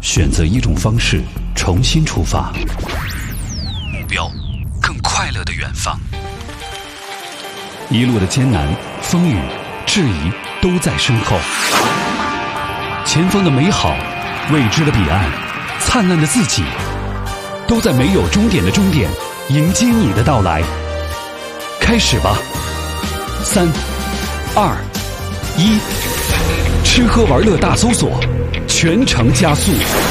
选择一种方式重新出发，目标更快乐的远方。一路的艰难、风雨、质疑都在身后，前方的美好、未知的彼岸、灿烂的自己，都在没有终点的终点迎接你的到来。开始吧，3、2、1，吃喝玩乐大搜索，全程加速。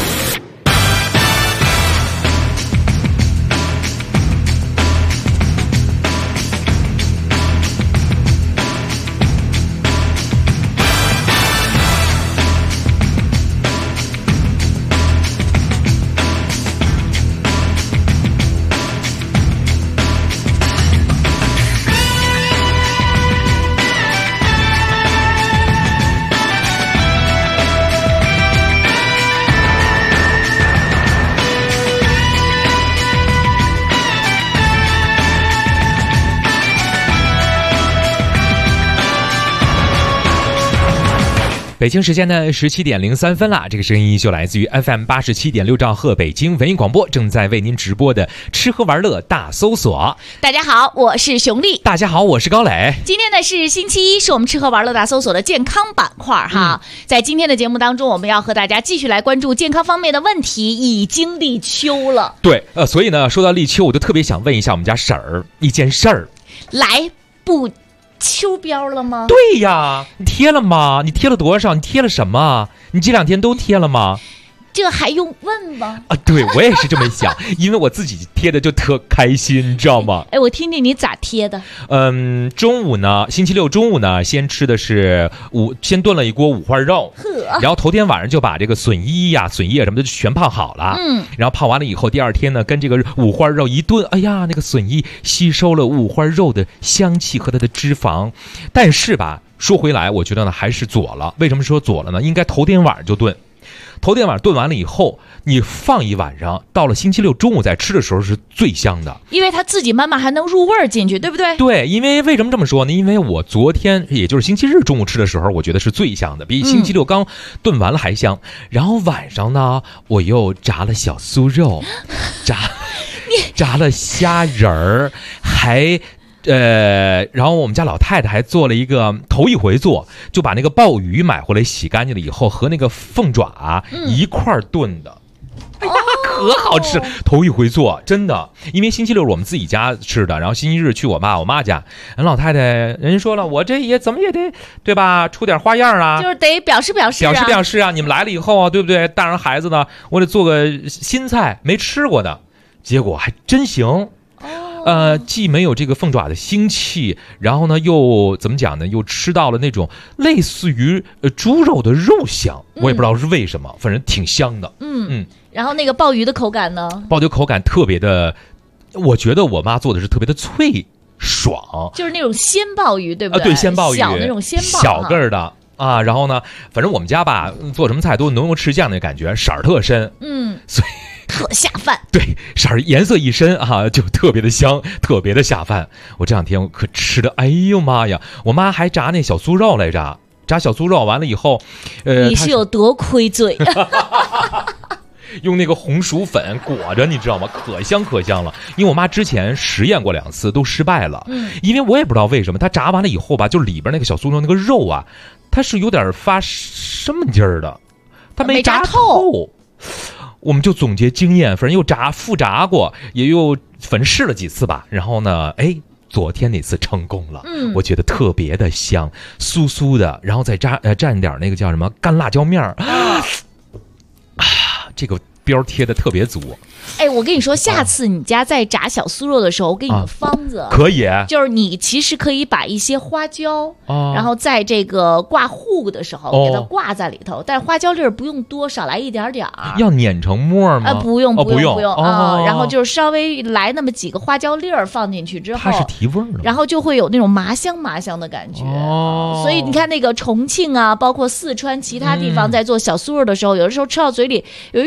北京时间呢17点03分了，这个声音就来自于 FM 87.6兆赫北京文艺广播，正在为您直播的吃喝玩乐大搜索。 大家好，我是熊丽。 大家好，我是高磊。 今天呢是星期一，是我们吃喝玩乐大搜索的健康板块哈。在今天的节目当中，我们要和大家继续来关注健康方面的问题。已经立秋了， 对，所以呢，说到立秋，我就特别想问一下我们家婶儿一件事儿。 来不秋膘了吗？ 对呀，你贴了吗？你贴了多少？你贴了什么？你这2天都贴了吗？ 这还用问吗？ 啊，对，我也是这么想，因为我自己贴的就特开心，你知道吗？ 哎，我听听你咋贴的。 中午呢，星期六中午呢，先吃的是先炖了一锅五花肉，然后头天晚上就把这个笋衣呀、笋叶什么的全泡好了，然后泡完了以后，第二天呢，跟这个五花肉一炖，哎呀，那个笋衣吸收了五花肉的香气和它的脂肪，但是吧，说回来，我觉得呢还是左了。为什么说左了呢？应该头天晚上就炖。头天晚上炖完了以后，你放一晚上，到了星期六中午再吃的时候是最香的， 因为它自己慢慢还能入味儿进去，对不对？ 对，因为为什么这么说呢？因为我昨天也就是星期日中午吃的时候，我觉得是最香的，比星期六刚炖完了还香。然后晚上呢，我又炸了小酥肉，炸了虾仁儿，还。然后我们家老太太还做了一个头一回做，就把那个鲍鱼买回来洗干净了以后，和那个凤爪一块儿炖的。哎呀，可好吃！头一回做，真的。因为星期六是我们自己家吃的，然后星期日去我妈家，人老太太人家说了，我这也怎么也得对吧，出点花样啊， 就是得表示表示啊！你们来了以后啊，对不对？大人孩子呢，我得做个新菜，没吃过的，结果还真行。既没有这个凤爪的腥气，然后呢又怎么讲呢？又吃到了那种类似于猪肉的肉香，我也不知道是为什么，反正挺香的。 然后那个鲍鱼的口感呢？ 鲍鱼口感特别的，我觉得我妈做的是特别的脆爽， 就是那种鲜鲍鱼，对不对？ 对，鲜鲍鱼， 小那种鲜鲍， 小个儿的。然后呢，反正我们家吧，做什么菜都浓油赤酱的感觉，色儿特深，所以特下饭。 对，色儿颜色一深就特别的香，特别的下饭。我这2天我可吃的，哎呦妈呀！我妈还炸那小酥肉来着，炸小酥肉完了以后， 你是有多亏罪？ 用那个红薯粉裹着，你知道吗？可香可香了。因为我妈之前实验过2次都失败了，因为我也不知道为什么，她炸完了以后吧，就里边那个小酥肉那个肉啊，它是有点发什么劲儿的，它没炸透。我们就总结经验，反正又复炸过，也又粉试了几次吧。然后呢，昨天那次成功了，我觉得特别的香，酥酥的，然后再蘸点那个叫什么干辣椒面儿，这个标贴的特别足。 我跟你说，下次你家在炸小酥肉的时候，我给你个方子， 可以， 就是你其实可以把一些花椒，然后在这个挂糊的时候给它挂在里头，但是花椒粒儿不用多，少来一点点儿。 要碾成沫吗？ 不用然后就是稍微来那么几个花椒粒儿放进去之后， 它是提味儿的， 然后就会有那种麻香的感觉。所以你看那个重庆啊，包括四川其他地方在做小酥肉的时候，有的时候吃到嘴里有一种麻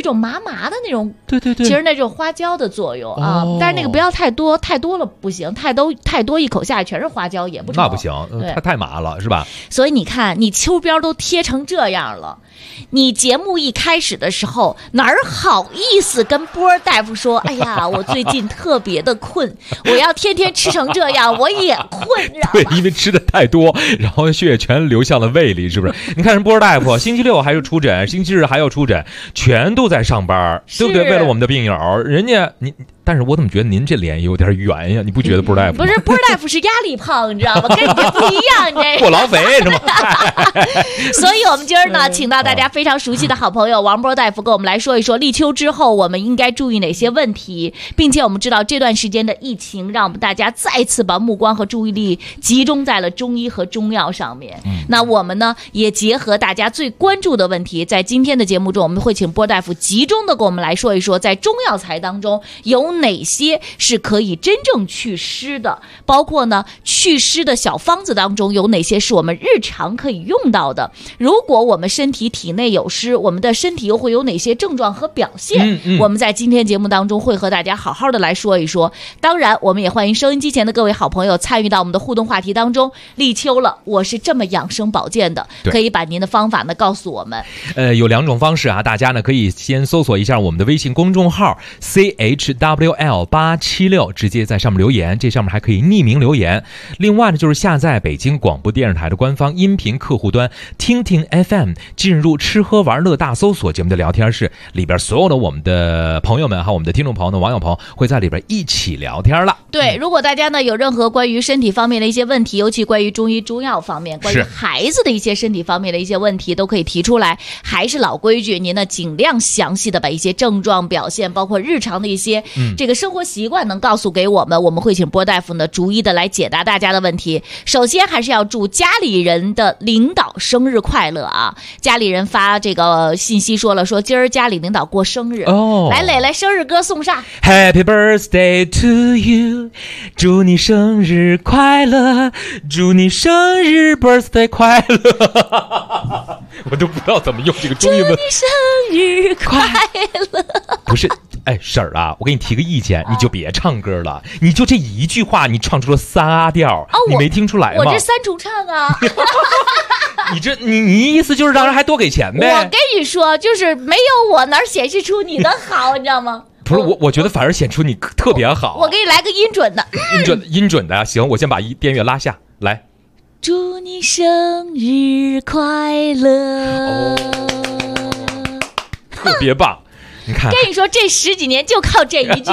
麻的那种， 对对对， 其实那种花椒的作用啊，但是那个不要太多，太多了不行，太多一口下去全是花椒也不成， 那不行，太麻了是吧？ 所以你看，你秋膘都贴成这样了。你节目一开始的时候，哪儿好意思跟波儿大夫说，哎呀，我最近特别的困，我要天天吃成这样，我也困，知道吗？ 对，因为吃的太多，然后血液全流向了胃里，是不是？你看人波儿大夫，星期六还要出诊，星期日还要出诊，全都在上班，对不对？为了我们的病友，人家你。但是我怎么觉得您这脸有点圆呀？你不觉得波儿大夫？ 不是，波儿大夫是压力胖，你知道吗？跟你这不一样，你这过劳肥是吗？ 所以我们今儿呢，请到大家非常熟悉的好朋友王波大夫，跟我们来说一说立秋之后我们应该注意哪些问题，并且我们知道这段时间的疫情，让我们大家再次把目光和注意力集中在了中医和中药上面。那我们呢，也结合大家最关注的问题，在今天的节目中，我们会请波大夫集中的跟我们来说一说，在中药材当中有哪些是可以真正祛湿的，包括呢祛湿的小方子当中有哪些是我们日常可以用到的。如果我们身体体内有湿，我们的身体又会有哪些症状和表现？我们在今天节目当中会和大家好好的来说一说。当然我们也欢迎收音机前的各位好朋友参与到我们的互动话题当中。立秋了，我是这么养生保健的，可以把您的方法呢告诉我们。 有2种方式啊，大家呢可以先搜索一下我们的微信公众号 CHWL876，直接在上面留言，这上面还可以匿名留言。另外呢，就是下载北京广播电视台的官方音频客户端听听 FM， 进入吃喝玩乐大搜索节目的聊天室，里边所有的我们的朋友们还有我们的听众朋友呢、网友朋友会在里边一起聊天了。 对，如果大家呢有任何关于身体方面的一些问题，尤其关于中医中药方面，关于孩子的一些身体方面的一些问题，都可以提出来。还是老规矩，您呢尽量详细的把一些症状表现，包括日常的一些这个生活习惯能告诉给我们，我们会请波大夫呢逐一的来解答大家的问题。首先还是要祝家里人的领导生日快乐啊！家里人发这个信息说了，说今儿家里领导过生日哦，来磊磊生日歌送上 Happy birthday to you， 祝你生日快乐，祝你生日 birthday 快乐。我都不知道怎么用这个中英文。祝你生日快乐。 不是，哎，婶儿啊，我给你提个意见，你就别唱歌了，你就这一句话，你唱出了3调，你没听出来吗？ 我这3重唱啊。 你意思就是让人还多给钱呗？ 我跟你说，就是没有我哪显示出你的好，你知道吗？ 不是我觉得反而显出你特别好。 我给你来个音准的。 音准的，行，我先把电乐拉下来。 祝你生日快乐！ 特别棒。你看， 跟你说，这10几年就靠这一句，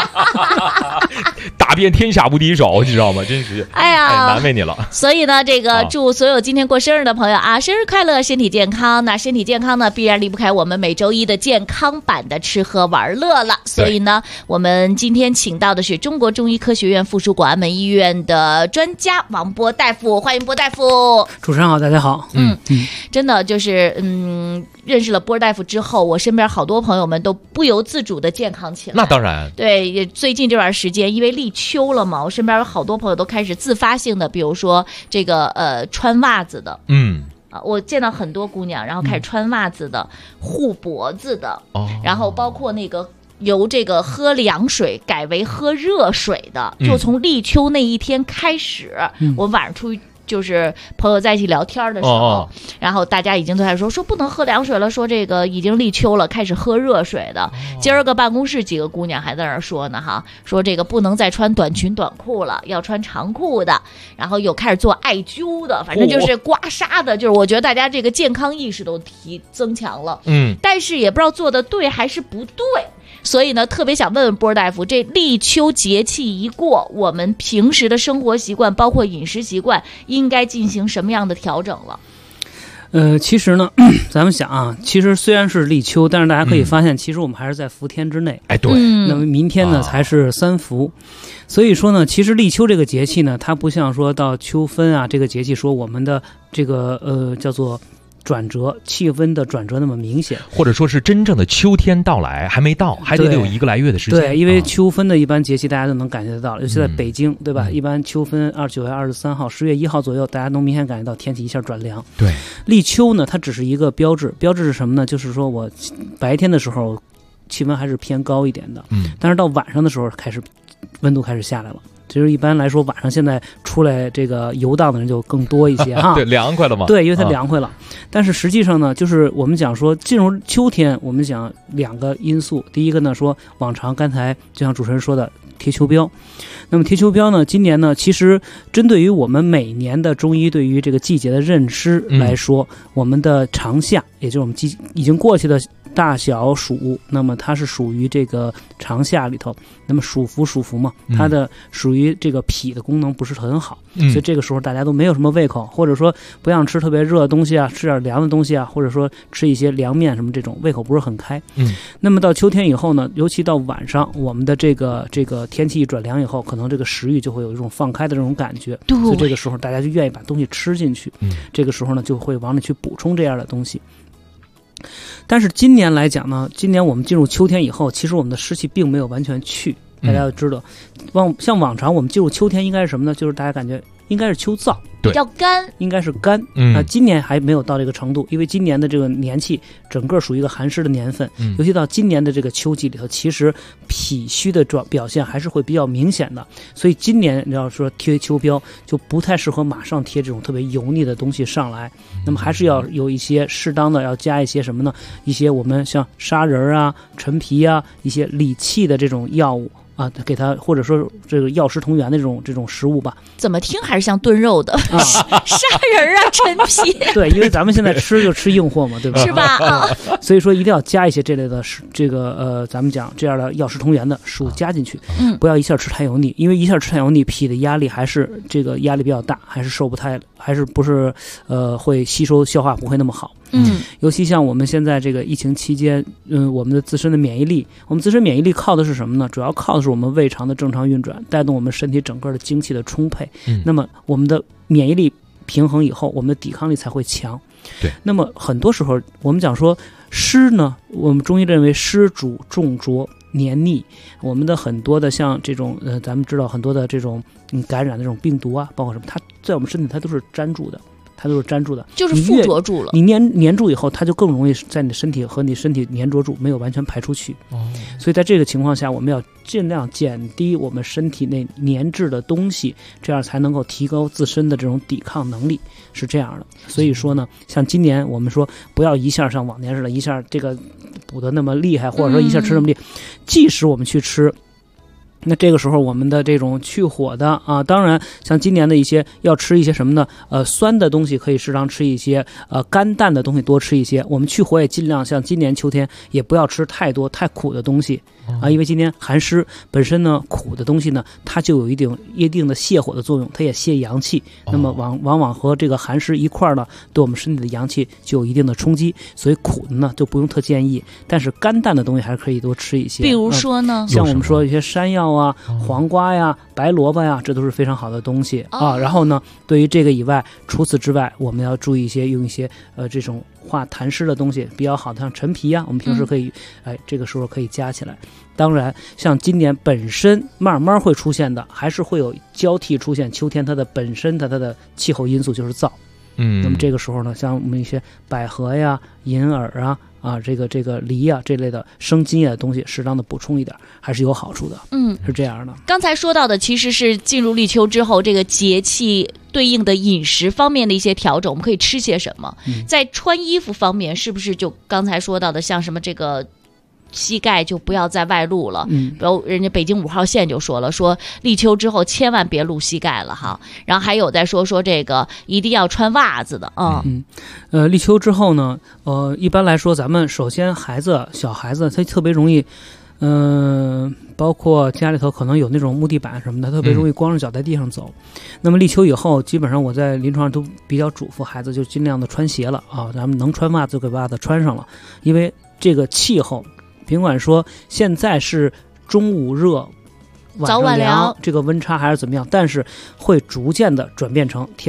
打遍天下无敌手，你知道吗？真是，哎呀，难为你了。 所以呢，这个祝所有今天过生日的朋友啊，生日快乐，身体健康。那身体健康呢，必然离不开我们每周一的健康版的吃喝玩乐了。所以呢，我们今天请到的是中国中医科学院附属广安门医院的专家王波大夫，欢迎波大夫。 主持人好，大家好。 真的就是认识了波大夫之后，我身边好多朋友们都不由自主的健康起来。 那当然， 对，也最近这段时间因为立秋了嘛，我身边有好多朋友都开始自发性的，比如说这个穿袜子的，我见到很多姑娘，然后开始穿袜子的，护脖子的，然后包括那个由这个喝凉水改为喝热水的，就从立秋那一天开始，我晚上出去。就是朋友在一起聊天的时候，然后大家已经都在说不能喝凉水了，说这个已经立秋了，开始喝热水的。今儿个办公室几个姑娘还在那儿说呢哈，说这个不能再穿短裙短裤了，要穿长裤的。然后有开始做艾灸的，反正就是刮痧的，就是我觉得大家这个健康意识都增强了。但是也不知道做的对还是不对。所以呢，特别想问问波大夫，这立秋节气一过，我们平时的生活习惯，包括饮食习惯，应该进行什么样的调整了？ 其实呢，咱们想啊，其实虽然是立秋，但是大家可以发现，其实我们还是在伏天之内。 哎，对。 那么明天呢，才是3伏。所以说呢，其实立秋这个节气呢，它不像说到秋分啊这个节气，说我们的这个叫做转折，气温的转折那么明显， 或者说是真正的秋天到来还没到，还得有1个来月的时间。 对，因为秋分的一般节气大家都能感觉得到，尤其在北京，对吧？一般秋分9月23号、10月1号左右，大家能明显感觉到天气一下转凉。 对， 立秋呢，它只是一个标志，标志是什么呢？就是说我白天的时候气温还是偏高一点的，但是到晚上的时候温度开始下来了。其实一般来说，晚上现在出来这个游荡的人就更多一些哈。 对，凉快了嘛。 对，因为它凉快了。但是实际上呢，就是我们讲说进入秋天，我们讲2个因素。第一个呢，说往常刚才就像主持人说的贴秋膘。那么贴秋膘呢，今年呢，其实针对于我们每年的中医对于这个季节的认知来说，我们的长夏，也就是我们已经过去的大小暑，那么它是属于这个长夏里头。那么属伏嘛，它的属于这个脾的功能不是很好，所以这个时候大家都没有什么胃口，或者说不想吃特别热的东西啊，吃点凉的东西啊，或者说吃一些凉面什么这种，胃口不是很开。那么到秋天以后呢，尤其到晚上，我们的这个天气一转凉以后，可能这个食欲就会有一种放开的这种感觉，所以这个时候大家就愿意把东西吃进去。这个时候呢，就会往里去补充这样的东西。但是今年来讲呢，今年我们进入秋天以后，其实我们的湿气并没有完全去。大家要知道，像往常我们进入秋天应该是什么呢？就是大家感觉应该是秋燥， 比较干， 应该是干。今年还没有到这个程度，因为今年的这个年气整个属于一个寒湿的年份，尤其到今年的这个秋季里头，其实脾虚的表现还是会比较明显的。所以今年你要说贴秋膘，就不太适合马上贴这种特别油腻的东西上来。那么还是要有一些适当的，要加一些什么呢？一些我们像砂仁啊、陈皮啊，一些理气的这种药物。给它或者说这个药食同源的这种食物吧。 怎么听还是像炖肉的砂仁啊、陈皮。 对，因为咱们现在吃就吃硬货嘛，对吧？ 是吧？ 所以说一定要加一些这类的这个咱们讲这样的药食同源的食物加进去，不要一下吃太油腻，因为一下吃太油腻，脾的压力还是这个压力比较大，还是还是不是会吸收消化不会那么好。尤其像我们现在这个疫情期间，我们的自身的免疫力，我们自身免疫力靠的是什么呢？主要靠的是我们胃肠的正常运转，带动我们身体整个的精气的充沛。那么我们的免疫力平衡以后，我们的抵抗力才会强。 对。 那么很多时候我们讲说湿呢，我们中医认为湿主重浊黏腻，我们的很多的像这种咱们知道很多的这种感染的这种病毒啊，包括什么，它在我们身体它都是粘住的。 就是附着住了。 你粘住以后，它就更容易在你的身体和你身体粘着住，没有完全排出去。所以在这个情况下，我们要尽量减低我们身体内粘滞的东西，这样才能够提高自身的这种抵抗能力，是这样的。所以说呢，像今年我们说不要一下像往年似的，一下这个补得那么厉害，或者说一下吃那么厉害，即使我们去吃。那这个时候我们的这种去火的啊，当然像今年的一些要吃一些什么呢？酸的东西可以适当吃一些，干淡的东西多吃一些。我们去火也尽量像今年秋天也不要吃太多太苦的东西啊，因为今年寒湿本身呢，苦的东西呢，它就有一定的泻火的作用，它也泻阳气。那么往往和这个寒湿一块呢，对我们身体的阳气就有一定的冲击，所以苦的呢就不用特建议。但是干淡的东西还是可以多吃一些。 比如说呢， 像我们说一些山药啊、黄瓜呀、白萝卜呀，这都是非常好的东西啊。然后呢，对于这个以外，除此之外，我们要注意一些，用一些这种化痰湿的东西比较好的，像陈皮啊，我们平时可以这个时候可以加起来。当然，像今年本身慢慢会出现的，还是会有交替出现。秋天它的本身它的气候因素就是燥。那么这个时候呢，像我们一些百合呀、银耳啊、这个梨啊这类的生津液的东西，适当的补充一点，还是有好处的。是这样的。 刚才说到的其实是进入立秋之后，这个节气对应的饮食方面的一些调整，我们可以吃些什么？在穿衣服方面，是不是就刚才说到的，像什么这个膝盖就不要再外露了，比如人家北京5号线就说了，说立秋之后千万别露膝盖了哈。然后还有在说这个一定要穿袜子的立秋之后呢，一般来说咱们首先小孩子他特别容易，包括家里头可能有那种木地板什么的，特别容易光着脚在地上走。那么立秋以后，基本上我在临床上都比较嘱咐孩子就尽量的穿鞋了啊，咱们能穿袜子就给袜子穿上了，因为这个气候。尽管说现在是中午热早晚凉， 这个温差还是怎么样，但是会逐渐的转变成天气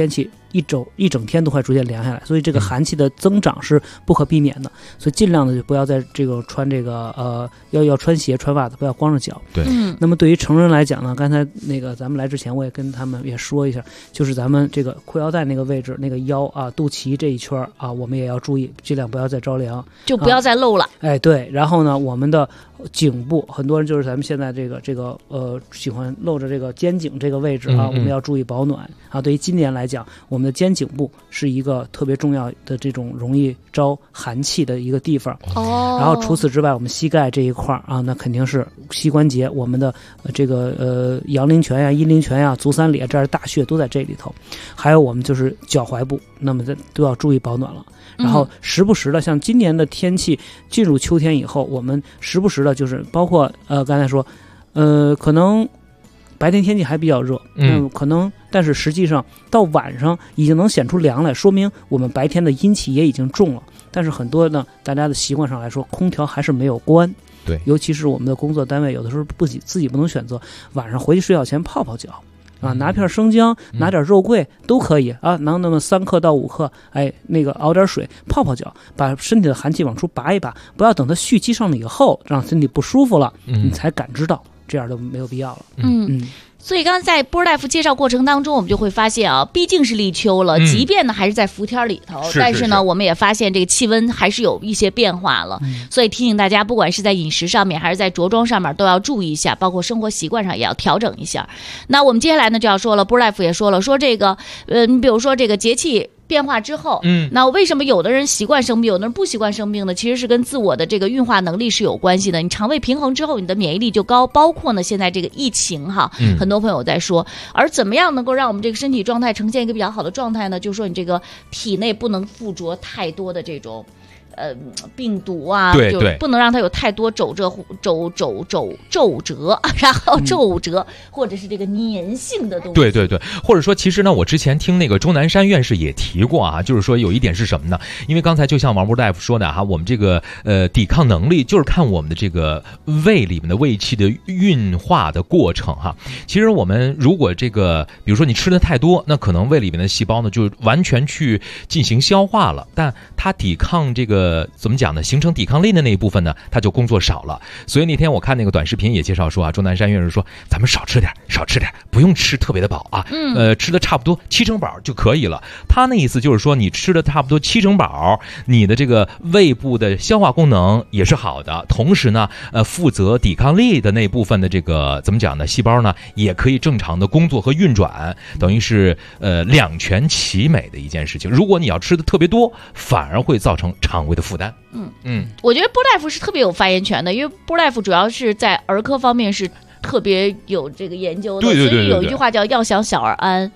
一整天都会逐渐凉下来，所以这个寒气的增长是不可避免的，所以尽量的就不要在这个穿这个要穿鞋穿袜子，不要光着脚。 对， 那么对于成人来讲呢，刚才那个咱们来之前我也跟他们也说一下，就是咱们这个裤腰带那个位置，那个腰啊肚脐这一圈啊，我们也要注意，尽量不要再着凉， 就不要再露了。 哎，对，然后呢，我们的颈部，很多人就是咱们现在这个喜欢露着这个肩颈这个位置啊，我们要注意保暖啊。对于今年来讲，我们的肩颈部是一个特别重要的这种容易招寒气的一个地方。 哦。 然后除此之外，我们膝盖这一块啊，那肯定是膝关节，我们的这个阳陵泉呀、阴陵泉呀、足三里这儿大穴都在这里头。还有我们就是脚踝部，那么都要注意保暖了。然后时不时的，像今年的天气进入秋天以后，我们时不时的就是包括刚才说，可能白天天气还比较热，可能但是实际上到晚上已经能显出凉来，说明我们白天的阴气也已经重了。但是很多呢，大家的习惯上来说，空调还是没有关。 对， 尤其是我们的工作单位，有的时候自己不能选择，晚上回去睡觉前泡泡脚。啊，拿片生姜，拿点肉桂都可以啊，能那么3克到5克，哎，那个熬点水泡泡脚，把身体的寒气往出拔一拔，不要等它蓄积上了以后，让身体不舒服了，你才感知到，这样就没有必要了。 所以刚才在波尔大夫介绍过程当中，我们就会发现啊，毕竟是立秋了，即便呢还是在伏天里头，但是呢我们也发现这个气温还是有一些变化了，所以提醒大家，不管是在饮食上面还是在着装上面都要注意一下，包括生活习惯上也要调整一下。那我们接下来呢就要说了，波尔大夫也说了，说这个你比如说这个节气变化之后，那为什么有的人习惯生病，有的人不习惯生病呢？其实是跟自我的这个运化能力是有关系的。你肠胃平衡之后，你的免疫力就高。包括呢，现在这个疫情哈，很多朋友在说，而怎么样能够让我们这个身体状态呈现一个比较好的状态呢？就是说你这个体内不能附着太多的这种病毒啊， 对， 就不能让它有太多皱褶，然后皱褶或者是这个粘性的东西。 对，或者说其实呢，我之前听那个钟南山院士也提过啊，就是说有一点是什么呢？因为刚才就像王波大夫说的哈，我们这个抵抗能力就是看我们的这个胃里面的胃气的运化的过程哈。其实我们如果这个比如说你吃的太多，那可能胃里面的细胞呢就完全去进行消化了，但它抵抗这个怎么讲呢？形成抵抗力的那一部分呢，它就工作少了。所以那天我看那个短视频也介绍说啊，钟南山院士说，咱们少吃点，不用吃特别的饱啊，吃的差不多7成饱就可以了。他那意思就是说，你吃的差不多7成饱，你的这个胃部的消化功能也是好的，同时呢，负责抵抗力的那部分的这个怎么讲呢？细胞呢也可以正常的工作和运转，等于是两全其美的一件事情。如果你要吃的特别多，反而会造成肠胃的负担。 我觉得波大夫是特别有发言权的，因为波大夫主要是在儿科方面是特别有这个研究的， 对， 所以有一句话叫要想小儿安。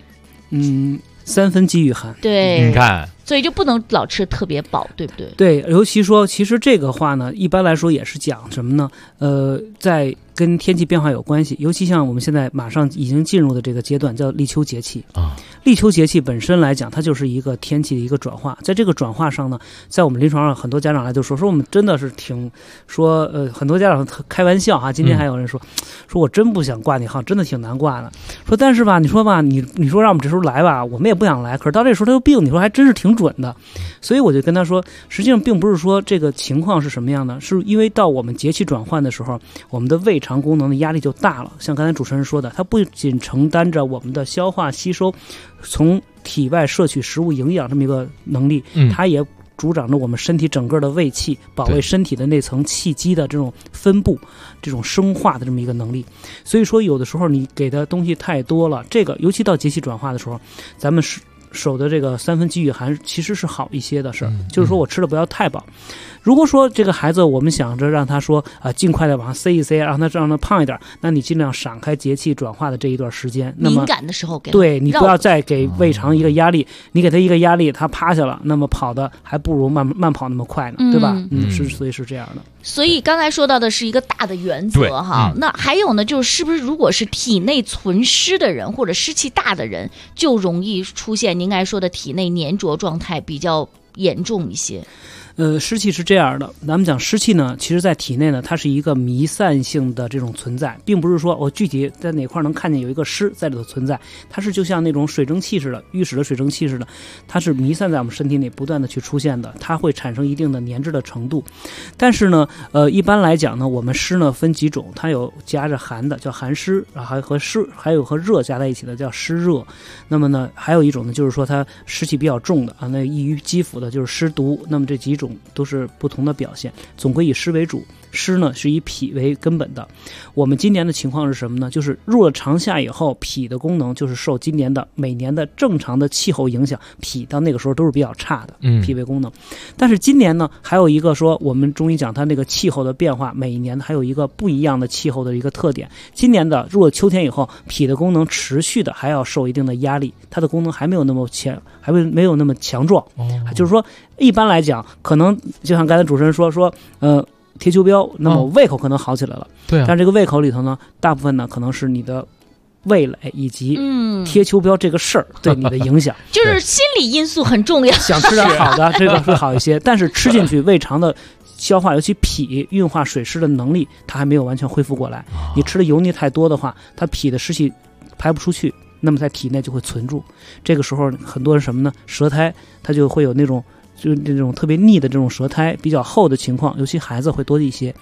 3分饥与寒。 对， 你看。 所以就不能老吃特别饱，对不对？ 对，尤其说，其实这个话呢，一般来说也是讲什么呢？在跟天气变化有关系，尤其像我们现在马上已经进入的这个阶段，叫立秋节气啊。立秋节气本身来讲，它就是一个天气的一个转化。在这个转化上呢，在我们临床上，很多家长来就说我们真的是挺说，很多家长开玩笑哈。今天还有人说我真不想挂你号，真的挺难挂的。说但是吧，你说吧，你说让我们这时候来吧，我们也不想来。可是到这时候他又病，你说还真是挺准的。所以我就跟他说，实际上并不是说这个情况是什么样的，是因为到我们节气转换的时候，我们的胃肠功能的压力就大了。像刚才主持人说的，它不仅承担着我们的消化吸收，从体外摄取食物营养这么一个能力，它也主掌着我们身体整个的胃气，保卫身体的那层气机的这种分布，这种生化的这么一个能力。所以说有的时候你给的东西太多了，这个尤其到节气转化的时候，咱们守的这个3分饥与寒其实是好一些的事儿，就是说我吃的不要太饱。如果说这个孩子我们想着让他说尽快的往上塞一塞，让他胖一点，那你尽量闪开节气转化的这一段时间。那么敏感的时候给他对你不要再给胃肠一个压力，你给他一个压力，他趴下了，那么跑的还不如慢跑那么快呢，对吧？所以是这样的。 所以刚才说到的是一个大的原则哈，那还有呢，就是不是如果是体内存湿的人或者湿气大的人，就容易出现您刚才说的体内粘着状态比较严重一些。 湿气是这样的，咱们讲湿气呢，其实在体内呢，它是一个弥散性的这种存在，并不是说我具体在哪块能看见有一个湿在里头存在，它是就像那种水蒸气似的，浴室的水蒸气似的，它是弥散在我们身体里不断的去出现的，它会产生一定的粘滞的程度。但是呢，一般来讲呢，我们湿呢分几种，它有夹着寒的叫寒湿，然后还有和热加在一起的叫湿热。那么呢，还有一种呢，就是说它湿气比较重的啊，那易于肌肤的就是湿毒。那么这几种都是不同的表现，总归以湿为主。湿呢是以脾为根本的。我们今年的情况是什么呢？就是入了长夏以后，脾的功能就是受今年的每年的正常的气候影响，脾到那个时候都是比较差的，脾胃功能。但是今年呢，还有一个说我们中医讲它那个气候的变化，每一年还有一个不一样的气候的一个特点。今年的入了秋天以后，脾的功能持续的还要受一定的压力，它的功能还没有那么强，还没有那么强壮。就是说，一般来讲，可能就像刚才主持人说，贴秋膘，那么胃口可能好起来了， 对啊。 但这个胃口里头呢，大部分呢可能是你的味蕾以及贴秋膘这个事儿对你的影响， 就是心理因素很重要。 想吃点好的，这个会好一些，但是吃进去胃肠的消化，尤其脾运化水湿的能力，它还没有完全恢复过来。你吃的油腻太多的话，它脾的湿气排不出去，那么在体内就会存住。这个时候很多人什么呢？舌苔它就会有那种。就是这种特别腻的这种舌苔比较厚的情况，尤其孩子会多一些。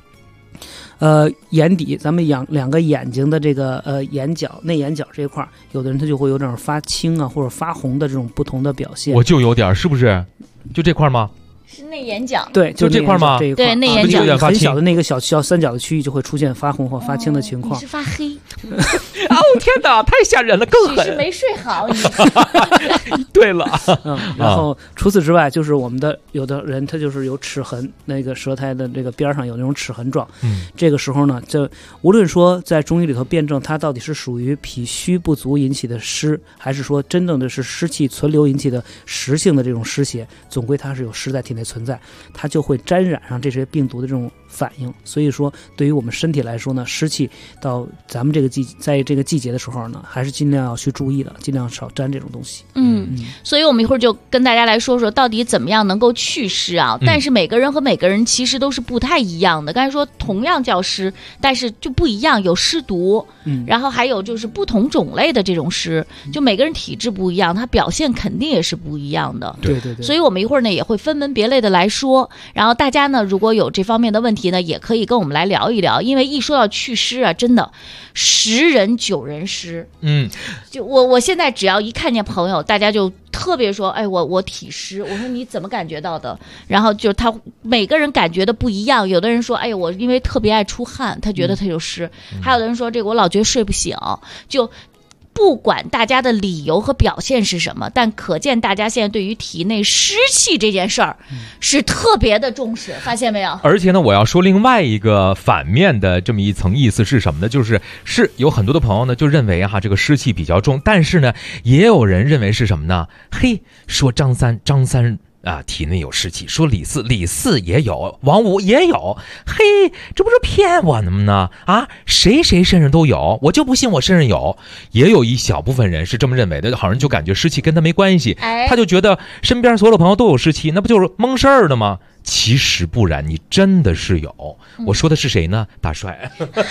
眼底咱们两个眼睛的这个眼角内眼角这一块，有的人他就会有点发青啊或者发红的这种不同的表现。 我就有点，是不是？就这块吗？ 是内眼角， 对， 就这块吗？ 对， 内眼角很小的那个小三角的区域就会出现发红或发青的情况。 你是发黑？ 哦天哪，太吓人了，更狠！ 是没睡好你。 对了， 然后除此之外，就是我们的有的人他就是有齿痕，那个舌苔的这个边上有那种齿痕状。这个时候呢，这无论说在中医里头辩证，它到底是属于脾虚不足引起的湿，还是说真正的是湿气存留引起的实性的这种湿邪，总归它是有湿在体内存在，它就会沾染上这些病毒的这种反应。所以说，对于我们身体来说呢，湿气到咱们在这个季节的时候呢，还是尽量要去注意的，尽量少沾这种东西。 所以我们一会儿就跟大家来说说，到底怎么样能够祛湿啊？但是每个人和每个人其实都是不太一样的。刚才说同样叫湿，但是就不一样，有湿毒，然后还有就是不同种类的这种湿，就每个人体质不一样，它表现肯定也是不一样的。 对。 所以我们一会儿呢也会分门别类的来说，然后大家呢如果有这方面的问题呢，也可以跟我们来聊一聊，因为一说到祛湿啊，真的10人9人湿。就我现在只要一看见朋友，大家就特别说，哎，我体湿，我说你怎么感觉到的？然后就他每个人感觉的不一样，有的人说，哎我因为特别爱出汗，他觉得他有湿，还有的人说这个我老觉得睡不醒，就。不管大家的理由和表现是什么，但可见大家现在对于体内湿气这件事儿是特别的重视，发现没有？ 而且呢，我要说另外一个反面的这么一层意思是什么呢？就是有很多的朋友呢就认为这个湿气比较重，但是呢，也有人认为是什么呢？嘿，说张三体内有湿气，说李四也有，王五也有，嘿，这不是骗我呢吗？谁身上都有，我就不信我身上有。也有一小部分人是这么认为的，好像就感觉湿气跟他没关系，他就觉得身边所有的朋友都有湿气，那不就是蒙事儿的吗？其实不然，你真的是有。我说的是谁呢？大帅。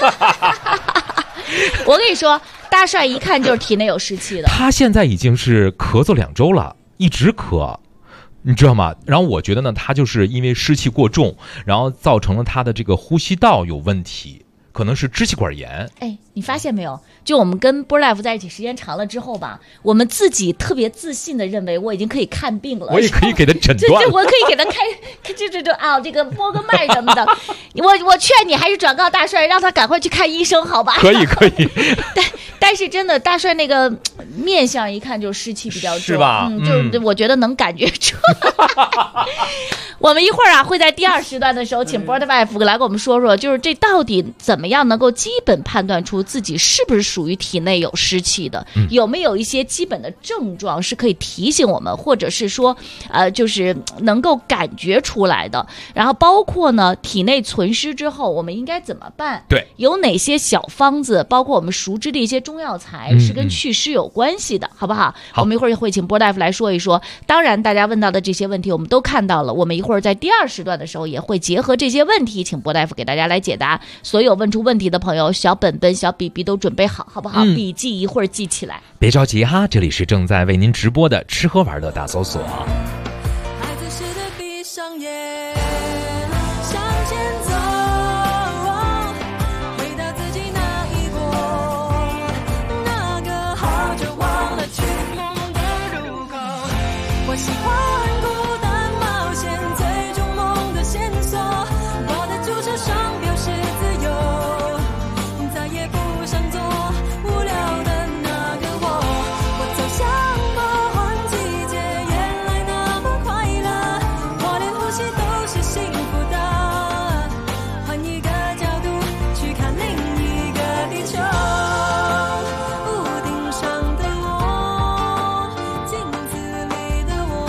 我跟你说，大帅一看就是体内有湿气的。 他现在已经是咳嗽2周了，一直咳。你知道吗？然后我觉得呢，他就是因为湿气过重，然后造成了他的这个呼吸道有问题，可能是支气管炎。 你发现没有？就我们跟波大夫在一起时间长了之后吧，我们自己特别自信的认为我已经可以看病了， 我也可以给他诊断， 我可以给他开这个摸个脉什么的。我劝你还是转告大帅，让他赶快去看医生，好吧？ 可以。 但是真的，大帅那个面相一看就湿气比较重， 是吧？ 就是我觉得能感觉出。我们一会儿会在第2时段的时候，请波大夫来跟我们说说，就是这到底怎么样能够基本判断出自己是不是属于体内有湿气的，有没有一些基本的症状是可以提醒我们，或者是说就是能够感觉出来的。然后包括呢，体内存湿之后我们应该怎么办？ 对， 有哪些小方子，包括我们熟知的一些中药材是跟祛湿有关关系的，好不好？我们一会儿会请波大夫来说一说。当然，大家问到的这些问题我们都看到了，我们一会儿在第2时段的时候也会结合这些问题，请波大夫给大家来解答。所有问出问题的朋友，小本本、小笔笔都准备好，好不好？笔记一会儿记起来。 别着急哈，这里是正在为您直播的吃喝玩乐大搜索。 孩子似的闭上眼，向前走，回到自己那一国，那个好久忘了去过的路口。我喜欢孤单冒险，最终梦的线索，我的注册商标是自由，再也不想做无聊的那个我。我走向魔幻季节，原来那么快乐，我连呼吸都是幸福的。换一个角度去看另一个地球，屋顶上的我，镜子里的我，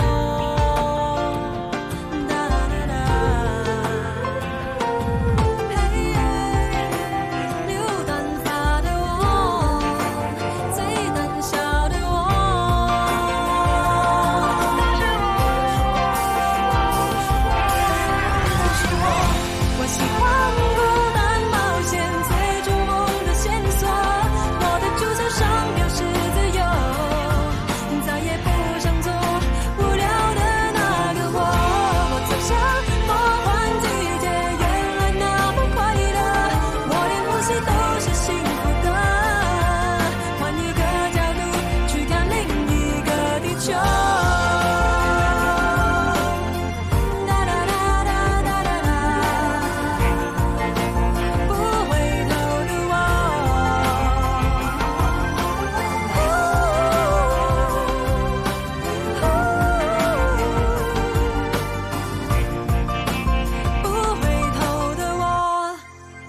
哒啦啦啦，嘿，留短发的我，最胆小的我。我喜欢孤单冒险，最终梦的线索，我的注册商标是自由，再也不想做无聊的那个我。我走向魔幻季节，原来那么快乐，我连呼吸都是幸福的。换一个角度去看另一个地球，哒啦啦啦哒啦啦，不回头的我，不回头的我。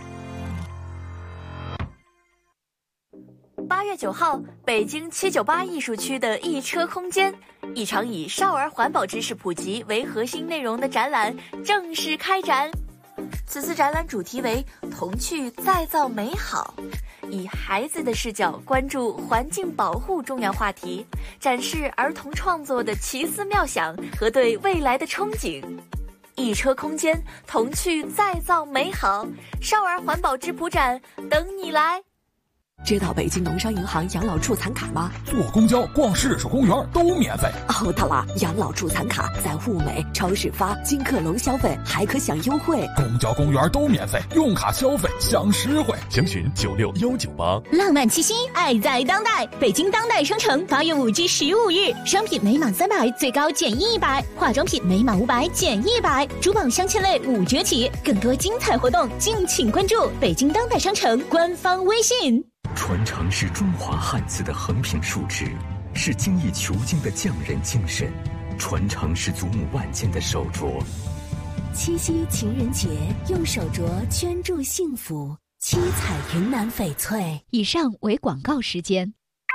8月9号，北京798艺术区的一车空间，一场以少儿环保知识普及为核心内容的展览正式开展。此次展览主题为“童趣再造美好”，以孩子的视角关注环境保护重要话题，展示儿童创作的奇思妙想和对未来的憧憬。一车空间，童趣再造美好，少儿环保质朴展等你来。 知道北京农商银行养老助残卡吗？ 坐公交、逛市属公园都免费。 哦，对了，养老助残卡在物美、超市发、金客隆消费还可享优惠。 公交、公园都免费，用卡消费享实惠。 详询96198。 浪漫气息，爱在当代。北京当代商城8月5至15日，商品每满300最高减100，化妆品每满500减100，珠宝镶嵌类5折起。更多精彩活动，敬请关注北京当代商城官方微信。 传承是中华汉字的横平竖直，是精益求精的匠人精神；传承是祖母万千的手镯。 七夕情人节，用手镯圈住幸福，七彩云南翡翠。 以上为广告时间。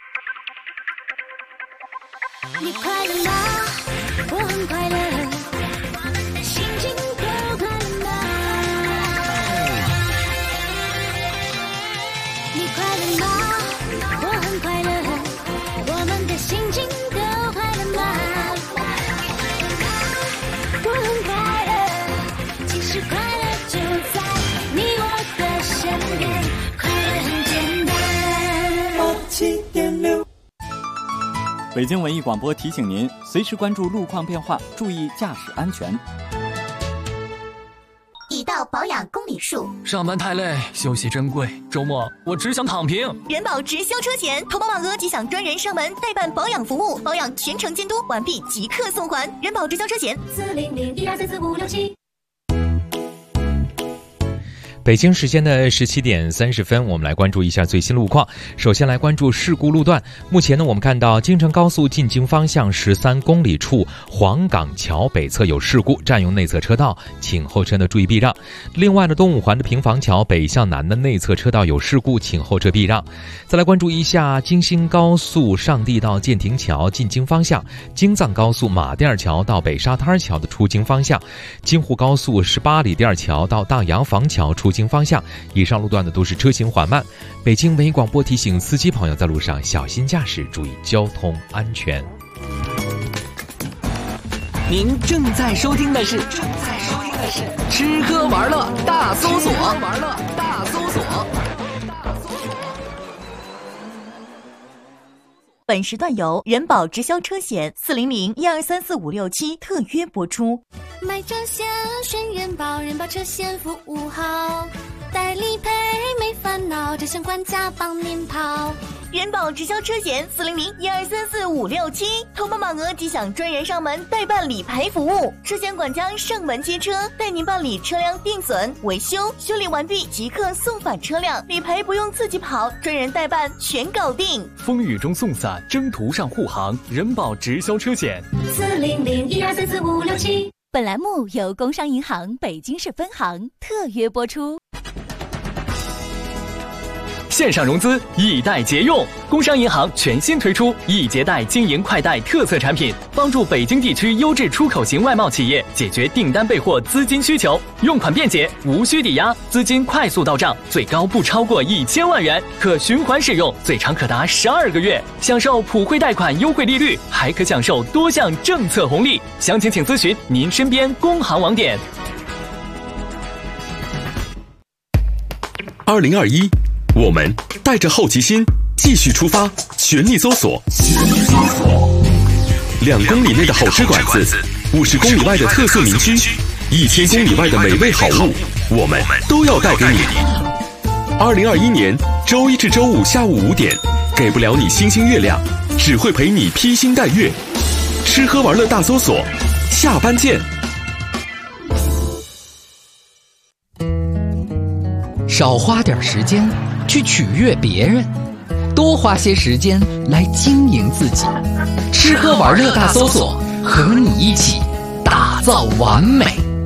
你快乐吗？我很快乐，心情都快乐吗？你快乐吗？我很快乐，我们的心情都快乐吗？我很快乐，其实快乐就在你我的身边，快乐很简单。87.6。 北京文艺广播提醒您，随时关注路况变化，注意驾驶安全。 已到保养公里数， 上班太累，休息珍贵，周末我只想躺平。 人保直销车险，投保满额即享专人上门代办保养服务，保养全程监督，完毕即刻送还。人保直销车险40012344567。 北京时间的17点30分，我们来关注一下最新路况。首先来关注事故路段。目前呢，我们看到京承高速进京方向13公里处黄岗桥北侧有事故，占用内侧车道，请后车呢注意避让。另外呢，东五环的平房桥北向南的内侧车道有事故，请后车避让。再来关注一下京新高速上地到建亭桥进京方向，京藏高速马甸桥到北沙滩桥的出京方向，京沪高速18里店桥到大洋房桥出经方向，以上路段的都是车行缓慢。北京文艺广播提醒司机朋友在路上小心驾驶，注意交通安全。 您正在收听的是吃喝玩乐大搜索。 本时段由人保直销车险400-1234567特约播出。 买车险选人保，人保车险服务好，代理赔没烦恼，这项管家帮您跑。 人保直销车险400-1234567，投保满额即享专人上门代办理赔服务，车险管家上门接车，带您办理车辆定损、维修，修理完毕即刻送返车辆，理赔不用自己跑，专人代办全搞定。 风雨中送伞，征途上护航，人保直销车险 400-1234567。 本栏目由工商银行北京市分行特约播出。 线上融资易贷节用，工商银行全新推出易捷贷经营快贷特色产品，帮助北京地区优质出口型外贸企业解决订单备货资金需求，用款便捷，无需抵押，资金快速到账，最高不超过1000万元，可循环使用，最长可达12个月，享受普惠贷款优惠利率，还可享受多项政策红利。详情请咨询您身边工行网点。 2021，我们带着好奇心继续出发，全力搜索。2公里内的好吃馆子，50公里外的特色民居，1000公里外的美味好物，我们都要带给你。2021年周一至周五下午5点，给不了你星星月亮，只会陪你披星戴月。吃喝玩乐大搜索，下班见。 少花点时间去取悦别人，多花些时间来经营自己。吃喝玩乐大搜索，和你一起打造完美。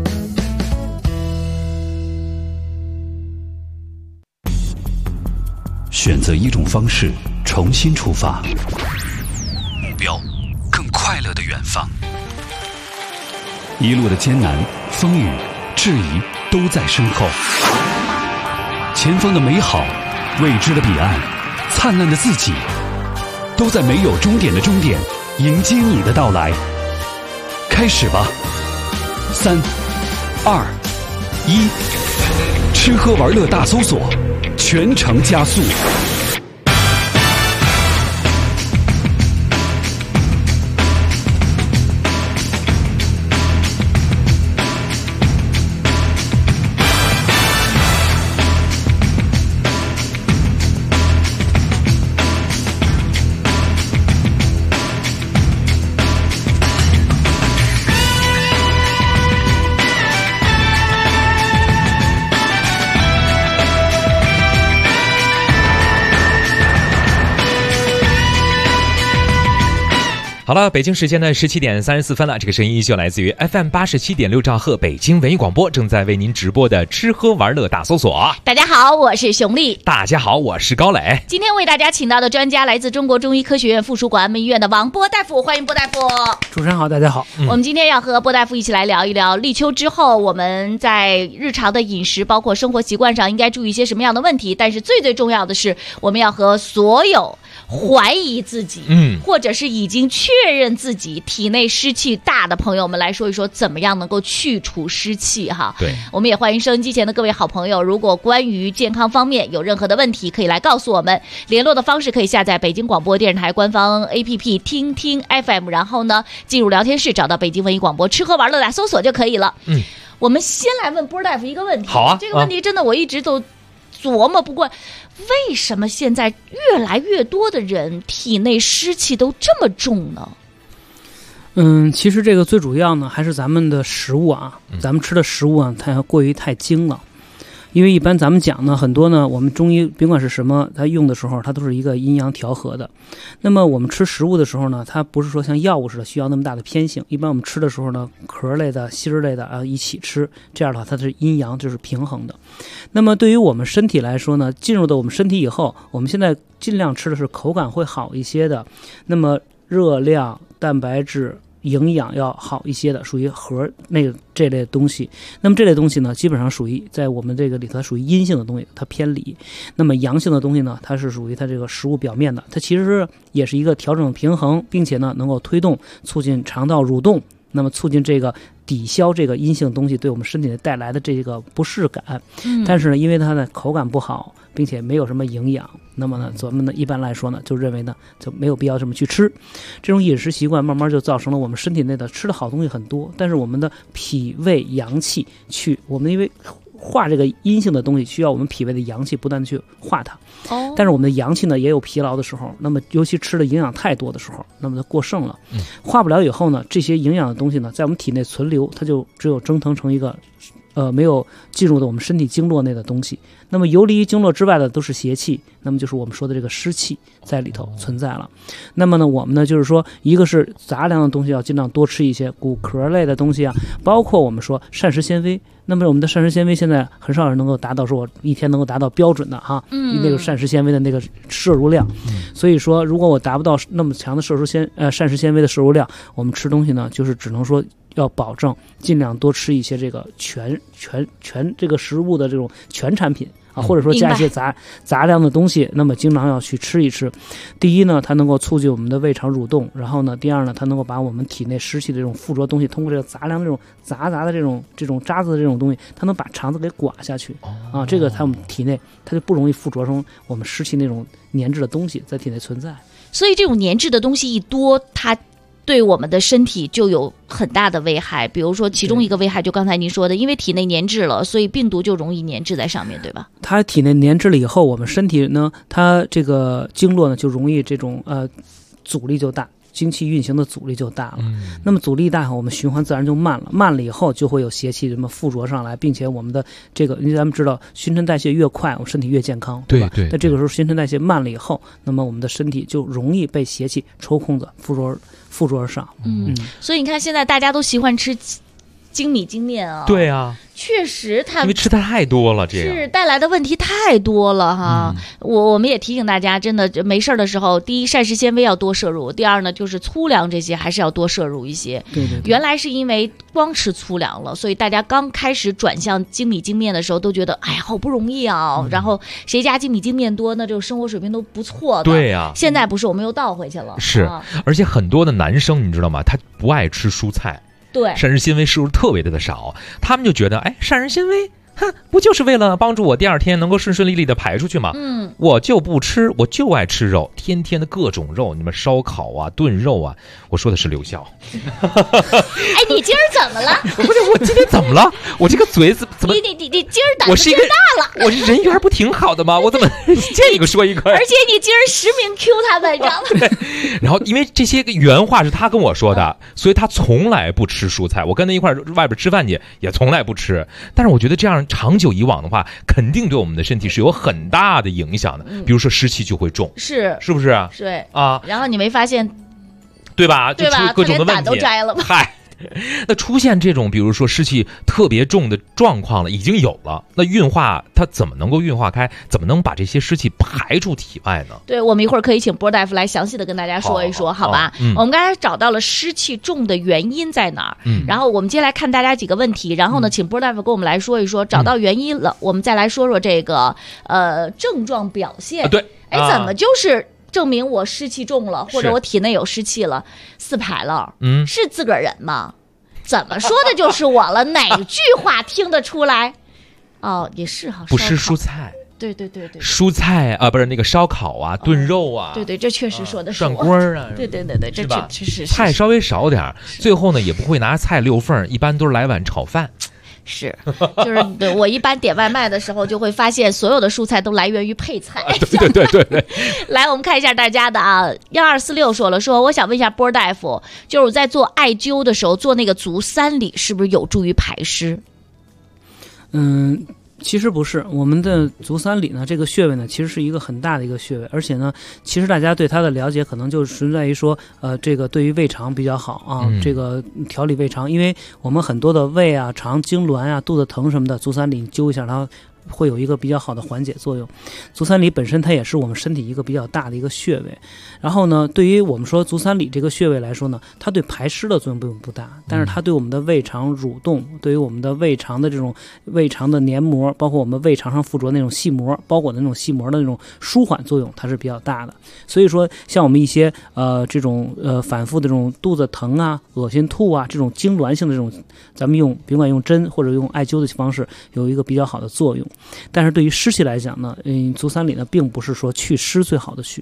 选择一种方式，重新出发， 目标更快乐的远方。 一路的艰难、风雨、质疑都在身后。前方的美好，未知的彼岸，灿烂的自己，都在没有终点的终点迎接你的到来。开始吧，3、2、1，吃喝玩乐大搜索，全程加速。 好了，北京时间的17点34分了。这个声音依旧来自于 FM 87.6兆赫北京文艺广播，正在为您直播的吃喝玩乐大搜索。 大家好，我是熊丽。 大家好，我是高磊。 今天为大家请到的专家来自中国中医科学院附属广安门医院的王波大夫，欢迎波大夫。 主持人好，大家好。 我们今天要和波大夫一起来聊一聊立秋之后我们在日常的饮食包括生活习惯上应该注意一些什么样的问题，但是最重要的是我们要和所有怀疑自己或者是已经确认自己体内湿气大的朋友们来说一说怎么样能够去除湿气哈。 对， 我们也欢迎收音机前的各位好朋友，如果关于健康方面有任何的问题可以来告诉我们，联络的方式可以下载北京广播电视台官方 APP 听听 FM， 然后呢进入聊天室找到北京文艺广播吃喝玩乐大搜索就可以了。我们先来问波大夫一个问题。 好啊， 这个问题真的我一直都琢磨不过，为什么现在越来越多的人体内湿气都这么重呢？ 其实这个最主要呢，还是咱们的食物啊，咱们吃的食物啊，它过于太精了。因为一般咱们讲呢，很多呢，我们中医甭管是什么，它用的时候，它都是一个阴阳调和的。那么我们吃食物的时候呢，它不是说像药物似的需要那么大的偏性。一般我们吃的时候呢，壳类的、芯儿类的啊一起吃，这样的话它是阴阳就是平衡的。那么对于我们身体来说呢，进入到我们身体以后，我们现在尽量吃的是口感会好一些的，那么热量、蛋白质、 营养要好一些的，属于核这类东西。那么这类东西呢，基本上属于在我们这个里头它属于阴性的东西，它偏里。那么阳性的东西呢，它是属于它这个食物表面的，它其实也是一个调整平衡，并且呢能够推动促进肠道蠕动，那么促进这个抵消这个阴性东西对我们身体带来的这个不适感。但是呢，因为它的口感不好，并且没有什么营养，那么呢，咱们呢一般来说呢，就认为呢就没有必要这么去吃。这种饮食习惯慢慢就造成了我们身体内的吃的好东西很多，但是我们的脾胃阳气我们因为化这个阴性的东西需要我们脾胃的阳气不断的去化它。但是我们的阳气呢也有疲劳的时候，那么尤其吃的营养太多的时候，那么它过剩了，化不了以后呢，这些营养的东西呢在我们体内存留，它就只有蒸腾成一个没有进入到我们身体经络内的东西。那么游离经络之外的都是邪气，那么就是我们说的这个湿气在里头存在了。那么呢，我们呢就是说，一个是杂粮的东西要尽量多吃一些，谷壳类的东西啊，包括我们说膳食纤维。那么我们的膳食纤维现在很少人能够达到说我一天能够达到标准的哈，那个膳食纤维的那个摄入量。所以说，如果我达不到那么强的膳食纤维的摄入量，我们吃东西呢，就是只能说要保证尽量多吃一些这个全这个食物的这种全产品啊，或者说加一些杂粮的东西，那么经常要去吃一吃。第一呢，它能够促进我们的胃肠蠕动，然后呢，第二呢，它能够把我们体内湿气的这种附着东西，通过这个杂粮这种杂的这种渣子的这种东西，它能把肠子给刮下去啊，这个它我们体内它就不容易附着成我们湿气那种粘滞的东西在体内存在。 所以这种粘滞的东西一多，它对我们的身体就有很大的危害。比如说其中一个危害就刚才您说的，因为体内粘滞了，所以病毒就容易粘滞在上面，对吧？ 它体内粘滞了以后，我们身体呢，它这个经络呢就容易这种阻力就大，精气运行的阻力就大了。那么阻力大，我们循环自然就慢了，慢了以后就会有邪气什么附着上来，并且我们的这个，因为咱们知道新陈代谢越快，我们身体越健康，对吧？对。在这个时候新陈代谢慢了以后，那么我们的身体就容易被邪气抽空的附着而上。 所以你看现在大家都喜欢吃精米精面啊。 对啊， 确实它因为吃太多了，这样是带来的问题太多了哈。我们也提醒大家，真的没事的时候，第一膳食纤维要多摄入，第二呢就是粗粮这些还是要多摄入一些。对。原来是因为光吃粗粮了，所以大家刚开始转向精米精面的时候都觉得哎呀好不容易啊，然后谁家精米精面多，那这个生活水平都不错的。对呀。现在不是，我们又倒回去了。 是，而且很多的男生你知道吗？他不爱吃蔬菜。 对， 膳食纤维摄入特别的少，他们就觉得，哎，膳食纤维，不就是为了帮助我第二天能够顺顺利利的排出去吗？我就不吃，我就爱吃肉，天天的各种肉，你们烧烤啊、炖肉啊，我说的是刘笑。 哎，你今儿怎么了？ 不是，我今天怎么了？我这个嘴怎么？ 你今儿胆子真大了。 我这人缘不挺好的吗？我怎么见一个说一个？ 而且你今儿实名 Q 他们，你知道吗？ 然后因为这些原话是他跟我说的，所以他从来不吃蔬菜。我跟他一块外边吃饭去，也从来不吃。但是我觉得这样长久以往的话，肯定对我们的身体是有很大的影响的。比如说湿气就会重，是不是啊？ 对啊。然后你没发现， 对吧？就出各种的问题， 胆都摘了吗？ 嗨。那出现这种比如说湿气特别重的状况了，已经有了，那运化它怎么能够运化开，怎么能把这些湿气排出体外呢？ 对，我们一会儿可以请波大夫来详细的跟大家说一说，好吧？我们刚才找到了湿气重的原因在哪儿，然后我们接下来看大家几个问题，然后呢请波大夫跟我们来说一说，找到原因了，我们再来说说这个症状表现。 对， 怎么就是证明我湿气重了，或者我体内有湿气了？4排了，是自个儿人吗？怎么说的就是我了？哪句话听得出来？哦，也是哈， 不吃蔬菜。 对， 蔬菜啊，不是那个烧烤啊、炖肉啊， 对，这确实说的是涮锅啊， 对，这确实菜稍微少点，最后呢也不会拿菜溜缝，一般都是来碗炒饭。 是，就是我一般点外卖的时候就会发现，所有的蔬菜都来源于配菜。 对。 来，我们看一下大家的啊，1246说我想问一下波大夫，就是我在做艾灸的时候做那个足三里，是不是有助于排湿？ 其实不是，我们的足三里呢，这个穴位呢，其实是一个很大的一个穴位，而且呢，其实大家对它的了解可能就存在于说，这个对于胃肠比较好啊，这个调理胃肠，因为我们很多的胃啊、肠痉挛啊、肚子疼什么的，足三里灸一下，它会有一个比较好的缓解作用。足三里本身它也是我们身体一个比较大的一个穴位，然后呢，对于我们说足三里这个穴位来说呢，它对排湿的作用并不大，但是它对我们的胃肠蠕动，对于我们的胃肠的这种胃肠的黏膜，包括我们胃肠上附着那种细膜包裹的那种细膜的那种舒缓作用，它是比较大的。所以说像我们一些这种反复的这种肚子疼啊、恶心吐啊这种痉挛性的这种，咱们甭管用针或者用艾灸的方式有一个比较好的作用。但是对于湿气来讲呢，足三里呢并不是说祛湿最好的穴。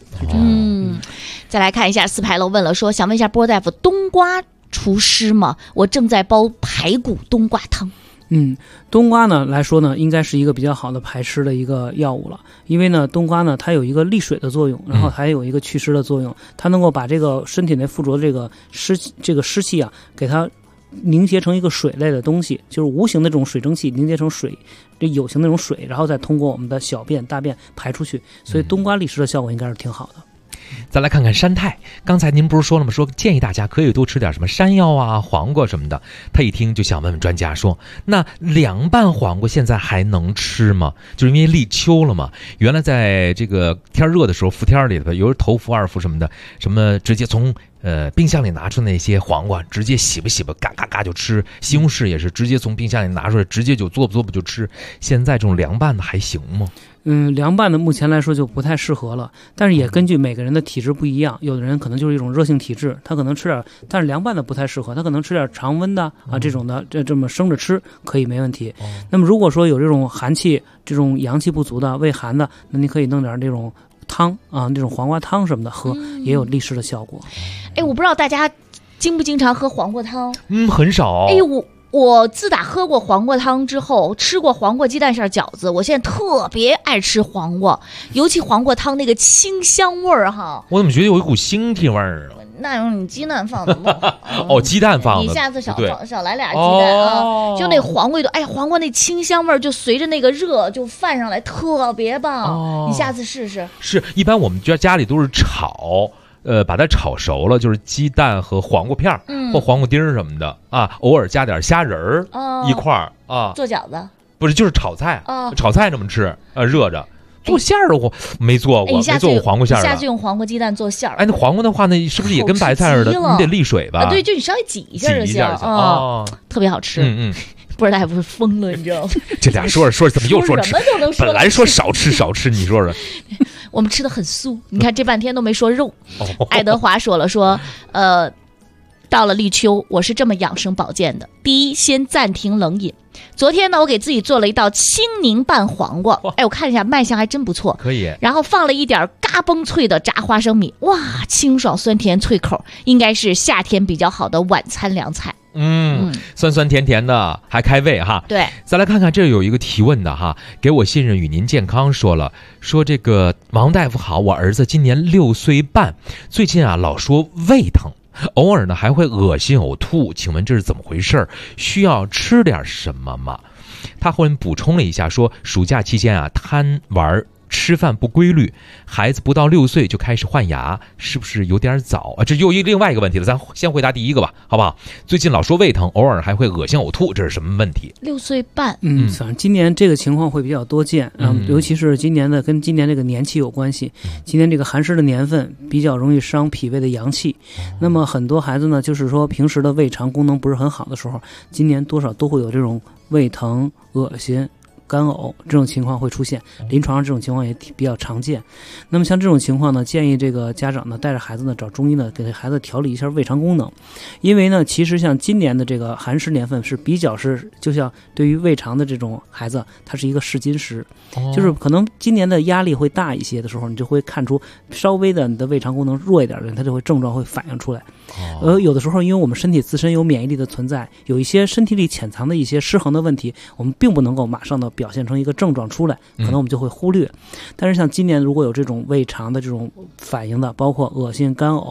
再来看一下四牌楼问了说，想问一下波大夫，冬瓜除湿吗？我正在煲排骨冬瓜汤。 冬瓜呢来说呢，应该是一个比较好的排湿的一个药物了，因为呢，冬瓜呢它有一个利水的作用，然后还有一个祛湿的作用，它能够把这个身体内附着的这个湿气啊，给它凝结成一个水类的东西，就是无形的这种水蒸气凝结成水，这有形的这种水，然后再通过我们的小便、大便排出去，所以冬瓜利湿的效果应该是挺好的。 再来看看山泰，刚才您不是说了吗？说建议大家可以多吃点什么山药啊、黄瓜什么的。他一听就想问问专家说，那凉拌黄瓜现在还能吃吗？就是因为立秋了嘛，原来在这个天热的时候，伏天里头有时头伏、二伏什么的，什么直接从冰箱里拿出那些黄瓜，直接洗吧，嘎嘎嘎就吃。西红柿也是直接从冰箱里拿出来，直接就嘬吧就吃。现在这种凉拌的还行吗？ 凉拌的目前来说就不太适合了，但是也根据每个人的体质不一样，有的人可能就是一种热性体质，他可能吃点，但是凉拌的不太适合，他可能吃点常温的这种的，这么生着吃可以没问题。那么如果说有这种寒气、这种阳气不足的、胃寒的，那你可以弄点这种汤啊，那种黄瓜汤什么的喝，也有利湿的效果。 我不知道大家经不经常喝黄瓜汤？ 很少。 我自打喝过黄瓜汤之后，吃过黄瓜鸡蛋馅饺子，我现在特别爱吃黄瓜，尤其黄瓜汤那个清香味儿哈。 我怎么觉得有一股腥气味儿啊？ 那用你鸡蛋放的鸡蛋放的。 你下次少来俩鸡蛋啊，就那黄瓜黄瓜那清香味儿就随着那个热就泛上来，特别棒。你下次试试。 是一般我们家里都是炒。把它炒熟了，就是鸡蛋和黄瓜片或黄瓜丁什么的啊，偶尔加点虾仁儿一块儿啊。 做饺子不是，就是炒菜，炒菜这么吃，热着。做馅儿的我没做过，没做过黄瓜馅儿的。 下次用黄瓜鸡蛋做馅儿。 那黄瓜的话呢，是不是也跟白菜似的？你得沥水吧？ 对，就你稍微挤一下就行特别好吃。不知道还不是疯了，你知道吗？ 这俩说怎么又说吃？本来说少吃，你说说。 我们吃的很素，你看这半天都没说肉。爱德华说了到了立秋，我是这么养生保健的：第一，先暂停冷饮。昨天呢，我给自己做了一道青柠拌黄瓜，我看一下卖相还真不错， 可以。 然后放了一点嘎嘣脆的炸花生米，哇，清爽酸甜脆口，应该是夏天比较好的晚餐凉菜。 酸酸甜甜的，还开胃哈。 对， 再来看看这有一个提问的哈，给我信任与您健康说这个王大夫好，我儿子今年6岁半，最近老说胃疼，偶尔呢还会恶心呕吐，请问这是怎么回事？需要吃点什么吗？他后面补充了一下说，暑假期间贪玩吃饭不规律，孩子不到6岁就开始换牙，是不是有点早啊？这又另外一个问题了，咱先回答第一个吧，好不好？最近老说胃疼，偶尔还会恶心呕吐，这是什么问题 ？6岁半， 反正今年这个情况会比较多见，尤其是今年的跟今年这个年气有关系。今年这个寒湿的年份比较容易伤脾胃的阳气，那么很多孩子呢，就是说平时的胃肠功能不是很好的时候，今年多少都会有这种胃疼、恶心、干呕这种情况会出现，临床上这种情况也比较常见。那么像这种情况呢，建议这个家长呢带着孩子呢找中医呢给孩子调理一下胃肠功能，因为呢其实像今年的这个寒湿年份是比较就像对于胃肠的这种孩子，它是一个试金石，就是可能今年的压力会大一些的时候，你就会看出稍微的你的胃肠功能弱一点的人，他就会症状会反映出来。有的时候因为我们身体自身有免疫力的存在，有一些身体里潜藏的一些失衡的问题，我们并不能够马上的表现成一个症状出来，可能我们就会忽略。但是像今年如果有这种胃肠的这种反应的，包括恶心、干呕、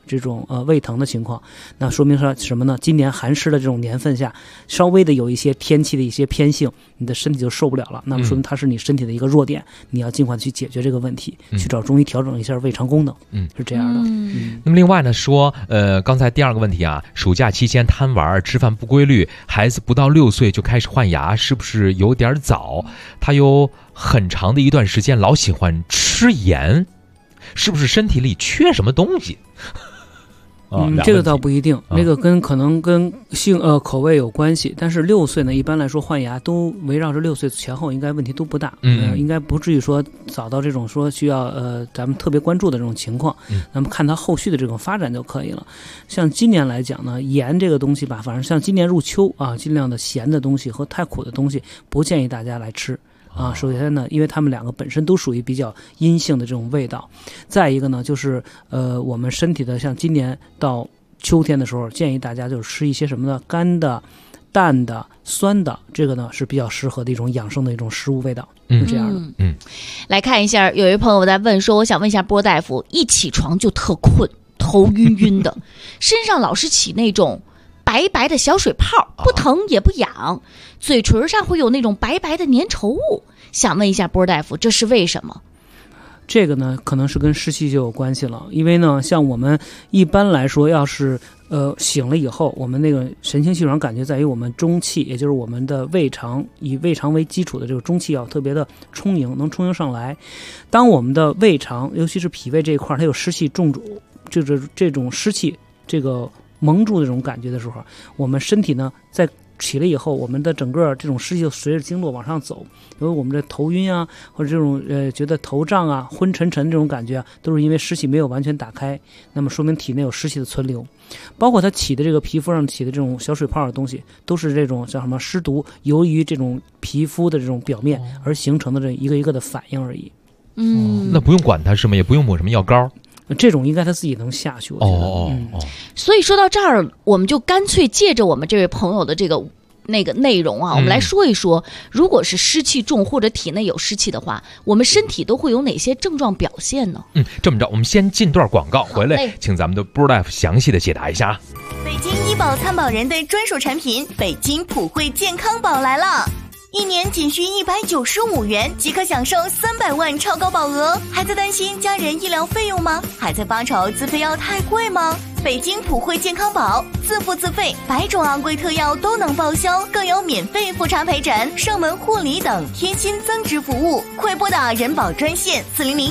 这种胃疼的情况，那说明是什么呢？今年寒湿的这种年份下，稍微的有一些天气的一些偏性，你的身体就受不了了，那么说明它是你身体的一个弱点，你要尽快去解决这个问题，去找中医调整一下胃肠功能，是这样的。 那么另外呢说，刚才第二个问题啊，暑假期间贪玩、吃饭不规律，孩子不到6岁就开始换牙，是不是有点早？他有很长的一段时间老喜欢吃盐，是不是身体里缺什么东西？ 这个倒不一定，那个可能跟口味有关系。但是6岁呢，一般来说换牙都围绕着6岁前后，应该问题都不大，应该不至于说早到这种说需要咱们特别关注的这种情况。那么看他后续的这种发展就可以了。像今年来讲呢，盐这个东西吧，反正像今年入秋啊，尽量的咸的东西和太苦的东西不建议大家来吃。首先呢，因为他们两个本身都属于比较阴性的这种味道，再一个呢，就是我们身体的像今年到秋天的时候，建议大家就是吃一些什么呢？干的、淡的、酸的，这个呢是比较适合的一种养生的一种食物味道，是这样的。 来看一下，有一位朋友在问说，我想问一下波大夫，一起床就特困，头晕晕的，身上老是起那种白白的小水泡，不疼也不痒，嘴唇上会有那种白白的粘稠物，想问一下波大夫，这是为什么？ 这个呢，可能是跟湿气就有关系了，因为呢，像我们一般来说，要是醒了以后，我们那个神清气爽感觉在于我们中气，也就是我们的胃肠，以胃肠为基础的这个中气要特别的充盈，能充盈上来。当我们的胃肠，尤其是脾胃这一块，它有湿气重主，这种湿气这个蒙住的这种感觉的时候，我们身体呢在起了以后，我们的整个这种湿气就随着经络往上走，比如我们的头晕啊，或者这种觉得头胀啊、昏沉沉这种感觉啊，都是因为湿气没有完全打开，那么说明体内有湿气的存留。包括它起的这个皮肤上起的这种小水泡的东西，都是这种叫什么湿毒，由于这种皮肤的这种表面而形成的这一个一个的反应而已。 那不用管它是吗？也不用抹什么药膏？ 这种应该他自己能下去，我觉得。 所以说到这儿，我们就干脆借着我们这位朋友的这个那个内容啊，我们来说一说，如果是湿气重或者体内有湿气的话，我们身体都会有哪些症状表现呢？ 这么着，我们先进段广告，回来请咱们的波大夫详细的解答一下。 北京医保参保人的专属产品北京普惠健康宝来了。1年仅需195元即可享受300万超高保额，还在担心家人医疗费用吗？还在发愁自费药太贵吗？北京普惠健康宝自付自费，100种昂贵特药都能报销，更有免费复查陪诊、上门护理等贴心增值服务。快拨打人保专线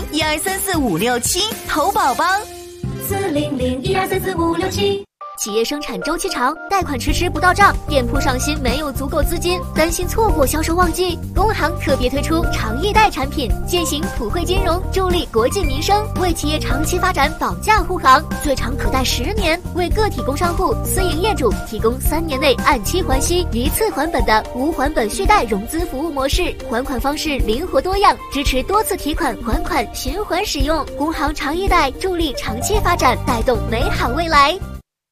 400-1234-567投保吧。 400-1234-567。企业生产周期长，贷款迟迟不到账，店铺上新没有足够资金，担心错过销售旺季，工行特别推出长易贷产品，践行普惠金融，助力国计民生，为企业长期发展保驾护航，最长可贷10年，为个体工商户、私营业主提供3年内按期还息、一次还本的无还本续贷融资服务模式，还款方式灵活多样，支持多次提款还款循环使用。工行长易贷助力长期发展，带动美好未来。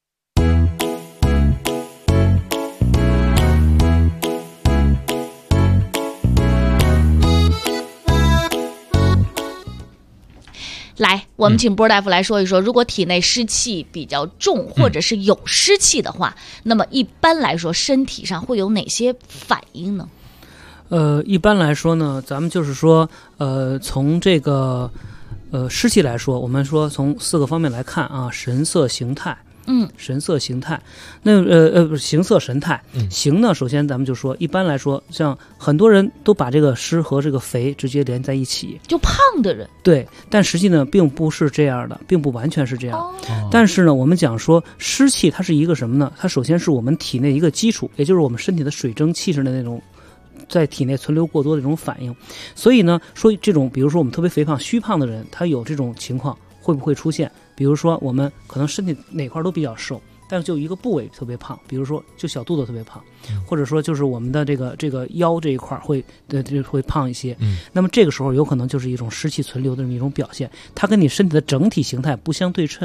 来，我们请波大夫来说一说，如果体内湿气比较重，或者是有湿气的话，那么一般来说身体上会有哪些反应呢？ 一般来说呢，咱们就是说，从这个湿气来说，我们说从4个方面来看啊，神色形态。神色形态，那形色神态。形呢，首先咱们就说，一般来说，像很多人都把这个湿和这个肥直接连在一起， 就胖的人。 对，但实际呢，并不是这样的，并不完全是这样。但是呢，我们讲说湿气，它是一个什么呢？它首先是我们体内一个基础，也就是我们身体的水蒸气式的那种在体内存留过多的这种反应。所以呢，说这种，比如说我们特别肥胖、虚胖的人，他有这种情况会不会出现？比如说我们可能身体哪块都比较瘦，但就一个部位特别胖，比如说就小肚子特别胖，或者说就是我们的这个腰这一块会胖一些。那么这个时候有可能就是一种湿气存留的这么一种表现，它跟你身体的整体形态不相对称。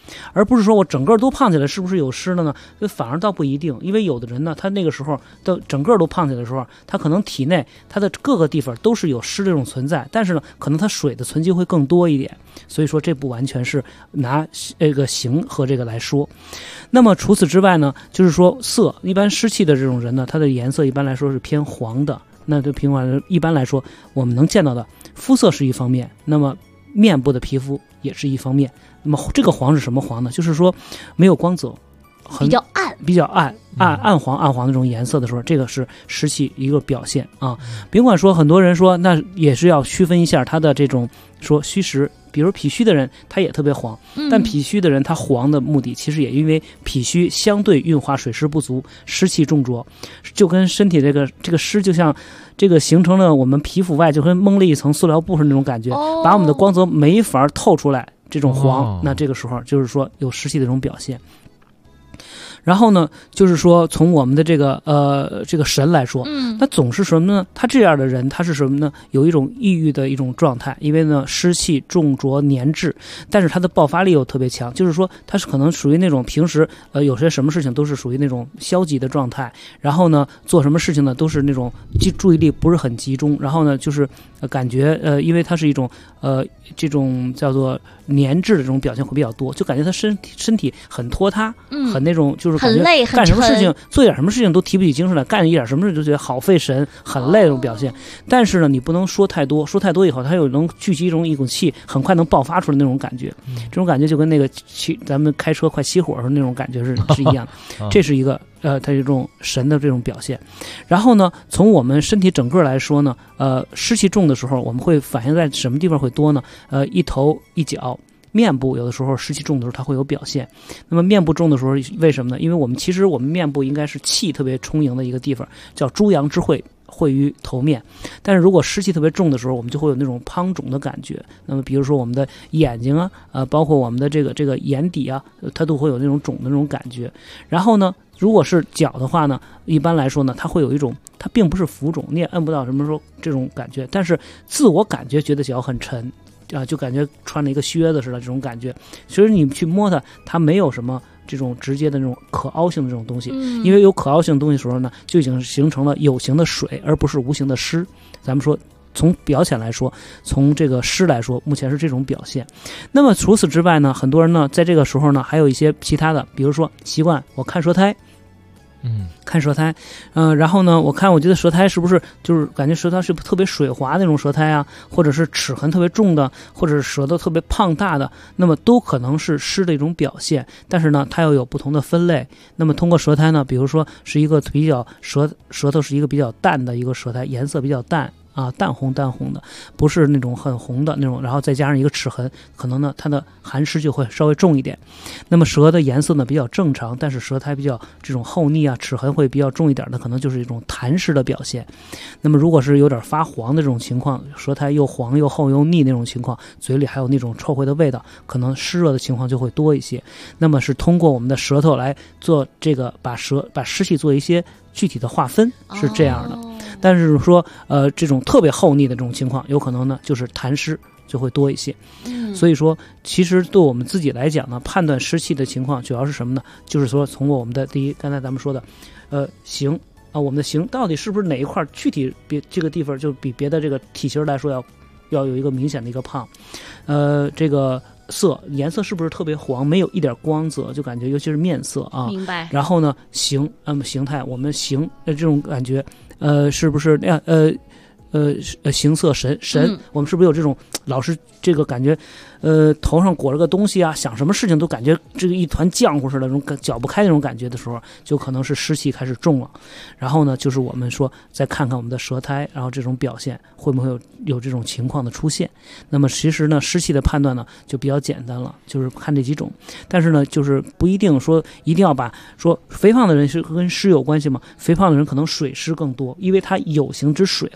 而不是说我整个都胖起来是不是有湿了呢？反而倒不一定，因为有的人呢，他那个时候的整个都胖起来的时候，他可能体内他的各个地方都是有湿这种存在，但是呢，可能他水的存积会更多一点，所以说这不完全是拿这个形和这个来说。那么除此之外呢，就是说色，一般湿气的这种人呢，他的颜色一般来说是偏黄的。那对平凡一般来说，我们能见到的肤色是一方面，那么面部的皮肤也是一方面。那么这个黄是什么黄呢？就是说没有光泽， 比较暗黄那种颜色的时候，这个是湿气一个表现啊。尽管说很多人说，那也是要区分一下它的这种说虚实。比如脾虚的人他也特别黄，但脾虚的人他黄的目的其实也因为脾虚相对运化水湿不足，湿气重浊，就跟身体这个湿就像这个形成了我们皮肤外就跟蒙了一层塑料布是那种感觉，把我们的光泽没法透出来，这种黄，那这个时候就是说有湿气的这种表现。然后呢，就是说从我们的这个神来说，他总是什么呢？他这样的人，他是什么呢？有一种抑郁的一种状态，因为呢湿气重浊粘滞，但是他的爆发力又特别强，就是说他是可能属于那种平时有些什么事情都是属于那种消极的状态，然后呢做什么事情呢都是那种注意力不是很集中，然后呢就是感觉因为他是一种这种叫做粘滞的这种表现会比较多，就感觉他身体很拖沓，很那种就是感觉很累， 干什么事情做点什么事情都提不起精神来，干一点什么事就觉得好费神，很累这种表现。但是呢，你不能说太多，说太多以后，它又能聚集一股气，很快能爆发出来那种感觉。这种感觉就跟那个咱们开车快熄火的时候那种感觉是一样的。这是一个它这种神的这种表现。然后呢，从我们身体整个来说呢，湿气重的时候，我们会反映在什么地方会多呢？一头一脚。面部有的时候湿气重的时候它会有表现，那么面部重的时候为什么呢？因为我们面部应该是气特别充盈的一个地方，叫诸阳之会于头面，但是如果湿气特别重的时候，我们就会有那种滂肿的感觉。那么比如说我们的眼睛啊，包括我们的这个眼底啊，它都会有那种肿的那种感觉。然后呢，如果是脚的话呢，一般来说呢，它会有一种，它并不是浮肿，你也摁不到什么说这种感觉，但是自我感觉觉得脚很沉。就感觉穿了一个靴子似的这种感觉，所以你去摸它没有什么这种直接的那种可凹性的这种东西，因为有可凹性的东西的时候呢，就已经形成了有形的水，而不是无形的湿。咱们说从表浅来说，从这个湿来说，目前是这种表现。那么除此之外呢，很多人呢在这个时候呢，还有一些其他的，比如说习惯我看舌苔。看舌苔，然后呢，我觉得舌苔是不是就是感觉舌苔是特别水滑那种舌苔啊，或者是齿痕特别重的，或者是舌头特别胖大的，那么都可能是湿的一种表现。但是呢，它又有不同的分类。那么通过舌苔呢，比如说是一个比较舌头是一个比较淡的一个舌苔，颜色比较淡。淡红的，不是那种很红的那种，然后再加上一个齿痕，可能呢它的寒湿就会稍微重一点。那么舌的颜色呢比较正常，但是舌苔比较这种厚腻啊，齿痕会比较重一点的，可能就是一种痰湿的表现。那么如果是有点发黄的这种情况，舌苔又黄又厚又腻那种情况，嘴里还有那种臭味的味道，可能湿热的情况就会多一些。那么是通过我们的舌头来做这个把湿气做一些具体的划分，是这样的。但是说这种特别厚腻的这种情况，有可能呢就是痰湿就会多一些。所以说其实对我们自己来讲呢，判断湿气的情况主要是什么呢？就是说从我们的第一，刚才咱们说的形我们的形到底是不是哪一块具体比这个地方就比别的这个体型来说要有一个明显的一个胖，这个色颜色是不是特别黄，没有一点光泽，就感觉尤其是面色啊。 明白。 然后呢形态，我们形这种感觉是不是那样形色神，我们是不是有这种老是这个感觉头上裹着个东西啊，想什么事情都感觉这个一团浆糊似的，那种搅不开那种感觉的时候，就可能是湿气开始重了。然后呢就是我们说再看看我们的舌苔，然后这种表现会不会有这种情况的出现。那么其实呢湿气的判断呢就比较简单了，就是看这几种。但是呢就是不一定说一定要把说肥胖的人是跟湿有关系吗？肥胖的人可能水湿更多，因为它有形之水会更多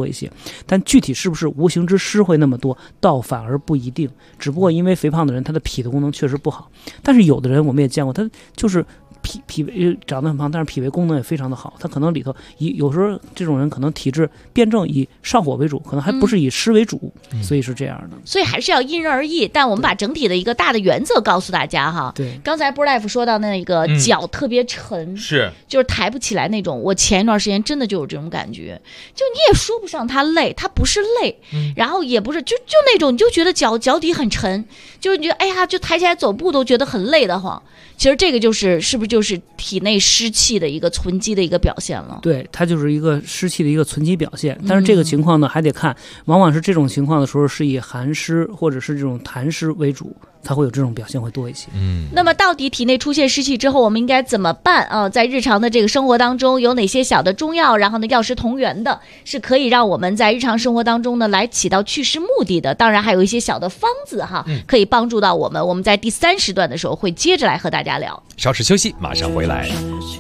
多一些。但具体是不是无形之失会那么多，倒反而不一定。只不过因为肥胖的人他的脾的功能确实不好，但是有的人我们也见过，他就是脾胃长得很胖，但是脾胃功能也非常的好，他可能里头有时候这种人可能体质辩证以上火为主，可能还不是以湿为主，所以是这样的。 所以还是要因人而异，但我们把整体的一个大的原则告诉大家哈。 对， 刚才波大夫说到那个脚特别沉， 是就是抬不起来那种。我前一段时间真的就有这种感觉，就你也说不上他累，他不是累，然后也不是就那种，你就觉得脚底很沉，就是你觉得哎呀，就抬起来走步都觉得很累的慌。其实这个是不是就是体内湿气的一个存积的一个表现了？ 对，它就是一个湿气的一个存积表现。但是这个情况呢，还得看，往往是这种情况的时候是以寒湿或者是这种痰湿为主，它会有这种表现会多一些。 那么到底体内出现湿气之后，我们应该怎么办啊？在日常的这个生活当中，有哪些小的中药，然后呢药食同源的，是可以让我们在日常生活当中呢来起到祛湿目的的？当然还有一些小的方子哈，可以帮助到我们。我们在第3时段的时候会接着来和大家聊。 稍事休息，马上回来。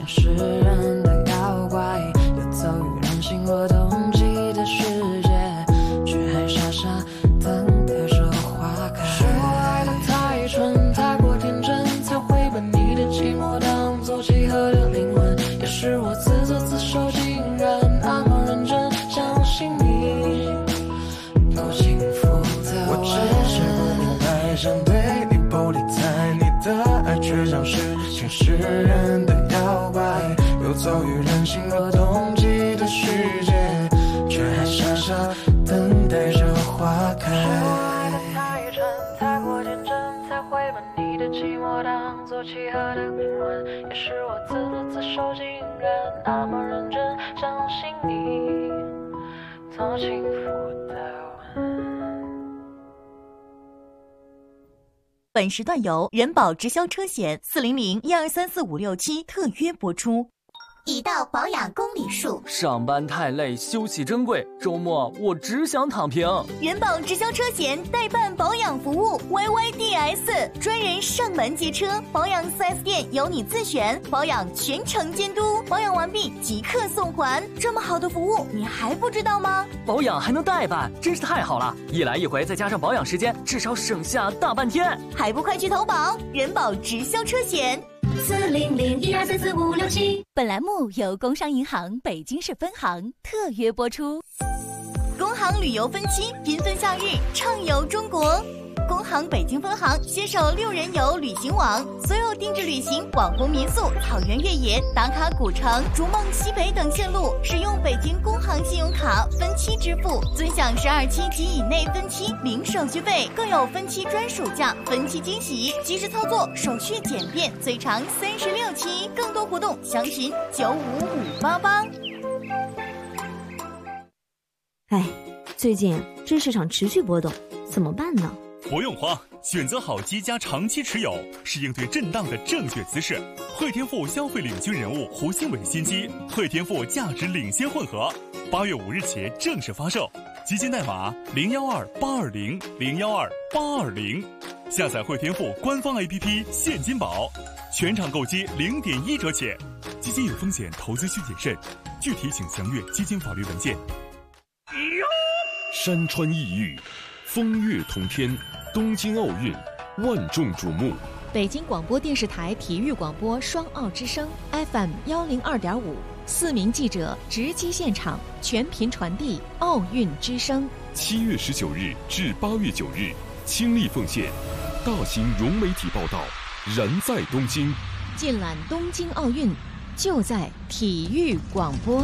是人的妖怪，游走于人心若冬季的世界，却还傻傻等待着花开。太沉，太过天真，才会把你的寂寞当作契合的灵魂。也是我自作自受，竟然那么认真，相信你做轻浮的吻。 本时段由人保直销车险400-1234567特约播出。 已到保养公里数， 上班太累，休息珍贵，周末我只想躺平。 人保直销车险代办保养服务 YYDS， 专人上门接车，保养 4S 店由你自选，保养全程监督，保养完毕即刻送还。这么好的服务你还不知道吗？ 保养还能代办，真是太好了，一来一回再加上保养时间，至少省下大半天。 还不快去投保人保直销车险 400-1234567。 本栏目由工商银行北京市分行特约播出。工行旅游分期缤纷夏日，畅游中国。工行北京分行携手6人游旅行网，所有定制旅行、网红民宿、草原越野、打卡古城、逐梦西北等线路，使用北京工行信用卡分期支付，尊享12期及以内分期零手续费，更有分期专属价、分期惊喜，及时操作，手续简便，最长36期。更多活动详询95588。 哎，最近这市场持续波动，怎么办呢？ 不用慌，选择好基加长期持有是应对震荡的正确姿势。汇添富消费领军人物胡新伟新机汇添富价值领先混合，8月5日起正式发售，基金代码012820012820，下载汇添富官方 APP 现金宝，全场购机0.1折起。基金有风险，投资需谨慎，具体请详阅基金法律文件。 山川异域，风月同天，东京奥运万众瞩目。 北京广播电视台体育广播双奥之声 FM102.5，4名记者直击现场，全频传递奥运之声。 7月19日至8月9日，倾力奉献，大型融媒体报道，燃在东京。 尽览东京奥运，就在体育广播。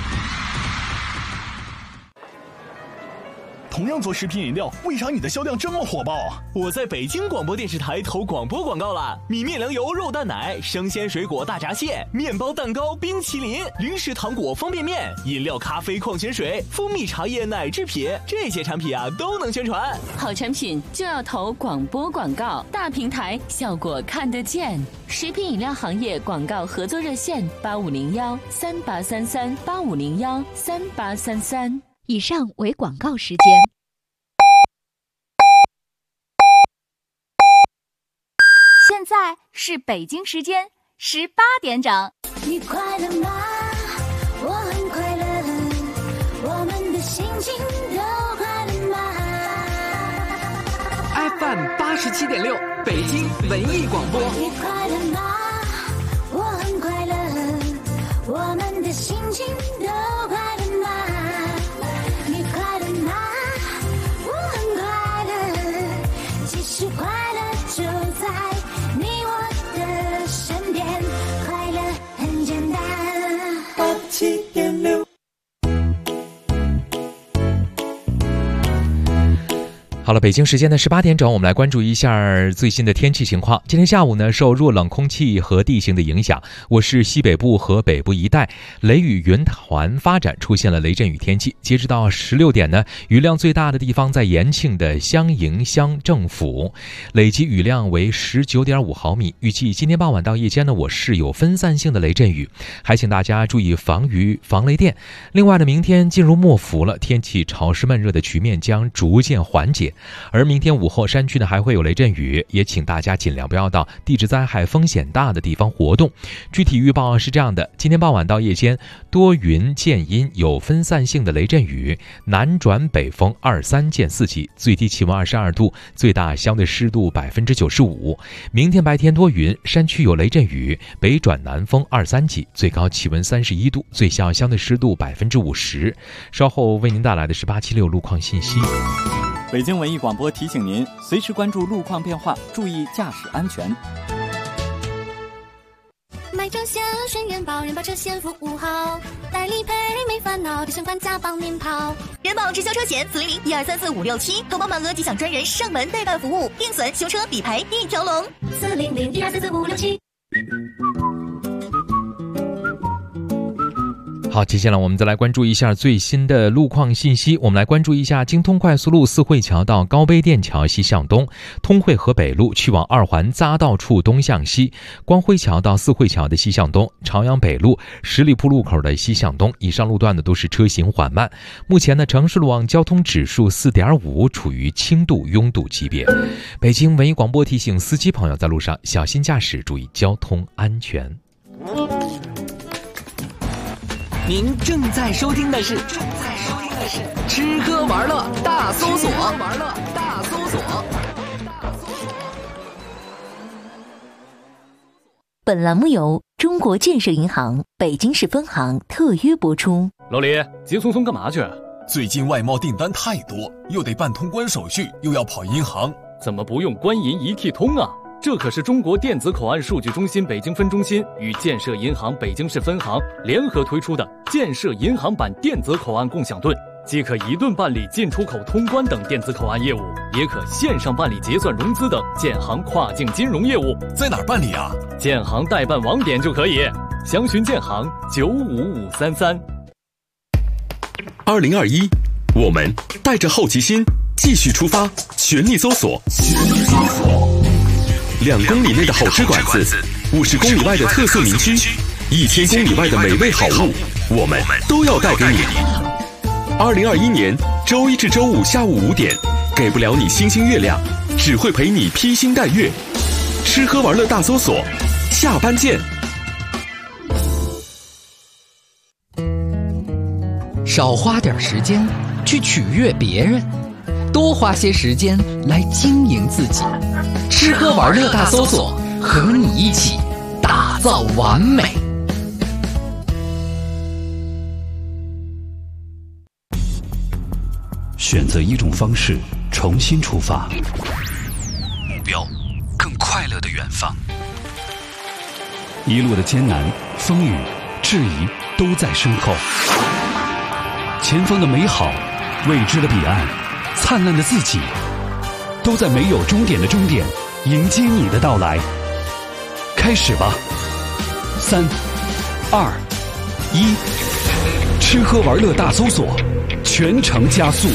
同样做食品饮料，为啥你的销量这么火爆啊？我在北京广播电视台投广播广告了，米面粮油肉蛋奶、生鲜水果大闸蟹、面包蛋糕、冰淇淋、零食糖果方便面、饮料咖啡矿泉水、蜂蜜茶叶奶制品，这些产品啊都能宣传。 好产品就要投广播广告，大平台效果看得见。食品饮料行业广告合作热线8501-3833-8501-3833。 以上为广告时间。 现在是北京时间18点整。 你快乐吗？我很快乐，我们的心情都快乐吗 FM 87.6，北京文艺广播。 你快乐吗？我很快乐，我们的心情都快乐吗？你快乐吗？我很快乐，其实快乐就在你我的身边，快乐很简单。87.6。 好了，北京时间的18点整，我们来关注一下最新的天气情况。今天下午呢，受弱冷空气和地形的影响，我市西北部和北部一带雷雨云团发展，出现了雷阵雨天气。截止到16点呢，雨量最大的地方在延庆的襄营乡政府，累计雨量为19.5毫米。预计今天傍晚到夜间呢，我市有分散性的雷阵雨，还请大家注意防雨防雷电。另外呢，明天进入末伏了，天气潮湿闷热的局面将逐渐缓解。而明天午后山区呢还会有雷阵雨，也请大家尽量不要到地质灾害风险大的地方活动。具体预报是这样的：今天傍晚到夜间多云见阴，有分散性的雷阵雨，南转北风2-3见4级，最低气温22度，最大相对湿度95%。明天白天多云，山区有雷阵雨，北转南风2-3级，最高气温31度，最小相对湿度50%。稍后为您带来的是876路况信息。 北京文艺广播提醒您，随时关注路况变化，注意驾驶安全。 买车险选人保，人保车险服务好，代理赔没烦恼，提前还价帮您跑。 人保直销车险400-1234567，投保满额即享专人上门代办服务，定损、修车、理赔一条龙。 400-1234567。 好，接下来我们再来关注一下最新的路况信息。我们来关注一下京通快速路四惠桥到高碑店桥西向东，通惠河北路去往二环匝道处东向西，光辉桥到四惠桥的西向东，朝阳北路十里铺路口的西向东，以上路段呢都是车行缓慢。目前呢，城市路网交通指数4.5，处于轻度拥堵级别。北京文艺广播提醒司机朋友在路上小心驾驶，注意交通安全。 您正在收听的是吃喝玩乐大搜索。 本栏目由中国建设银行北京市分行特约播出。 老李，急匆匆干嘛去？ 最近外贸订单太多，又得办通关手续，又要跑银行， 怎么不用官银一体通啊？这可是中国电子口岸数据中心北京分中心与建设银行北京市分行联合推出的建设银行版电子口岸共享盾，既可一盾办理进出口通关等电子口岸业务，也可线上办理结算融资等建行跨境金融业务。 在哪儿办理啊？ 建行代办网点就可以，详询建行95533。 2021，我们带着好奇心继续出发，全力搜索。2公里内的好吃馆子，50公里外的特色民区，1000公里外的美味好物，我们都要带给你。2021年周一至周五下午5点，给不了你星星月亮，只会陪你披星戴月。吃喝玩乐大搜索，下班见。 少花点时间去取悦别人，多花些时间来经营自己。吃喝玩乐大搜索，和你一起打造完美。 选择一种方式，重新出发，目标更快乐的远方。一路的艰难、风雨、质疑都在身后，前方的美好、未知的彼岸、灿烂的自己，都在没有终点的终点迎接你的到来。开始吧，3、2、1，吃喝玩乐大搜索，全程加速。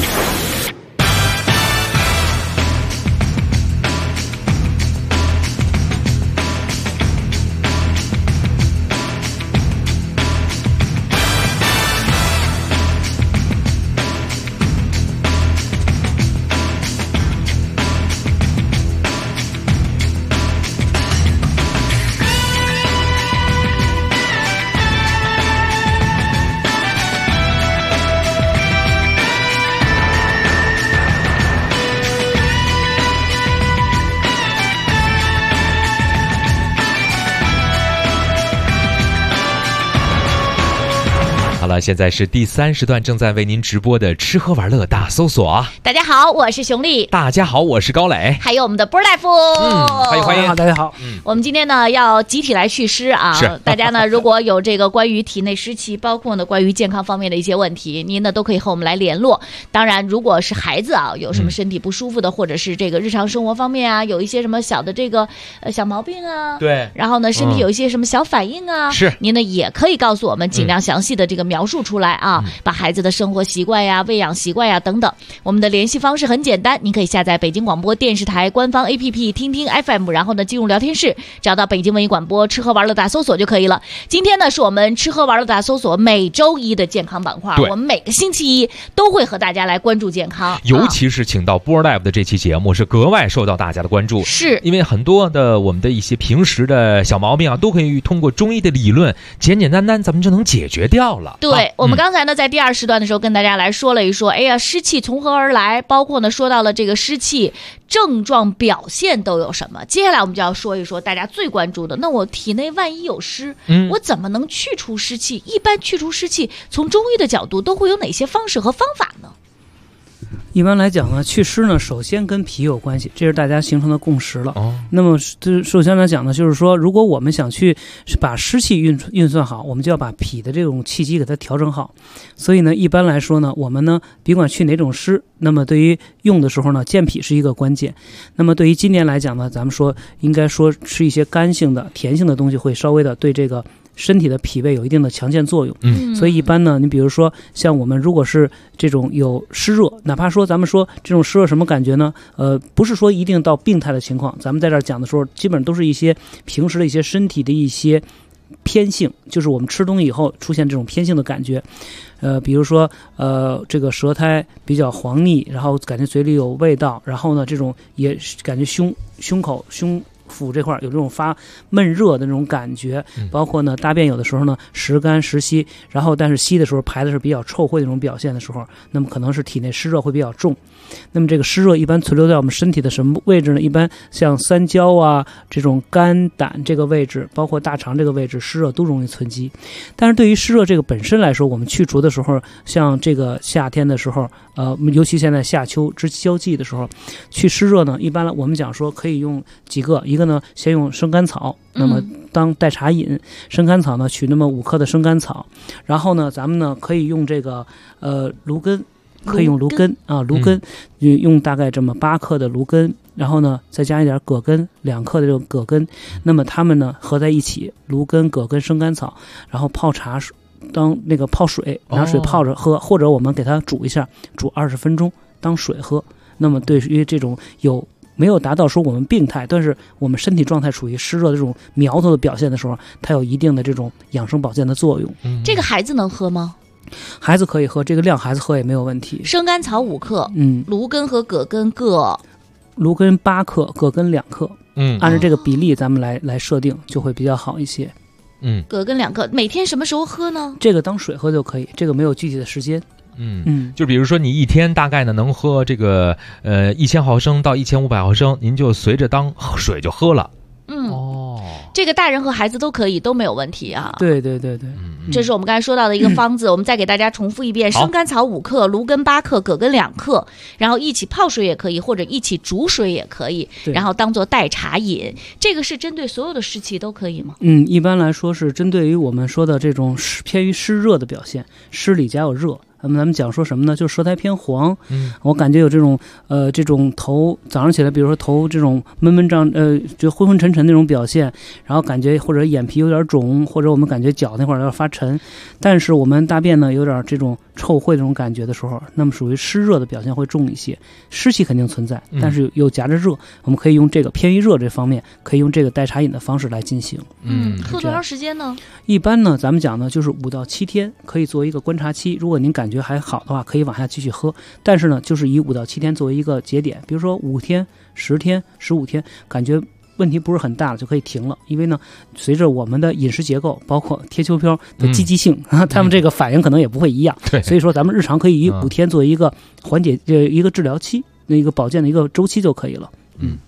了，现在是第3时段正在为您直播的吃喝玩乐大搜索。 大家好，我是熊丽。 大家好，我是高磊。 还有我们的波大夫。 欢迎。 大家好。 我们今天呢要集体来祛湿啊。 是。 大家呢如果有这个关于体内湿气，包括呢关于健康方面的一些问题，您呢都可以和我们来联络。当然，如果是孩子啊，有什么身体不舒服的，或者是这个日常生活方面啊，有一些什么小的这个小毛病啊， 对。 然后呢身体有一些什么小反应啊， 是。 您呢也可以告诉我们，尽量详细的这个描述出来啊，把孩子的生活习惯呀、喂养习惯呀等等。我们的联系方式很简单，您可以下载北京广播电视台官方 APP 听听 FM， 然后呢进入聊天室，找到北京文艺广播吃喝玩乐大搜索就可以了。今天呢是我们吃喝玩乐大搜索每周一的健康板块，我们每个星期一都会和大家来关注健康， 尤其是请到波大夫的这期节目是格外受到大家的关注， 是因为很多的我们的一些平时的小毛病啊，都可以通过中医的理论简简单单咱们就能解决掉了。 对，我们刚才呢在第2时段的时候跟大家来说了一说，哎呀，湿气从何而来，包括呢说到了这个湿气症状表现都有什么。接下来我们就要说一说大家最关注的，那我体内万一有湿，我怎么能去除湿气？一般去除湿气从中医的角度都会有哪些方式和方法呢？ 一般来讲呢，祛湿呢，首先跟脾有关系，这是大家形成的共识了。那么首先来讲呢，就是说，如果我们想去把湿气运算好，我们就要把脾的这种气机给它调整好。所以呢，一般来说呢，我们呢，甭管去哪种湿，那么对于用的时候呢，健脾是一个关键。那么对于今年来讲呢，咱们说应该说吃一些干性的、甜性的东西，会稍微的对这个身体的脾胃有一定的强健作用。所以一般呢，你比如说像我们如果是这种有湿热，哪怕说咱们说这种湿热什么感觉呢？不是说一定到病态的情况，咱们在这儿讲的时候，基本上都是一些平时的一些身体的一些偏性，就是我们吃东西以后出现这种偏性的感觉。比如说这个舌苔比较黄腻，然后感觉嘴里有味道，然后呢这种也感觉胸口腹这块有这种发闷热的那种感觉，包括呢大便有的时候呢时干时稀，然后但是稀的时候排的是比较臭秽的那种表现的时候，那么可能是体内湿热会比较重。那么这个湿热一般存留在我们身体的什么位置呢？一般像三焦啊这种肝胆这个位置，包括大肠这个位置，湿热都容易存积。但是对于湿热这个本身来说，我们去除的时候，像这个夏天的时候，尤其现在夏秋之交际的时候，去湿热呢，一般我们讲说可以用几个，一个呢先用生甘草，那么当代茶饮。生甘草呢取那么5克的生甘草，然后呢咱们呢可以用这个芦根。可以用芦根啊，芦根用大概这么8克的芦根，然后呢再加一点葛根2克的这种葛根，那么它们呢合在一起，芦根、葛根、生甘草，然后泡茶当那个泡水，拿水泡着喝，或者我们给它煮一下，煮20分钟当水喝。那么对于这种没有达到说我们病态，但是我们身体状态处于湿热的这种苗头的表现的时候，它有一定的这种养生保健的作用。 这个孩子能喝吗？ 孩子可以喝，这个量孩子喝也没有问题。 生甘草5克，芦根和葛根芦根8克，葛根2克，按照这个比例咱们来设定，就会比较好一些。 葛根2克，每天什么时候喝呢？ 这个当水喝就可以，这个没有具体的时间。 就比如说你一天大概呢能喝这个1000毫升到1500毫升，您就随着当水就喝了。 这个大人和孩子都可以，都没有问题啊。 对， 这是我们刚才说到的一个方子，我们再给大家重复一遍：生甘草5克，芦根8克，葛根2克，然后一起泡水也可以，或者一起煮水也可以，然后当做代茶饮。这个是针对所有的湿气都可以吗？ 一般来说是针对于我们说的这种偏于湿热的表现，湿里加有热。那么咱们讲说什么呢？就是舌苔偏黄，我感觉有这种头早上起来，比如说头这种闷胀，就昏昏沉沉那种表现，然后感觉或者眼皮有点肿，或者我们感觉脚那块有点发沉，但是我们大便呢有点这种臭秽这种感觉的时候，那么属于湿热的表现会重一些，湿气肯定存在，但是又夹着热，我们可以用这个偏于热这方面，可以用这个代茶饮的方式来进行。 喝多长时间呢？ 一般呢，咱们讲呢就是5到7天，可以作为一个观察期。如果您感觉还好的话，可以往下继续喝。但是呢，就是以5到7天作为一个节点，比如说5天、10天、15天，感觉问题不是很大了，就可以停了。因为呢，随着我们的饮食结构，包括贴秋膘的积极性，他们这个反应可能也不会一样。所以说，咱们日常可以以5天作为一个缓解、一个治疗期、一个保健的一个周期就可以了。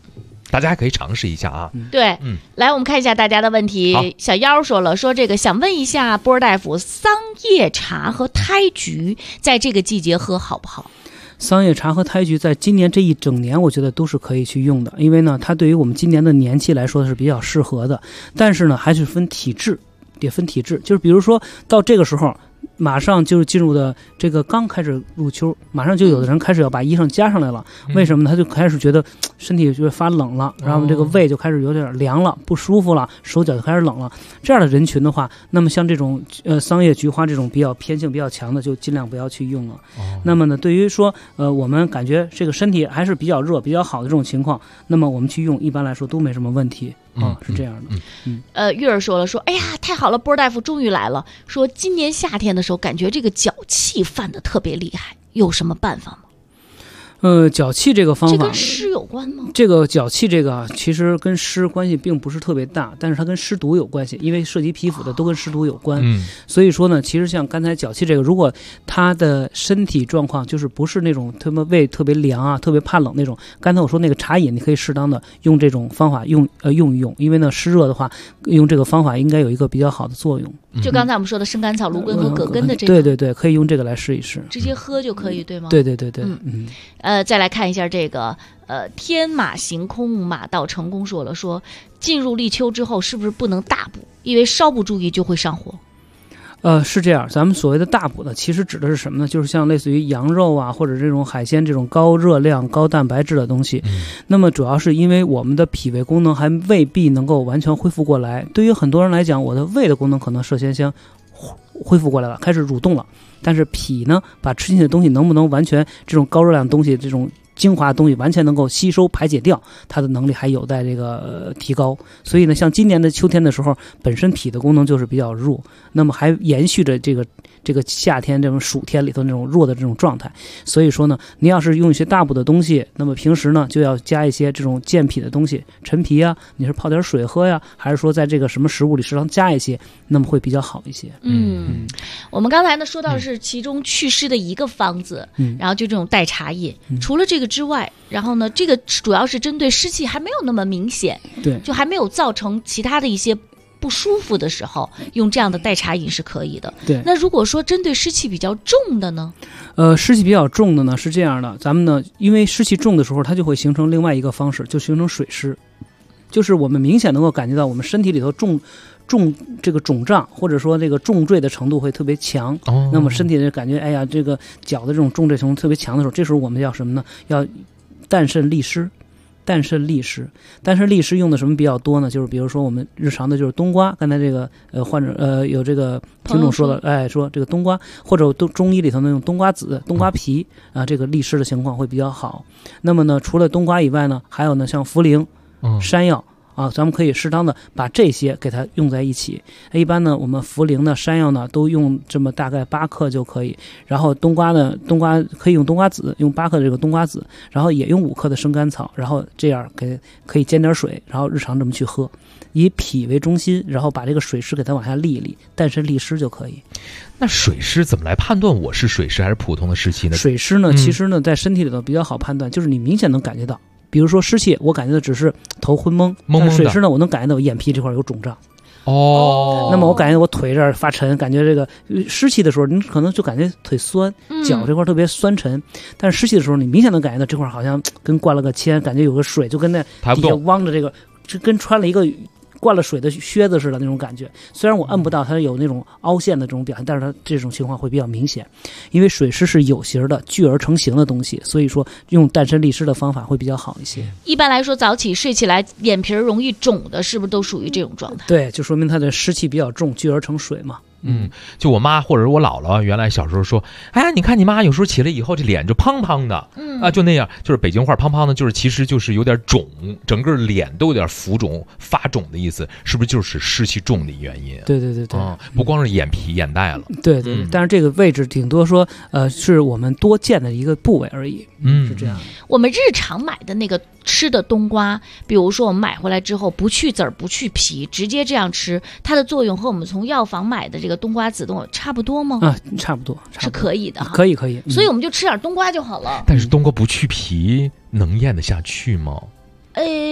大家可以尝试一下啊。 对，来我们看一下大家的问题。小妖说了，说这个想问一下波尔大夫，桑叶茶和胎菊在这个季节喝好不好？ 桑叶茶和胎菊在今年这一整年，我觉得都是可以去用的，因为呢，它对于我们今年的年气来说是比较适合的。但是呢，还是分体质，得分体质，就是比如说到这个时候。马上就进入的这个刚开始入秋，马上就有的人开始要把衣裳加上来了。为什么呢？他就开始觉得身体就发冷了，然后这个胃就开始有点凉了，不舒服了，手脚就开始冷了。这样的人群的话，那么像这种桑叶菊花这种比较偏性比较强的，就尽量不要去用了。那么呢，对于说我们感觉这个身体还是比较热、比较好的这种情况，那么我们去用，一般来说都没什么问题。是这样的。 玉儿说了，说哎呀，太好了，波尔大夫终于来了。说今年夏天的时候，感觉这个脚气犯得特别厉害，有什么办法吗？ 脚气这个方法， 这跟湿有关吗？ 这个脚气这个其实跟湿关系并不是特别大，但是它跟湿毒有关系，因为涉及皮肤的都跟湿毒有关。所以说呢，其实像刚才脚气这个，如果他的身体状况就是不是那种特别胃特别凉啊、特别怕冷那种，刚才我说那个茶饮，你可以适当的用这种方法用一用，因为呢湿热的话，用这个方法应该有一个比较好的作用。 就刚才我们说的生甘草、芦根和葛根的这个， 对，可以用这个来试一试， 直接喝就可以，对吗？ 对， 再来看一下这个，天马行空马到成功说了，说进入立秋之后是不是不能大补，因为稍不注意就会上火？ 是这样，咱们所谓的大补呢，其实指的是什么呢？就是像类似于羊肉啊，或者这种海鲜这种高热量、高蛋白质的东西。那么主要是因为我们的脾胃功能还未必能够完全恢复过来。对于很多人来讲，我的胃的功能可能涉先恢复过来了，开始蠕动了，但是脾呢，把吃进去的东西能不能完全这种高热量的东西，这种精华的东西完全能够吸收排解掉，它的能力还有待这个提高。所以呢，像今年的秋天的时候，本身脾的功能就是比较弱，那么还延续着这个夏天这种暑天里头那种弱的这种状态。所以说呢，你要是用一些大补的东西，那么平时呢就要加一些这种健脾的东西，陈皮啊，你是泡点水喝呀，还是说在这个什么食物里适当加一些，那么会比较好一些。 我们刚才呢说到的是其中祛湿的一个方子，然后就这种代茶饮，除了这个之外，然后呢，这个主要是针对湿气还没有那么明显， 对， 就还没有造成其他的一些不舒服的时候，用这样的代茶饮是可以的。 对， 那如果说针对湿气比较重的呢？ 湿气比较重的呢是这样的，咱们呢，因为湿气重的时候，它就会形成另外一个方式，就形成水湿，就是我们明显能够感觉到我们身体里头这个肿胀或者说这个重坠的程度会特别强。那么身体的感觉，哎呀，这个脚的这种重坠程度特别强的时候，这时候我们要什么呢？要淡渗利湿。淡渗利湿用的什么比较多呢？就是比如说我们日常的就是冬瓜，刚才这个患者有这个听众说了，说这个冬瓜或者中医里头呢用冬瓜子、冬瓜皮啊，这个利湿的情况会比较好。那么呢，除了冬瓜以外呢，还有呢像茯苓、山药。咱们可以适当的把这些给它用在一起。一般呢，我们茯苓呢、山药呢都用这么大概8克就可以。然后冬瓜可以用冬瓜子，用8克的这个冬瓜子，然后也用5克的生甘草，然后这样可以煎点水，然后日常这么去喝，以脾为中心，然后把这个水湿给它往下沥一沥，淡渗利湿就可以。 那水湿怎么来判断我是水湿还是普通的湿气呢？ 水湿呢，其实呢在身体里头比较好判断，就是你明显能感觉到。比如说湿气，我感觉的只是头昏蒙，但水湿呢，我能感觉到我眼皮这块有肿胀。那么我感觉我腿这儿发沉，感觉这个湿气的时候，你可能就感觉腿酸，脚这块特别酸沉。但是湿气的时候，你明显能感觉到这块好像跟灌了个铅，感觉有个水就跟那底下汪着这个，就跟穿了一个灌了水的靴子似的那种感觉。虽然我摁不到它有那种凹陷的这种表现，但是它这种情况会比较明显。因为水湿是有形的、聚而成形的东西，所以说用淡渗利湿的方法会比较好一些。 一般来说，早起睡起来眼皮容易肿的，是不是都属于这种状态？ 对，就说明它的湿气比较重，聚而成水嘛。 就我妈或者是我姥姥原来小时候说，哎呀，你看你妈有时候起来以后这脸就胖胖的，就那样，就是北京话胖胖的，就是其实就是有点肿，整个脸都有点浮肿发肿的意思，是不是就是湿气重的原因？ 对， 不光是眼皮眼袋了。 对，但是这个位置顶多说是我们多见的一个部位而已。是这样的。 我们日常买的那个吃的冬瓜，比如说我们买回来之后不去籽儿不去皮，直接这样吃，它的作用和我们从药房买的这个冬瓜子差不多吗？ 差不多是可以的哈。 可以。 所以我们就吃点冬瓜就好了。 但是冬瓜不去皮能咽得下去吗？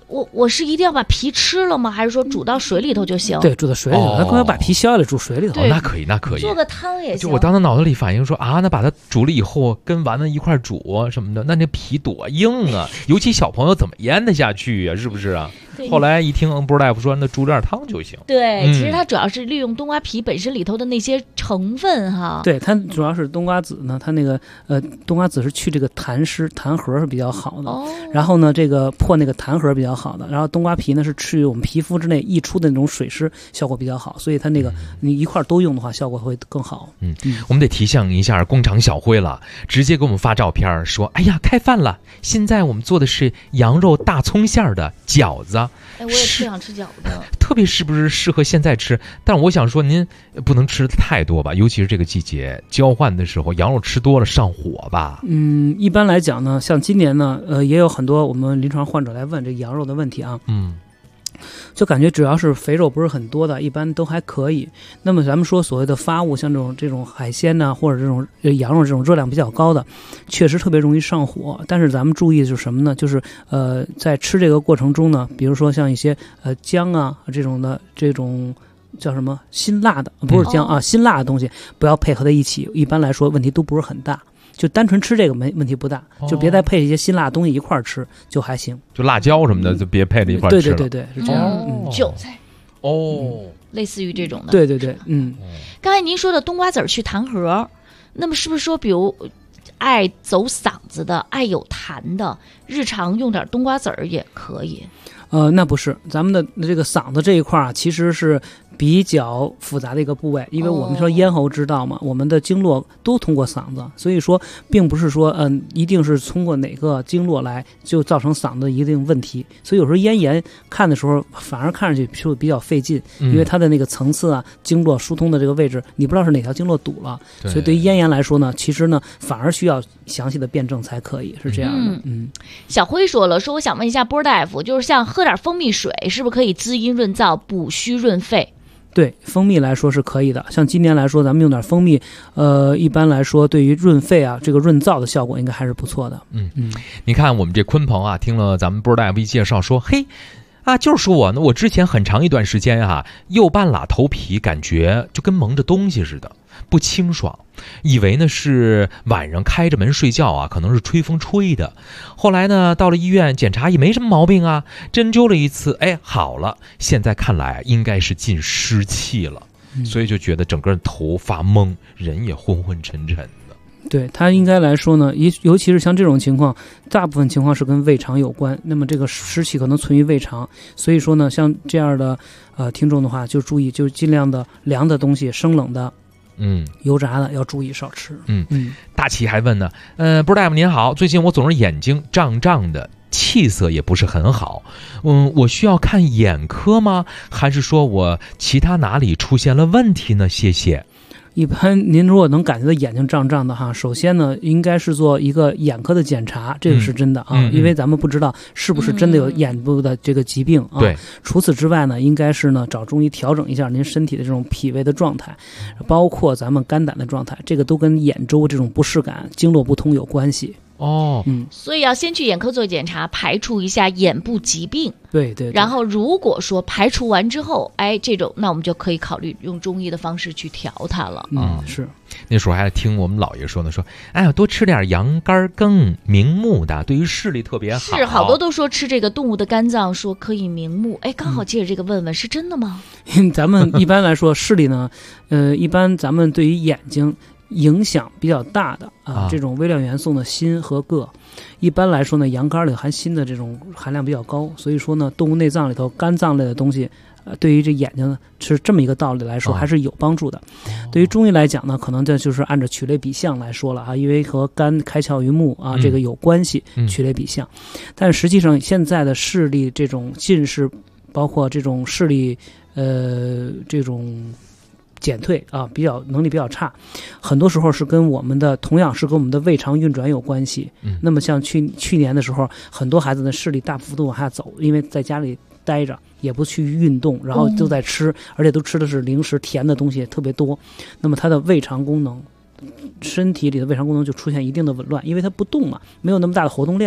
我是一定要把皮吃了吗？还是说煮到水里头就行？ 对，煮到水里头，他更要把皮削下来煮水里头。 那可以，那可以。 做个汤也行。 就我当时脑子里反应说啊，那把它煮了以后跟丸子一块煮什么的，那皮多硬啊！尤其小朋友怎么咽得下去呀？是不是啊？后来一听波大夫说，那煮点汤就行。 对，其实它主要是利用冬瓜皮本身里头的那些成分哈。 对，它主要是冬瓜籽呢，它那个冬瓜籽是去这个痰湿痰核是比较好的。然后呢，这个破那个痰核比较好的。然后冬瓜皮呢是去我们皮肤之内溢出的那种水湿，效果比较好。所以它那个你一块都用的话，效果会更好。 我们得提醒一下工厂小辉了，直接给我们发照片说，哎呀，开饭了！现在我们做的是羊肉大葱馅的饺子。 哎，我也特想吃饺子， 特别是不是适合现在吃？但是我想说，您不能吃太多吧，尤其是这个季节交换的时候，羊肉吃多了上火吧。 一般来讲呢，像今年呢，也有很多我们临床患者来问这个羊肉的问题啊。就感觉只要是肥肉不是很多的，一般都还可以。那么咱们说所谓的发物，像这种海鲜呢，或者这种羊肉这种热量比较高的，确实特别容易上火。但是咱们注意的是什么呢？就是在吃这个过程中呢，比如说像一些姜啊这种的这种。叫什么辛辣的，不是姜啊，辛辣的东西不要配合在一起。一般来说问题都不是很大，就单纯吃这个问题不大，就别再配一些辛辣的东西一块儿吃就还行。 就辣椒什么的就别配着一块儿吃了。 对，是这样。 韭菜类似于这种的。 对， 刚才您说的冬瓜籽去痰核，那么是不是说比如爱走嗓子的、爱有痰的，日常用点冬瓜籽也可以？ 那不是，咱们的这个嗓子这一块啊，其实是比较复杂的一个部位，因为我们说咽喉知道嘛，我们的经络都通过嗓子，所以说并不是说一定是通过哪个经络来就造成嗓子一定问题，所以有时候咽炎看的时候反而看上去就比较费劲，因为它的那个层次啊，经络疏通的这个位置，你不知道是哪条经络堵了，所以对于咽炎来说呢，其实呢反而需要详细的辩证才可以，是这样的。 小辉说了，说我想问一下波大夫，就是像喝点蜂蜜水，是不是可以滋阴润燥、补虚润肺？ 对，蜂蜜来说是可以的。像今年来说，咱们用点蜂蜜，一般来说对于润肺啊，这个润燥的效果应该还是不错的。 你看我们这鲲鹏啊，听了咱们波大夫一介绍说，嘿。就是说我之前很长一段时间右半拉头皮感觉就跟蒙着东西似的，不清爽，以为呢是晚上开着门睡觉可能是吹风吹的。后来呢到了医院检查也没什么毛病针灸了一次，好了。现在看来应该是进湿气了，所以就觉得整个人头发懵，人也昏昏沉沉的。 对，它应该来说呢，尤其是像这种情况，大部分情况是跟胃肠有关。那么这个湿气可能存于胃肠，所以说呢，像这样的听众的话，就注意，就尽量的凉的东西、生冷的、油炸的要注意少吃。 大齐还问呢，波大夫您好，最近我总是眼睛胀胀的，气色也不是很好，我需要看眼科吗？还是说我其他哪里出现了问题呢？谢谢。 一般您如果能感觉到眼睛胀胀的首先呢应该是做一个眼科的检查，这个是真的因为咱们不知道是不是真的有眼部的这个疾病对， 除此之外呢，应该是呢找中医调整一下您身体的这种脾胃的状态，包括咱们肝胆的状态，这个都跟眼周这种不适感、经络不通有关系。 所以要先去眼科做检查，排除一下眼部疾病。 对， 然后如果说排除完之后，这种那我们就可以考虑用中医的方式去调它了。 是。 那时候还听我们姥爷说呢，说多吃点羊肝羹，明目的，对于视力特别好。 是，好多都说吃这个动物的肝脏说可以明目。刚好借着这个问问，是真的吗？ 咱们一般来说视力呢，一般咱们对于眼睛影响比较大的这种微量元素呢，锌和铬，一般来说呢，羊肝里含锌的这种含量比较高，所以说呢，动物内脏里头肝脏类的东西，对于这眼睛呢是这么一个道理来说，还是有帮助的。对于中医来讲呢，可能这就是按照取类比象来说了因为和肝开窍于目这个有关系，取类比象。但实际上现在的视力这种近视，包括这种视力这种减退比较能力比较差，很多时候是跟我们的同样是跟我们的胃肠运转有关系。那么像去年的时候，很多孩子的视力大幅度往下走，因为在家里待着也不去运动，然后都在吃，而且都吃的是零食甜的东西特别多，那么他的胃肠功能，身体里的胃肠功能就出现一定的紊乱，因为它不动嘛，没有那么大的活动量，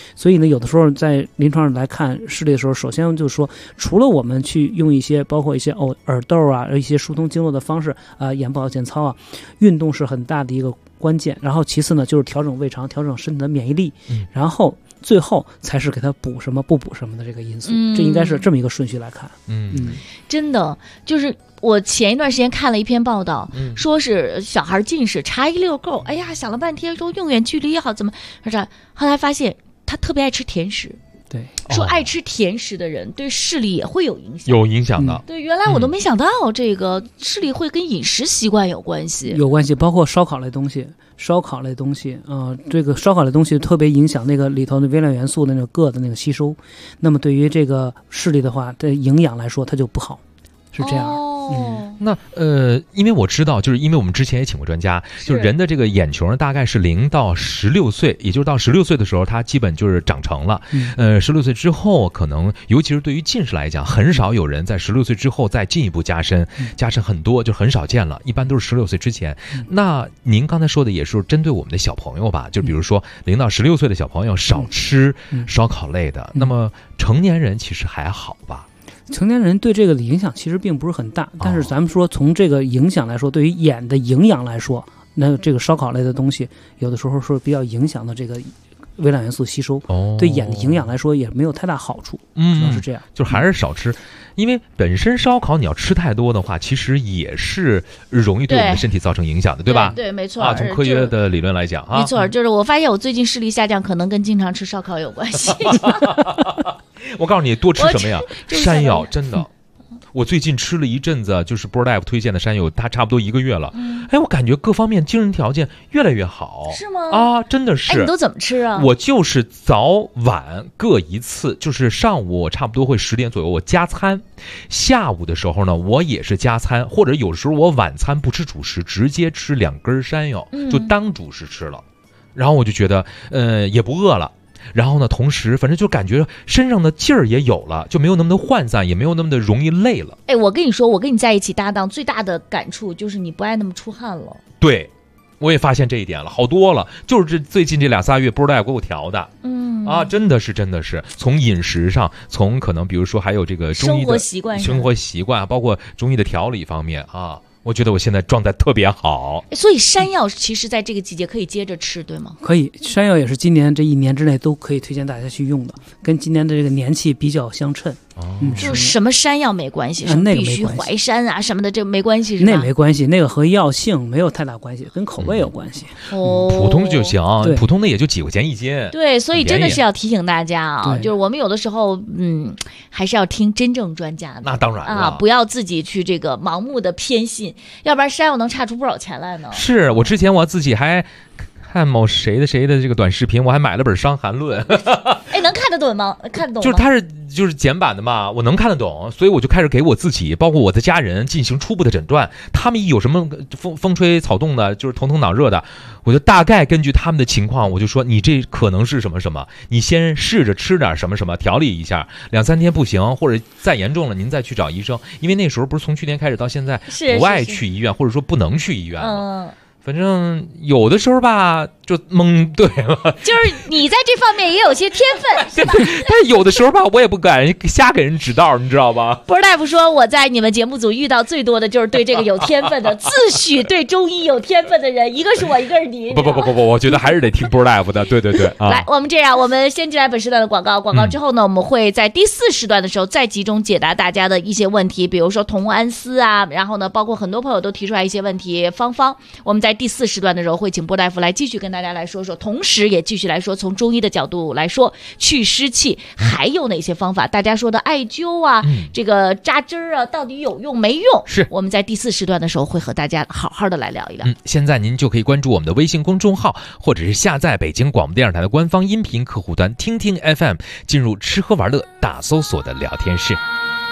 所以呢，有的时候在临床上来看视力的时候，首先就是说，除了我们去用一些包括一些耳豆啊，一些疏通经络的方式啊，眼保健操啊，运动是很大的一个关键。然后其次呢，就是调整胃肠，调整身体的免疫力，然后最后才是给他补什么不补什么的这个因素，这应该是这么一个顺序来看。 真的就是我前一段时间看了一篇报道，说是小孩近视，查一溜够，哎呀，想了半天，说用眼距离也好，怎么，后来发现他特别爱吃甜食。 对， 说爱吃甜食的人对视力也会有影响， 有影响的。 对，原来我都没想到这个视力会跟饮食习惯有关系。 有关系，包括烧烤类东西，这个烧烤类东西特别影响那个里头的微量元素的那个铬的那个吸收。那么对于这个视力的话，对营养来说它就不好，是这样。 那因为我知道，就是因为我们之前也请过专家，就是人的这个眼球呢，大概是0到16岁，也就是到16岁的时候，它基本就是长成了。16岁之后，可能尤其是对于近视来讲，很少有人在16岁之后再进一步加深很多，就很少见了。一般都是16岁之前。那您刚才说的也是针对我们的小朋友吧？就比如说0到16岁的小朋友少吃烧烤类的，那么成年人其实还好吧？ 成年人对这个的影响其实并不是很大，但是咱们说从这个影响来说，对于眼的营养来说，那这个烧烤类的东西有的时候是比较影响的这个微量元素吸收，对眼的营养来说也没有太大好处。主要是这样， 就还是少吃。因为本身烧烤你要吃太多的话，其实也是容易对我们的身体造成影响的，对吧？ 对，没错。 从科学的理论来讲没错，就是我发现我最近视力下降，可能跟经常吃烧烤有关系。 我告诉你，多吃什么呀？山药，真的。我最近吃了一阵子，就是波尔大夫推荐的山药，它差不多1个月了。我感觉各方面精神条件越来越好。 是吗？ 真的是。 你都怎么吃啊？ 我就是早晚各一次，就是上午我差不多会10点左右我加餐，下午的时候呢我也是加餐，或者有时候我晚餐不吃主食，直接吃2根山药，就当主食吃了。然后我就觉得也不饿了。然后呢，同时反正就感觉身上的劲儿也有了，就没有那么的涣散，也没有那么的容易累了。 我跟你说，我跟你在一起搭档最大的感触就是你不爱那么出汗了。 对，我也发现这一点了，好多了，就是最近这2-3月不知道要给我调的。真的是从饮食上，从可能比如说还有这个中医的生活习惯，包括中医的调理方面我觉得我现在状态特别好。 所以山药其实在这个季节可以接着吃，对吗？ 可以，山药也是今年这1年之内都可以推荐大家去用的，跟今年的这个年气比较相称。 就是什么山药没关系，什么必须淮山啊什么的，这没关系是吧？ 那没关系，那个和药性没有太大关系，跟口味有关系。 普通就行，普通的也就几块钱1斤。 对，所以真的是要提醒大家就是我们有的时候还是要听真正专家的。 那当然了不要自己去这个盲目的偏信，要不然山药能差出不少钱来呢。 是我之前我自己还看某谁的这个短视频，我还买了本《伤寒论》。 能看得懂吗？看得懂吗？ 就是它就是简版的嘛，我能看得懂，所以我就开始给我自己，包括我的家人进行初步的诊断。他们一有什么风吹草动的，就是头疼脑热的，我就大概根据他们的情况，我就说你这可能是什么什么，你先试着吃点什么什么调理一下，2-3天不行，或者再严重了，您再去找医生。因为那时候不是从去年开始到现在不爱去医院，或者说不能去医院嘛。反正有的时候吧，就蒙对了。 就是你在这方面也有些天分，是吧？ 但有的时候吧，我也不敢瞎给人指道，你知道吧？ 波尔大夫说，我在你们节目组遇到最多的就是对这个有天分的，自诩对中医有天分的人，一个是我，一个是你。 不，我觉得还是得听波尔大夫的。对。 来，我们这样，我们先进来本时段的广告之后呢，我们会在第4时段的时候再集中解答大家的一些问题，比如说童安丝啊，然后呢，包括很多朋友都提出来一些问题，芳，我们在第4时段的时候会请波大夫来继续跟大家来说说，同时也继续来说从中医的角度来说去湿气还有哪些方法，大家说的艾灸啊，这个扎针啊到底有用没用， 是我们在第4时段的时候会和大家好好的来聊一聊。 现在您就可以关注我们的微信公众号，或者是下载北京广播电视台的官方音频客户端听听 FM， 进入吃喝玩乐大搜索的聊天室。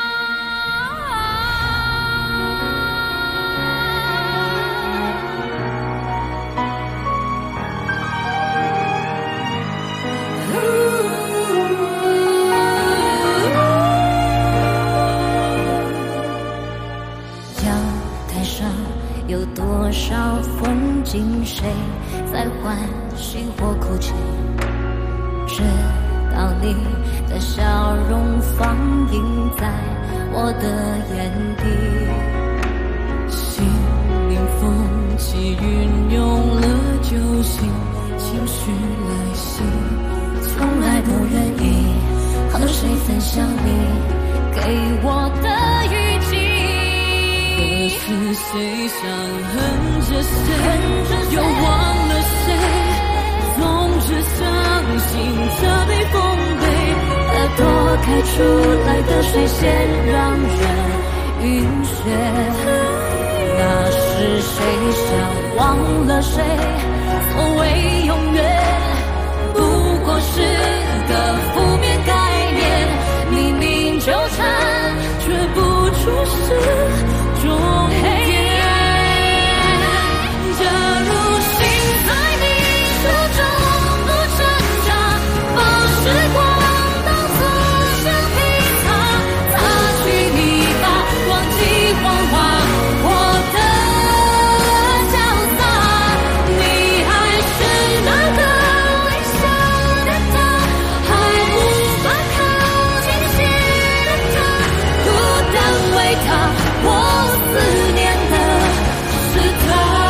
有多少风景，谁在欢喜或哭泣？这你的笑容放映在我的眼底，心灵风起运用了旧情，情绪来袭，从来不愿意和谁分享你给我的雨季。可是谁想恨着谁，又忘了谁，总是相信这被丰碑，而躲开出来的水仙让人晕眩。那是谁想忘了谁？所谓永远不过是个负面概念，明明纠缠却不出是终点。假如心在你手中不挣扎，把时光当作橡皮擦，擦去你吧，忘记谎话我的潇洒。你还是那个微笑的他，还无法靠近心的他，孤单为他，我思念的是他。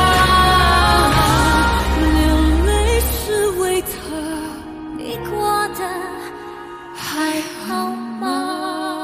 你过得还好吗？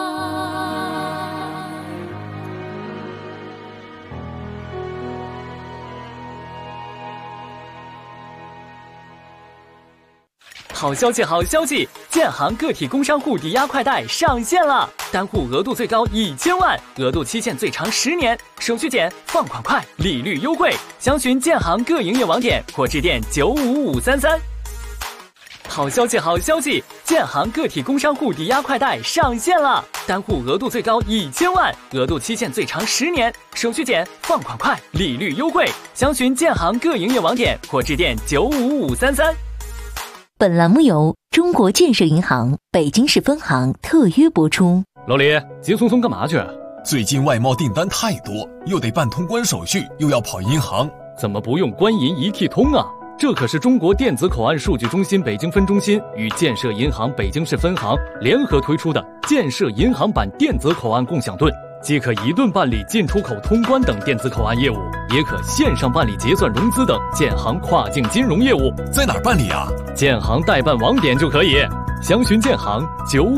好消息，好消息！建行个体工商户抵押快贷上线了，单户额度最高1000万，额度期限最长10年，手续简，放款快，利率优惠。详询建行各营业网点或致电95533。好消息，好消息！建行个体工商户抵押快贷上线了，单户额度最高1000万，额度期限最长10年，手续简，放款快，利率优惠。详询建行各营业网点或致电95533。 本栏目由中国建设银行北京市分行特约播出。 老李，急匆匆干嘛去？ 最近外贸订单太多，又得办通关手续，又要跑银行， 怎么不用官银一体通啊？这可是中国电子口岸数据中心北京分中心与建设银行北京市分行联合推出的建设银行版电子口岸共享盾，既可一盾办理进出口通关等电子口岸业务，也可线上办理结算融资等建行跨境金融业务。 在哪儿办理啊？ 建行代办网点就可以，详询建行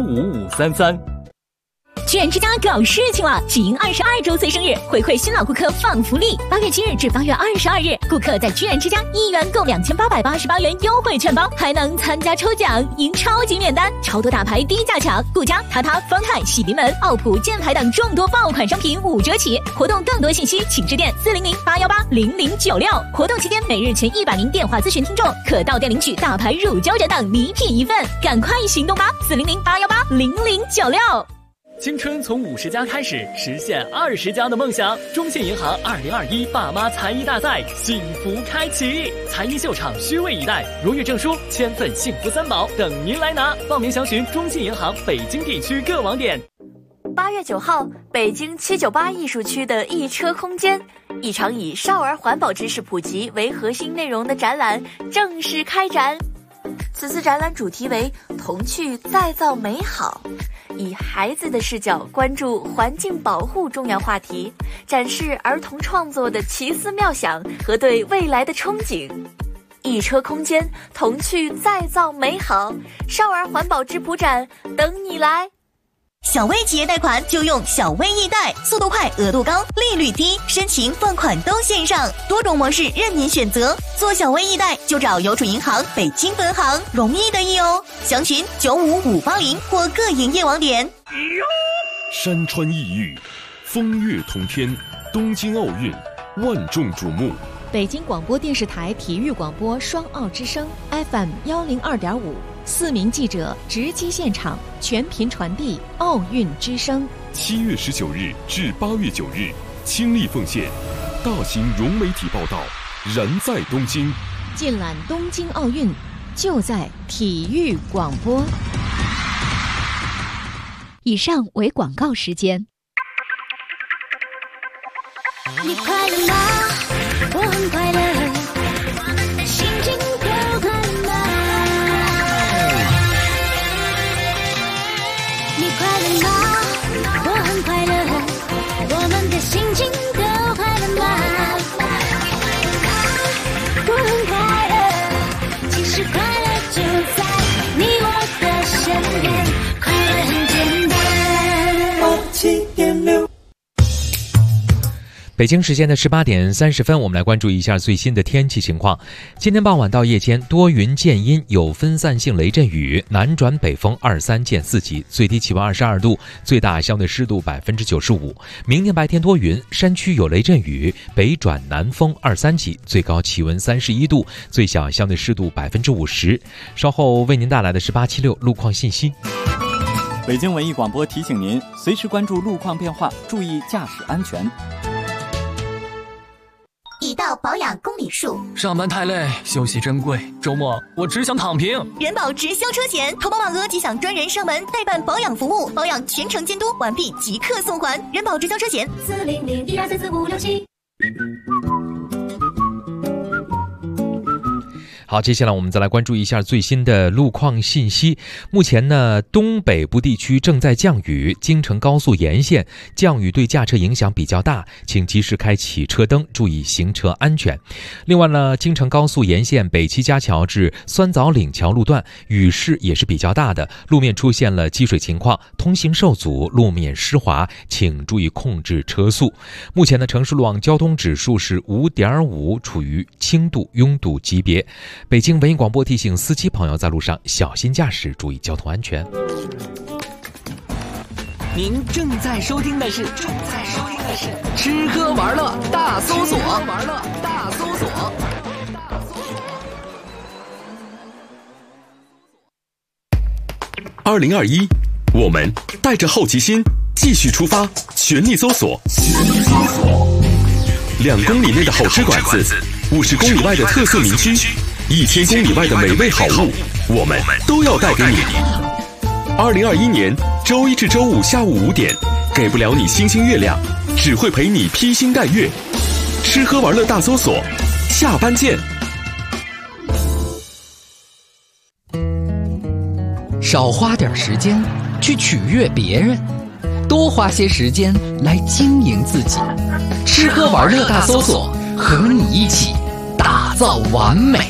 95533。 居然之家搞事情了！喜迎22周岁生日，回馈新老顾客放福利。8月7日至8月22日，顾客在居然之家1元购2888元优惠券包，还能参加抽奖，赢超级免单，超多大牌低价抢，顾家、塔塔、方太、喜临门、奥普、箭牌等众多爆款商品5折起。活动更多信息请致电400-818-0096。活动期间，每日前100名电话咨询听众可到店领取大牌乳胶枕等礼品1份，赶快行动吧！400-818-0096。 青春从50加开始，实现20加的梦想。中信银行2021爸妈才艺大赛幸福开启，才艺秀场虚位以待，荣誉证书、千份幸福3宝等您来拿。报名详询中信银行北京地区各网点。 8月9号，北京798艺术区的一车空间，一场以少儿环保知识普及为核心内容的展览正式开展。此次展览主题为童趣再造美好，以孩子的视角关注环境保护重要话题，展示儿童创作的奇思妙想和对未来的憧憬。一车空间，童趣再造美好，少儿环保质朴展等你来。 小微企业贷款就用小微易贷，速度快，额度高，利率低，申请放款都线上，多种模式任您选择。做小微易贷就找邮储银行北京分行，容易的易哦。详询95580或各营业网点。 山川异域，风月同天，东京奥运万众瞩目。 北京广播电视台体育广播双奥之声 FM 102.5，4名记者直击现场，全频传递奥运之声。 7月19日至8月9日，倾力奉献，大型融媒体报道，燃在东京。 尽览东京奥运，就在体育广播。 以上为广告时间。 你快乐吗？我很快乐，我们的心情都很慢。 北京时间的18点30分，我们来关注一下最新的天气情况。今天傍晚到夜间多云见阴，有分散性雷阵雨，南转北风2、3见4级，最低气温22度，最大相对湿度95%。明天白天多云，山区有雷阵雨，北转南风2、3级，最高气温31度，最小相对湿度50%。稍后为您带来的是876路况信息。 北京文艺广播提醒您，随时关注路况变化，注意驾驶安全。 已到保养公里数， 上班太累，休息珍贵，周末我只想躺平。 人保直销车险，投保满额即享专人上门代办保养服务，保养全程监督，完毕即刻送还。人保直销车险40012344567。 好，接下来我们再来关注一下最新的路况信息。目前呢，东北部地区正在降雨，京承高速沿线降雨对驾车影响比较大，请及时开启车灯，注意行车安全。另外呢，京承高速沿线北七家桥至酸枣岭桥路段雨势也是比较大的，路面出现了积水情况，通行受阻，路面湿滑，请注意控制车速。目前呢，城市路网交通指数是5.5，处于轻度拥堵级别。北京文艺广播提醒司机朋友在路上小心驾驶，注意交通安全。 您正在收听的是吃喝玩乐大搜索。 2021，我们带着好奇心继续出发，全力搜索。2公里内的好吃馆子，50公里外的特色民居，1000公里外的美味好物，我们都要带给你。2021年周一至周五下午5点，给不了你星星月亮，只会陪你披星戴月。吃喝玩乐大搜索，下班见。 少花点时间去取悦别人，多花些时间来经营自己。吃喝玩乐大搜索，和你一起打造完美。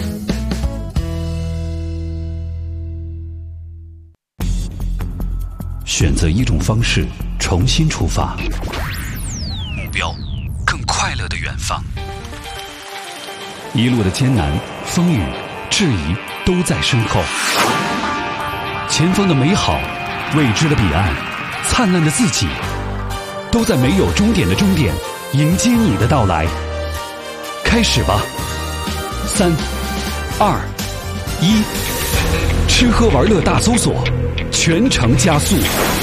选择一种方式，重新出发，目标更快乐的远方。一路的艰难、风雨、质疑都在身后，前方的美好、未知的彼岸、灿烂的自己，都在没有终点的终点迎接你的到来。开始吧，3、2、1，吃喝玩乐大搜索，全程加速。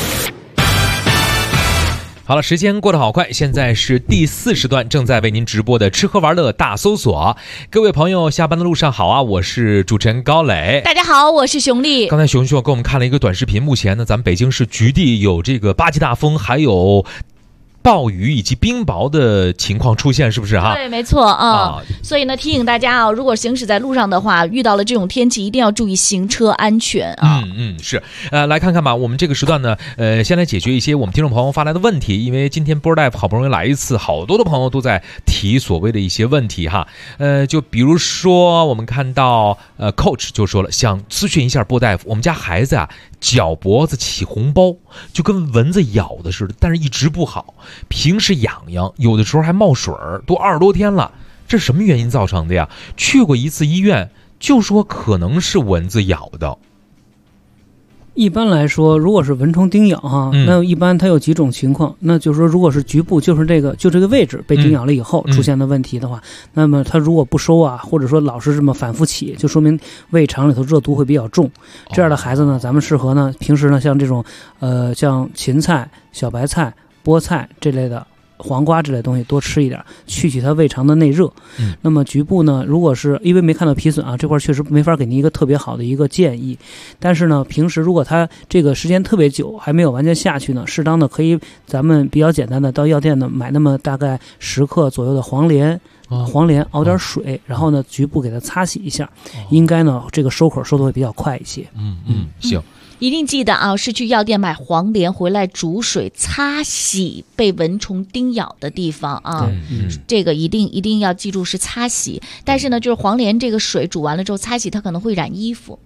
好了，时间过得好快，现在是第4时段，正在为您直播的吃喝玩乐大搜索。各位朋友，下班的路上好啊，我是主持人高磊。 大家好，我是熊丽。 刚才熊熊给我们看了一个短视频，目前呢，咱们北京市局地有这个8级大风，还有暴雨以及冰雹的情况出现，是不是哈？ 对，没错啊。所以呢，提醒大家啊，如果行驶在路上的话，遇到了这种天气，一定要注意行车安全啊。 是。来看看吧，我们这个时段呢，先来解决一些我们听众朋友发来的问题。因为今天波大夫好不容易来一次，好多的朋友都在提所谓的一些问题哈。就比如说我们看到coach 就说了，想咨询一下波大夫，我们家孩子啊，脚脖子起红包，就跟蚊子咬的似的，但是一直不好。平时痒痒，有的时候还冒水儿，都20多天了，这是什么原因造成的呀？去过一次医院，就说可能是蚊子咬的。 一般来说，如果是蚊虫叮咬哈，那一般它有几种情况，那就是说，如果是局部，就是这个位置被叮咬了以后出现的问题的话，那么它如果不收啊，或者说老是这么反复起，就说明胃肠里头热毒会比较重。这样的孩子呢，咱们适合呢，平时呢，像这种像芹菜、小白菜、菠菜这类的。黄瓜之类的东西多吃一点，去它胃肠的内热。那么局部呢，如果是因为没看到皮损啊，这块确实没法给您一个特别好的一个建议。但是呢，平时如果它这个时间特别久还没有完全下去呢，适当的可以咱们比较简单的到药店呢买那么大概10克左右的黄连熬点水，然后呢局部给它擦洗一下，应该呢这个收口收的会比较快一些。 行。 一定记得啊，是去药店买黄连回来煮水擦洗被蚊虫叮咬的地方啊。这个一定要记住是擦洗。但是呢，就是黄连这个水煮完了之后擦洗，它可能会染衣服。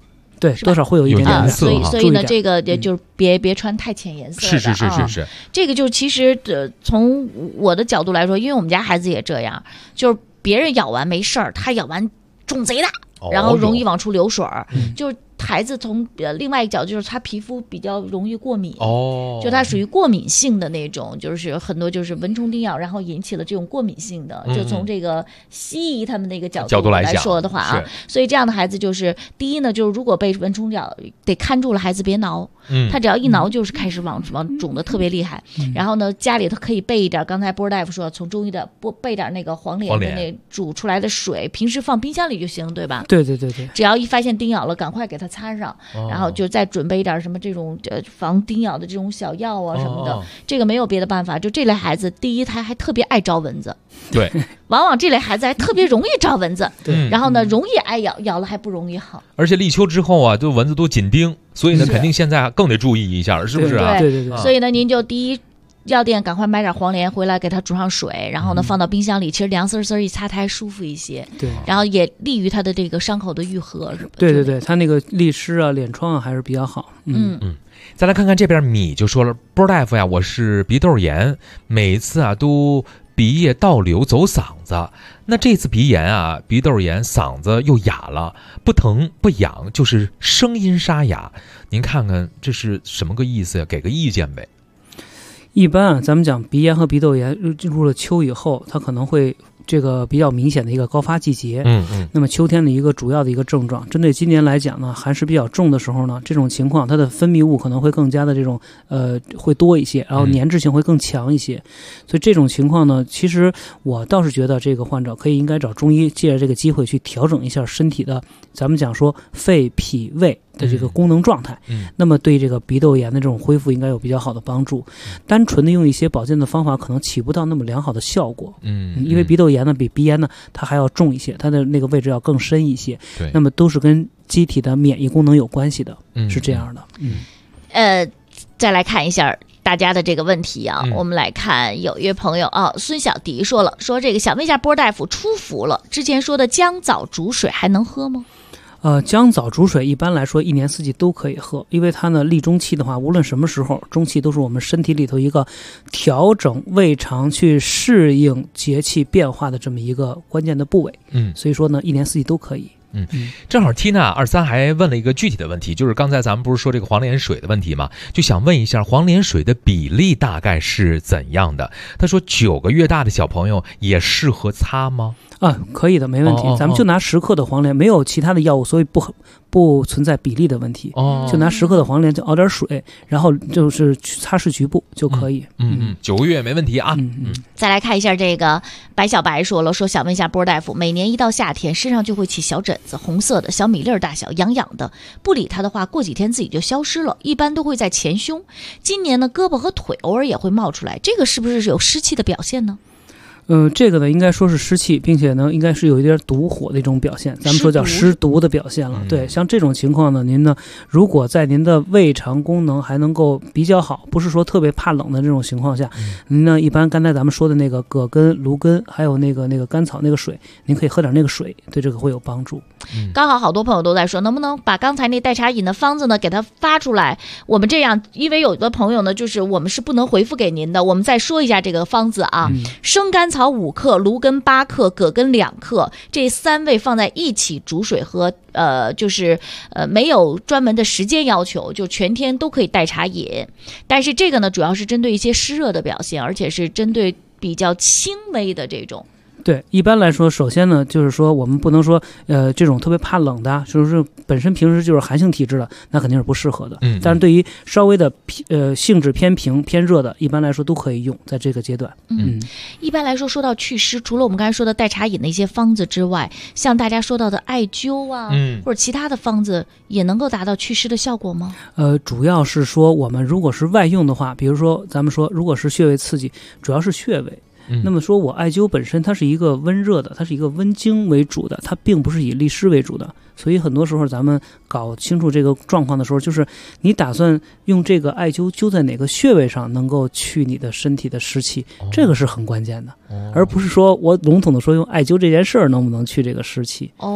对，多少会有一点点所以呢，这个就是别穿太浅颜色的。 是。 这个就其实从我的角度来说，因为我们家孩子也这样，就是别人咬完没事儿，他咬完肿贼大，然后容易往出流水儿，就是。孩子从另外一个角度就是他皮肤比较容易过敏，就他属于过敏性的那种，就是很多就是蚊虫叮咬，然后引起了这种过敏性的，就从这个西医他们那个角度来说的话啊，所以这样的孩子就是第一呢，就是如果被蚊虫咬，得看住了孩子别挠，他只要一挠就是开始往肿的特别厉害，然后呢家里头可以备一点，刚才波大夫说从中医的备点那个黄连的那煮出来的水，平时放冰箱里就行，对吧？ 对， 只要一发现叮咬了，赶快给他擦上，然后就再准备一点什么这种防叮咬的这种小药啊什么的，这个没有别的办法。就这类孩子，第一他还特别爱招蚊子， 对， 往往这类孩子还特别容易招蚊子，对，然后呢容易挨咬，咬了还不容易好。 而且立秋之后啊，就蚊子都紧盯，所以呢肯定现在更得注意一下，是不是啊？ 对。 所以呢，您就第一。药店赶快买点黄连回来，给它煮上水，然后呢放到冰箱里，其实凉丝丝一擦，它还舒服一些。 对， 然后也利于它的这个伤口的愈合，是吧？ 对，它那个利湿啊、脸疮啊还是比较好。 再来看看这边米就说了，波大夫呀，我是鼻窦炎，每次啊都鼻液倒流走嗓子，那这次鼻炎啊、鼻窦炎，嗓子又哑了，不疼不痒，就是声音沙哑，您看看这是什么个意思呀？给个意见呗。 一般啊，咱们讲鼻炎和鼻窦炎进入了秋以后，它可能会这个比较明显的一个高发季节。那么秋天的一个主要的一个症状，针对今年来讲呢，寒湿比较重的时候呢，这种情况它的分泌物可能会更加的这种会多一些，然后粘滞性会更强一些。所以这种情况呢，其实我倒是觉得这个患者应该找中医，借着这个机会去调整一下身体的，咱们讲说肺脾胃的这个功能状态，那么对这个鼻窦炎的这种恢复应该有比较好的帮助。单纯的用一些保健的方法可能起不到那么良好的效果，因为鼻窦炎呢比鼻炎呢它还要重一些，它的那个位置要更深一些，那么都是跟机体的免疫功能有关系的，是这样的。 再来看一下大家的这个问题啊，我们来看有一位朋友啊，孙小迪说这个想问一下波大夫，出伏了，之前说的姜枣煮水还能喝吗？ 姜枣煮水一般来说一年四季都可以喝，因为它呢立中气的话，无论什么时候，中气都是我们身体里头一个调整胃肠去适应节气变化的这么一个关键的部位。所以说呢，一年四季都可以。 正好 Tina23还问了一个具体的问题，就是刚才咱们不是说这个黄连水的问题吗？就想问一下黄连水的比例大概是怎样的？他说9个月大的小朋友也适合擦吗？ 可以的，没问题。咱们就拿10克的黄连，没有其他的药物，所以不存在比例的问题。就拿10克的黄连，就熬点水，然后就是擦拭局部就可以。 9个月没问题啊。 再来看一下这个白小白说想问一下波大夫，每年一到夏天身上就会起小疹子，红色的小米粒大小，痒痒的，不理它的话，过几天自己就消失了，一般都会在前胸。今年呢，胳膊和腿偶尔也会冒出来，这个是不是有湿气的表现呢？ 这个呢应该说是湿气，并且呢应该是有一点毒火的一种表现，咱们说叫湿毒的表现了。对，像这种情况呢，您呢如果在您的胃肠功能还能够比较好，不是说特别怕冷的这种情况下，您呢一般刚才咱们说的那个葛根、芦根，还有那个甘草那个水，您可以喝点那个水，对这个会有帮助。 刚好好多朋友都在说，能不能把刚才那代茶饮的方子呢给它发出来？我们这样，因为有的朋友呢，就是我们是不能回复给您的，我们再说一下这个方子啊，生甘草5克，芦根8克，葛根2克，这3味放在一起煮水喝，没有专门的时间要求，就全天都可以代茶饮。但是这个呢，主要是针对一些湿热的表现，而且是针对比较轻微的这种。 对，一般来说，首先呢，就是说我们不能说，这种特别怕冷的，就是本身平时就是寒性体质的，那肯定是不适合的。但是对于稍微的性质偏平偏热的，一般来说都可以用，在这个阶段。 一般来说，说到祛湿，除了我们刚才说的代茶饮的一些方子之外，像大家说到的艾灸啊，或者其他的方子，也能够达到祛湿的效果吗？ 主要是说我们如果是外用的话，比如说咱们说，如果是穴位刺激，主要是穴位。那么说我艾灸本身它是一个温热的，它是一个温经为主的，它并不是以利湿为主的，所以很多时候咱们搞清楚这个状况的时候，就是你打算用这个艾灸灸在哪个穴位上能够去你的身体的湿气，这个是很关键的，而不是说我笼统的说用艾灸这件事儿能不能去这个湿气。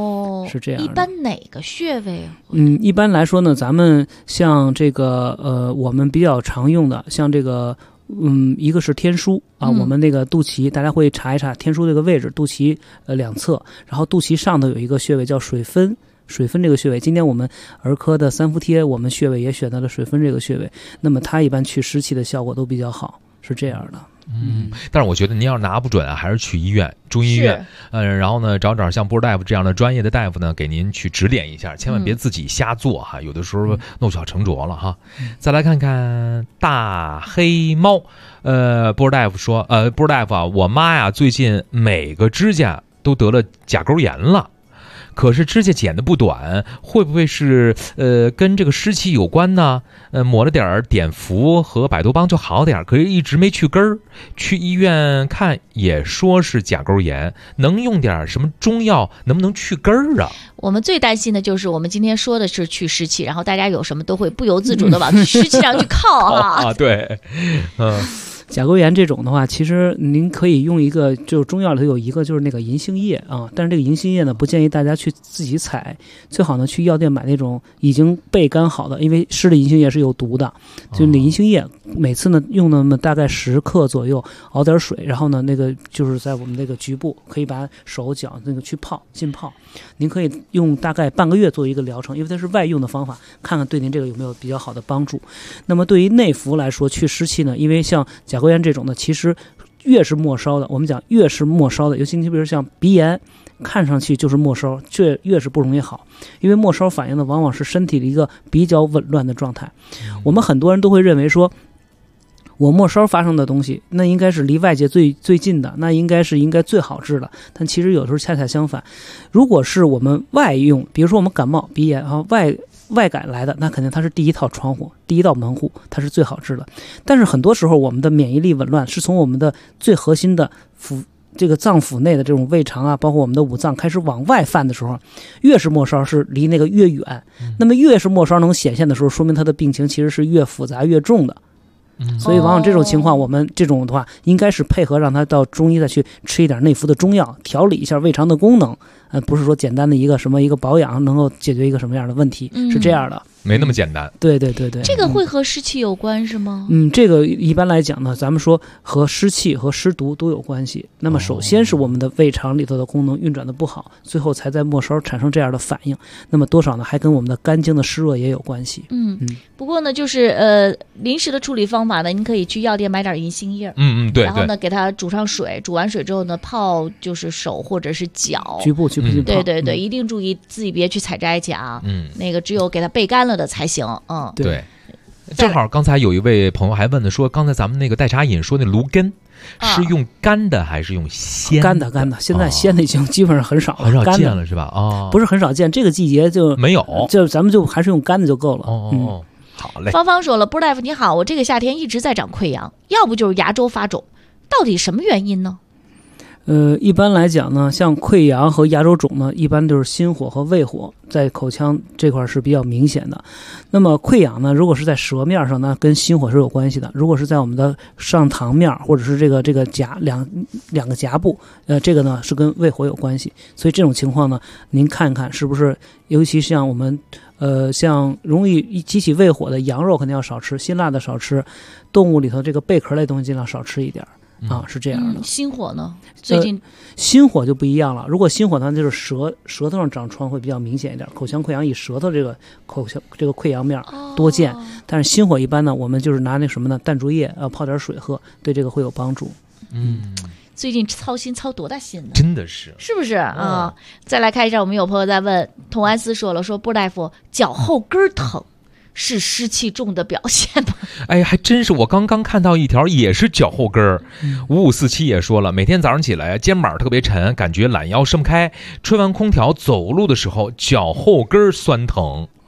是这样的。 一般哪个穴位啊？ 一般来说呢，咱们像这个我们比较常用的，像这个一个是天枢啊，我们那个肚脐，大家会查一查天枢这个位置，肚脐两侧，然后肚脐上头有一个穴位叫水分。水分这个穴位，今天我们儿科的三伏贴，我们穴位也选择了水分这个穴位，那么它一般去湿气的效果都比较好，是这样的。 但是我觉得您要是拿不准啊，还是去医院，中医院，然后呢，找像波大夫这样的专业的大夫呢，给您去指点一下，千万别自己瞎做哈，有的时候弄巧成拙了哈。再来看看大黑猫，波大夫说，波大夫啊，我妈呀，最近每个指甲都得了甲沟炎了。可是指甲剪得不短，会不会是跟这个湿气有关呢？抹了点碘伏和百多邦就好点，可是一直没去根儿。去医院看也说是甲沟炎，能用点什么中药，能不能去根儿啊？ 我们最担心的就是我们今天说的是去湿气，然后大家有什么都会不由自主的往湿气上去靠啊。 对， 甲沟炎这种的话，其实您可以用一个，就是中药里头有一个就是那个银杏叶啊，但是这个银杏叶呢，不建议大家去自己采，最好呢去药店买那种已经焙干好的，因为湿的银杏叶是有毒的。就那银杏叶，每次呢用那么大概10克左右，熬点水，然后呢那个就是在我们那个局部可以把手脚那个去泡浸泡，您可以用大概半个月做一个疗程，因为它是外用的方法，看看对您这个有没有比较好的帮助。那么对于内服来说，去湿气呢，因为像甲沟炎这种的，其实越是末梢的，我们讲越是末梢的，尤其你比如像鼻炎，看上去就是末梢，却越是不容易好，因为末梢反映的往往是身体的一个比较紊乱的状态。我们很多人都会认为说，我末梢发生的东西，那应该是离外界最近的，那应该最好治的。但其实有时候恰恰相反，如果是我们外用，比如说我们感冒、鼻炎啊，外感来的，那肯定它是第一套窗户，第一道门户，它是最好治的。但是很多时候我们的免疫力紊乱是从我们的最核心的这个脏腑内的这种胃肠啊，包括我们的五脏开始往外泛的时候，越是末梢是离那个越远，那么越是末梢能显现的时候，说明它的病情其实是越复杂越重的。所以往往这种情况，我们这种的话应该是配合让他到中医再去吃一点内服的中药，调理一下胃肠的功能，不是说简单的一个保养能够解决一个什么样的问题，是这样的。 没那么简单。 对， 这个会和湿气有关是吗？ 这个一般来讲呢，咱们说和湿气和湿毒都有关系。那么首先是我们的胃肠里头的功能运转的不好，最后才在末梢产生这样的反应。那么多少呢，还跟我们的肝经的湿热也有关系。 不过呢，就是临时的处理方法呢，您可以去药店买点银杏叶， 对， 然后呢给它煮上水，煮完水之后呢泡就是手或者是脚， 局部浸泡。 对，一定注意自己别去采摘去啊。那个只有给它焙干了的才行。 对。正好刚才有一位朋友还问的说，刚才咱们那个代茶饮说那芦根是用干的还是用鲜的？ 干的，现在鲜的已经基本上很少了， 很少见了是吧？ 不是很少见，这个季节就没有， 就咱们就还是用干的就够了。 好嘞。 芳芳说了，波大夫你好，我这个夏天一直在长溃疡，要不就是牙周发肿，到底什么原因呢？ 一般来讲呢，像溃疡和牙周肿呢，一般就是心火和胃火在口腔这块是比较明显的。那么溃疡呢，如果是在舌面上呢，跟心火是有关系的；如果是在我们的上膛面或者是这个两个颊部，这个呢是跟胃火有关系。所以这种情况呢，您看看是不是，尤其像我们像容易激起胃火的羊肉肯定要少吃，辛辣的少吃，动物里头这个贝壳类东西尽量少吃一点。是这样的。 心火呢？最近心火就不一样了。如果心火呢，就是舌头上长疮会比较明显一点，口腔溃疡以舌头这个口腔这个溃疡面多见。但是心火一般呢，我们就是拿那什么呢，淡竹叶泡点水喝，对这个会有帮助。 最近操心操多大心呢？ 真的是不是啊？再来看一下，我们有朋友在问，童安斯说了，说波大夫脚后跟疼。是湿气重的表现吗？ 哎，还真是，我刚刚看到一条也是脚后跟儿。5547也说了，每天早上起来肩膀特别沉，感觉懒腰伸不开，吹完空调走路的时候脚后跟酸疼。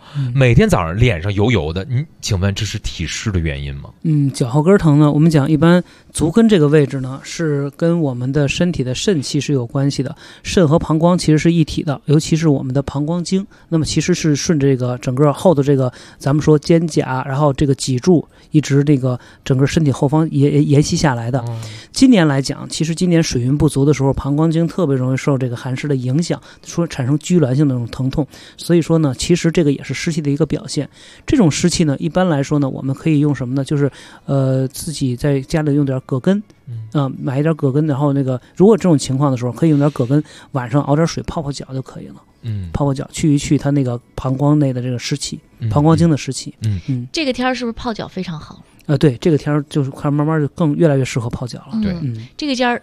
每天早上脸上油油的，请问这是体湿的原因吗？ 脚后跟疼呢，我们讲一般足跟这个位置呢是跟我们的身体的肾气是有关系的，肾和膀胱其实是一体的，尤其是我们的膀胱经，那么其实是顺这个整个后的这个咱们说肩胛，然后这个脊柱一直这个整个身体后方沿袭下来的。今年来讲，其实今年水运不足的时候，膀胱经特别容易受这个寒湿的影响，说产生拘挛性的这种疼痛。所以说呢，其实这个也是湿气的一个表现。这种湿气呢，一般来说呢，我们可以用什么呢？就是自己在家里用点葛根，买一点葛根，然后那个如果这种情况的时候，可以用点葛根，晚上熬点水泡泡脚就可以了。泡泡脚去一去它那个膀胱内的这个湿气，膀胱经的湿气。 这个天儿是不是泡脚非常好？ 对，这个天儿就是快慢慢就更越来越适合泡脚了。 对， 这个天儿，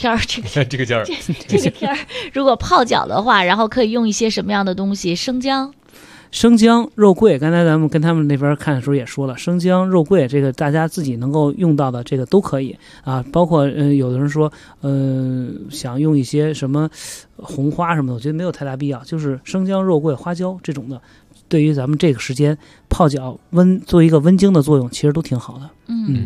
如果泡脚的话，然后可以用一些什么样的东西？生姜、肉桂，刚才咱们跟他们那边看的时候也说了，生姜、肉桂这个大家自己能够用到的这个都可以啊，包括有的人说想用一些什么红花什么的，我觉得没有太大必要，就是生姜、肉桂、花椒这种的，对于咱们这个时间泡脚做一个温经的作用，其实都挺好的。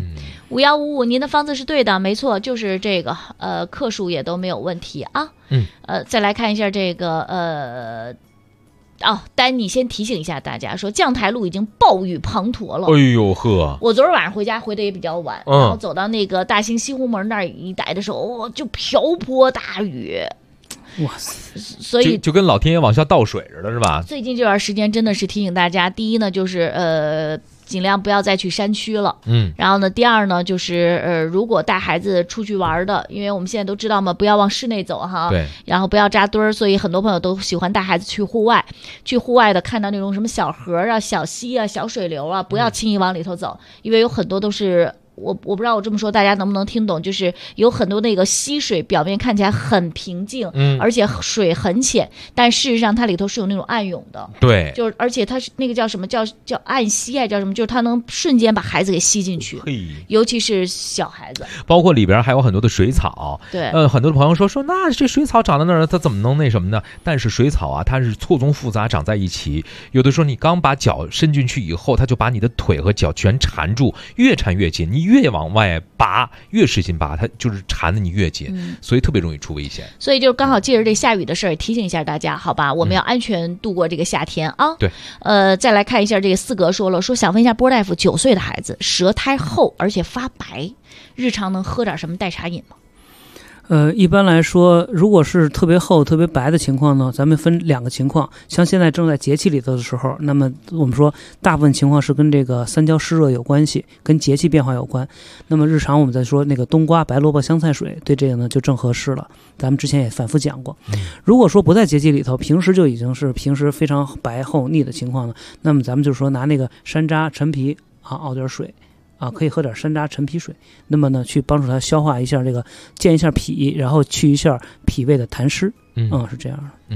5155，您的方子是对的，没错，就是这个克数也都没有问题啊。再来看一下这个丹尼先提醒一下大家说，将台路已经暴雨滂沱了。 哎呦呵！ 我昨儿晚上回家回的也比较晚，然后走到那个大兴西湖门那儿一带的时候，就瓢泼大雨。 哇塞！ 所以就跟老天爷往下倒水似的，是吧？ 最近这段时间真的是提醒大家，第一呢就是尽量不要再去山区了。然后呢，第二呢就是如果带孩子出去玩的，因为我们现在都知道嘛，不要往室内走哈。 对。 然后不要扎堆儿，所以很多朋友都喜欢带孩子去户外。去户外的看到那种什么小河啊、小溪啊、小水流啊，不要轻易往里头走，因为有很多都是。我不知道我这么说大家能不能听懂，就是有很多那个溪水表面看起来很平静，而且水很浅，但事实上它里头是有那种暗涌的。 对， 就是而且它是那个叫什么叫暗吸啊，叫什么，就是它能瞬间把孩子给吸进去，尤其是小孩子。 包括里边还有很多的水草。 对， 很多的朋友说那这水草长在那儿，它怎么能那什么呢？但是水草啊，它是错综复杂长在一起，有的时候你刚把脚伸进去以后，它就把你的腿和脚全缠住，越缠越紧，你越往外拔，越使劲拔，它就是缠的你越紧，所以特别容易出危险。 所以就刚好借着这下雨的事儿，提醒一下大家，好吧？我们要安全度过这个夏天啊。 对。 再来看一下这个四格说想问一下波大夫，9岁的孩子舌苔厚而且发白，日常能喝点什么代茶饮吗？ 一般来说，如果是特别厚、特别白的情况呢，咱们分两个情况。像现在正在节气里头的时候，那么我们说大部分情况是跟这个三焦湿热有关系，跟节气变化有关。那么日常我们在说那个冬瓜、白萝卜、香菜水，对这个呢就正合适了。咱们之前也反复讲过。如果说不在节气里头，平时就已经是平时非常白厚腻的情况呢，那么咱们就说拿那个山楂、陈皮熬点水。可以喝点山楂陈皮水，那么呢，去帮助他消化一下这个，健一下脾，然后去一下脾胃的痰湿。是这样的。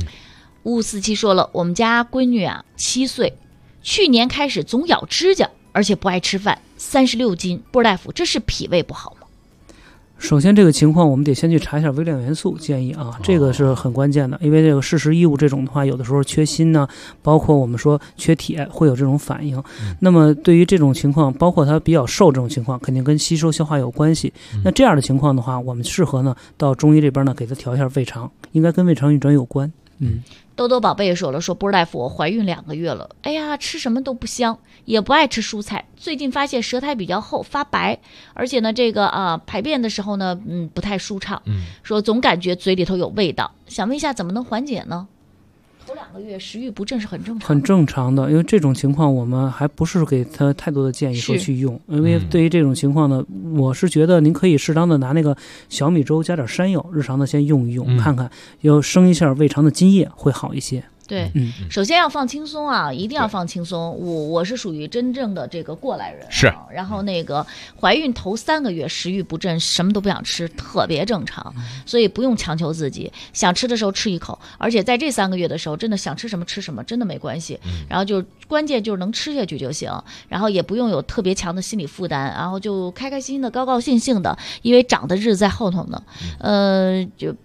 5547说了，我们家闺女啊7岁，去年开始总咬指甲，而且不爱吃饭，36斤。波大夫，这是脾胃不好吗？ 首先这个情况我们得先去查一下微量元素，建议这个是很关键的，因为这个适时衣物这种的话，有的时候缺锌呢，包括我们说缺铁会有这种反应。那么对于这种情况，包括它比较瘦这种情况，肯定跟吸收消化有关系。那这样的情况的话，我们适合呢到中医这边呢给他调一下胃肠，应该跟胃肠运转有关。 豆豆宝贝也说了，波大夫，我怀孕2个月了，哎呀，吃什么都不香，也不爱吃蔬菜，最近发现舌苔比较厚发白，而且呢这个排便的时候呢不太舒畅，说总感觉嘴里头有味道，想问一下怎么能缓解呢？头2个月食欲不振是很正常的， 因为这种情况我们还不是给他太多的建议说去用，因为对于这种情况呢，我是觉得您可以适当的拿那个小米粥加点山药，日常的先用一用，看看要生一下胃肠的津液会好一些。 对，首先要放轻松啊，一定要放轻松。我是属于真正的这个过来人， 是。 然后那个怀孕头3个月食欲不振，什么都不想吃，特别正常，所以不用强求自己，想吃的时候吃一口，而且在这3个月的时候，真的想吃什么吃什么，真的没关系。然后就关键就是能吃下去就行，然后也不用有特别强的心理负担，然后就开开心心的、高高兴兴的，因为长的日子在后头呢。就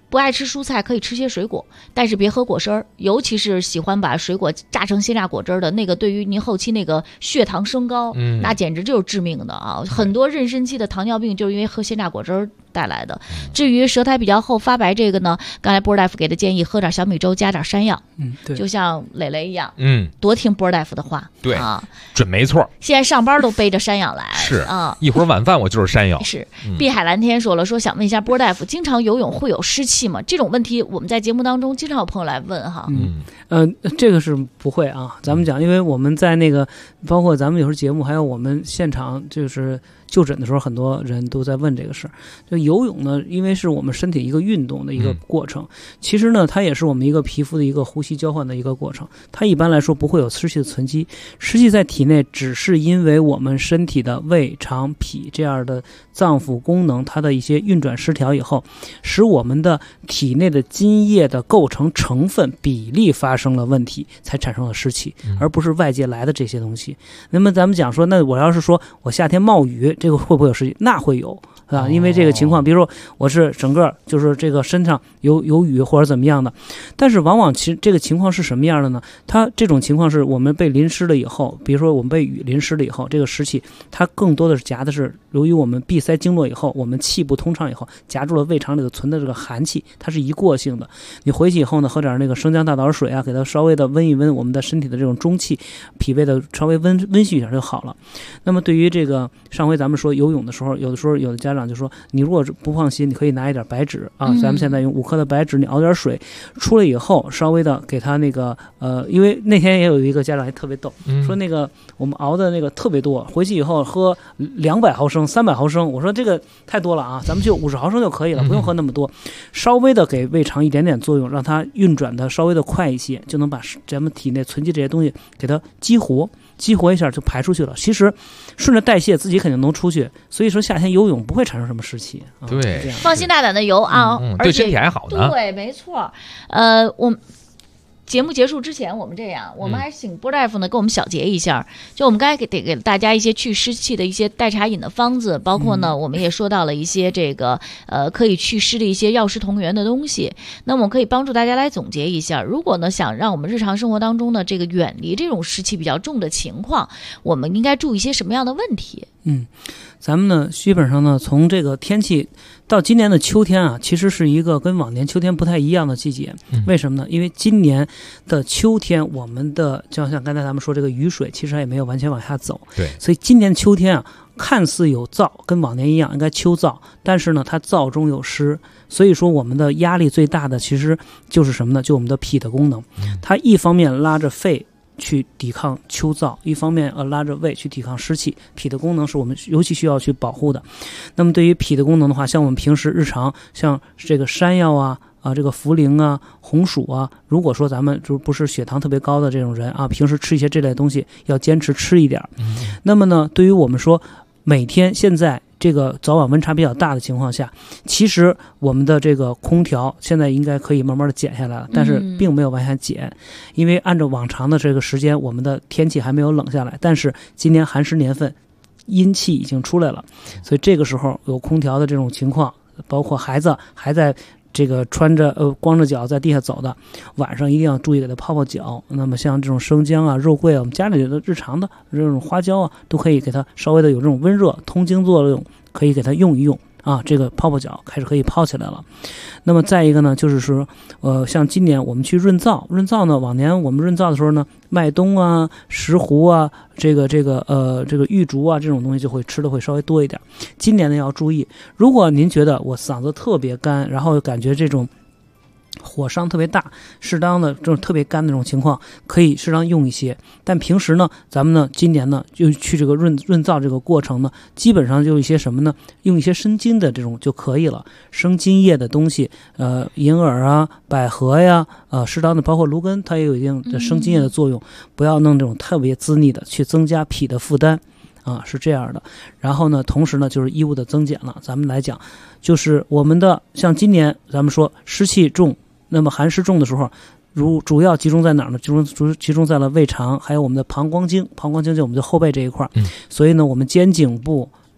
不爱吃蔬菜可以吃些水果，但是别喝果汁儿，尤其是喜欢把水果榨成鲜榨果汁儿的那个，对于您后期那个血糖升高，那简直就是致命的啊！很多妊娠期的糖尿病就是因为喝鲜榨果汁儿带来的。至于舌苔比较厚发白这个呢，刚才波儿大夫给的建议，喝点小米粥加点山药， 对， 就像蕾蕾一样，多听波儿大夫的话， 对啊， 准没错。 现在上班都背着山药来， 是啊， 一会儿晚饭我就是山药。 是碧海蓝天说了，说想问一下波儿大夫，经常游泳会有湿气吗？这种问题我们在节目当中经常有朋友来问哈。 这个是不会啊，咱们讲，因为我们在那个包括咱们有时候节目，还有我们现场就是就诊的时候，很多人都在问这个事儿。就游泳呢，因为是我们身体一个运动的一个过程，其实呢，它也是我们一个皮肤的一个呼吸交换的一个过程。它一般来说不会有湿气的存积，湿气在体内只是因为我们身体的胃、肠、脾这样的脏腑功能它的一些运转失调以后，使我们的体内的津液的构成成分比例发生了问题，才产生了湿气，而不是外界来的这些东西。那么咱们讲说，那我要是说我夏天冒雨，这个会不会有湿气？那会有啊，因为这个情况，比如说我是整个就是这个身上有雨或者怎么样的，但是往往其实这个情况是什么样的呢？它这种情况是我们被淋湿了以后，比如说我们被雨淋湿了以后，这个湿气它更多的是夹的是由于我们闭塞经络以后，我们气不通畅以后，夹住了胃肠里头存的这个寒气，它是一过性的。你回去以后呢，喝点那个生姜大枣水啊，给它稍微的温一温我们的身体的这种中气，脾胃的稍微温煦一点就好了。那么对于这个上回咱们说游泳的时候，有的时候有的家长就说，你如果不放心，你可以拿一点白纸啊，咱们现在用5克的白纸，你熬点水出来以后，稍微的给他那个因为那天也有一个家长还特别逗，说那个我们熬的那个特别多，回去以后喝200毫升、300毫升，我说这个太多了啊，咱们就50毫升就可以了，不用喝那么多，稍微的给胃肠一点点作用，让它运转的稍微的快一些，就能把咱们体内存积这些东西给它激活一下就排出去了。其实顺着代谢自己肯定能出去，所以说夏天游泳不会产生什么湿气。 对， 放心大胆的游啊，而且对身体还好呢。 对，没错。我节目结束之前，我们这样，我们还请波大夫呢给我们小结一下。就我们刚才给大家一些去湿气的一些代茶饮的方子，包括呢，我们也说到了一些这个可以祛湿的一些药食同源的东西。那么我们可以帮助大家来总结一下。如果呢想让我们日常生活当中呢这个远离这种湿气比较重的情况，我们应该注意一些什么样的问题？ 咱们呢基本上呢从这个天气到今年的秋天啊，其实是一个跟往年秋天不太一样的季节。为什么呢？因为今年的秋天，我们的就像刚才咱们说这个雨水，其实也没有完全往下走。 对， 所以今年秋天啊，看似有燥，跟往年一样，应该秋燥，但是呢，它燥中有湿。所以说，我们的压力最大的其实就是什么呢？就我们的脾的功能，它一方面拉着肺去抵抗秋燥，一方面拉着胃去抵抗湿气。脾的功能是我们尤其需要去保护的。那么对于脾的功能的话，像我们平时日常像这个山药啊这个茯苓啊、红薯啊，如果说咱们就不是血糖特别高的这种人啊，平时吃一些这类东西要坚持吃一点。那么呢，对于我们说每天现在这个早晚温差比较大的情况下，其实我们的这个空调现在应该可以慢慢的减下来了，但是并没有往下减，因为按照往常的这个时间，我们的天气还没有冷下来，但是今年寒湿年份，阴气已经出来了，所以这个时候有空调的这种情况，包括孩子还在这个穿着光着脚在地下走的，晚上一定要注意给他泡泡脚。那么像这种生姜啊、肉桂啊，我们家里的日常的这种花椒啊，都可以给它稍微的有这种温热通经作用，可以给它用一用啊。这个泡泡脚开始可以泡起来了。那么再一个呢，就是说像今年我们去润燥呢，往年我们润燥的时候呢，麦冬啊、石斛啊、这个玉竹啊这种东西就会吃的会稍微多一点。今年呢要注意，如果您觉得我嗓子特别干，然后感觉这种火伤特别大，适当的这种特别干的这种情况，可以适当用一些。但平时呢，咱们呢今年呢就去这个润燥这个过程呢，基本上就一些什么呢？用一些生津的这种就可以了，生津液的东西，银耳啊、百合呀，适当的包括芦根，它也有一定的生津液的作用。不要弄这种特别滋腻的，去增加脾的负担。是这样的。然后呢，同时呢，就是衣物的增减了。咱们来讲，就是我们的像今年咱们说湿气重，那么寒湿重的时候，主要集中在哪儿呢？集中在了胃肠，还有我们的膀胱经。膀胱经就我们的后背这一块。所以呢，我们肩颈部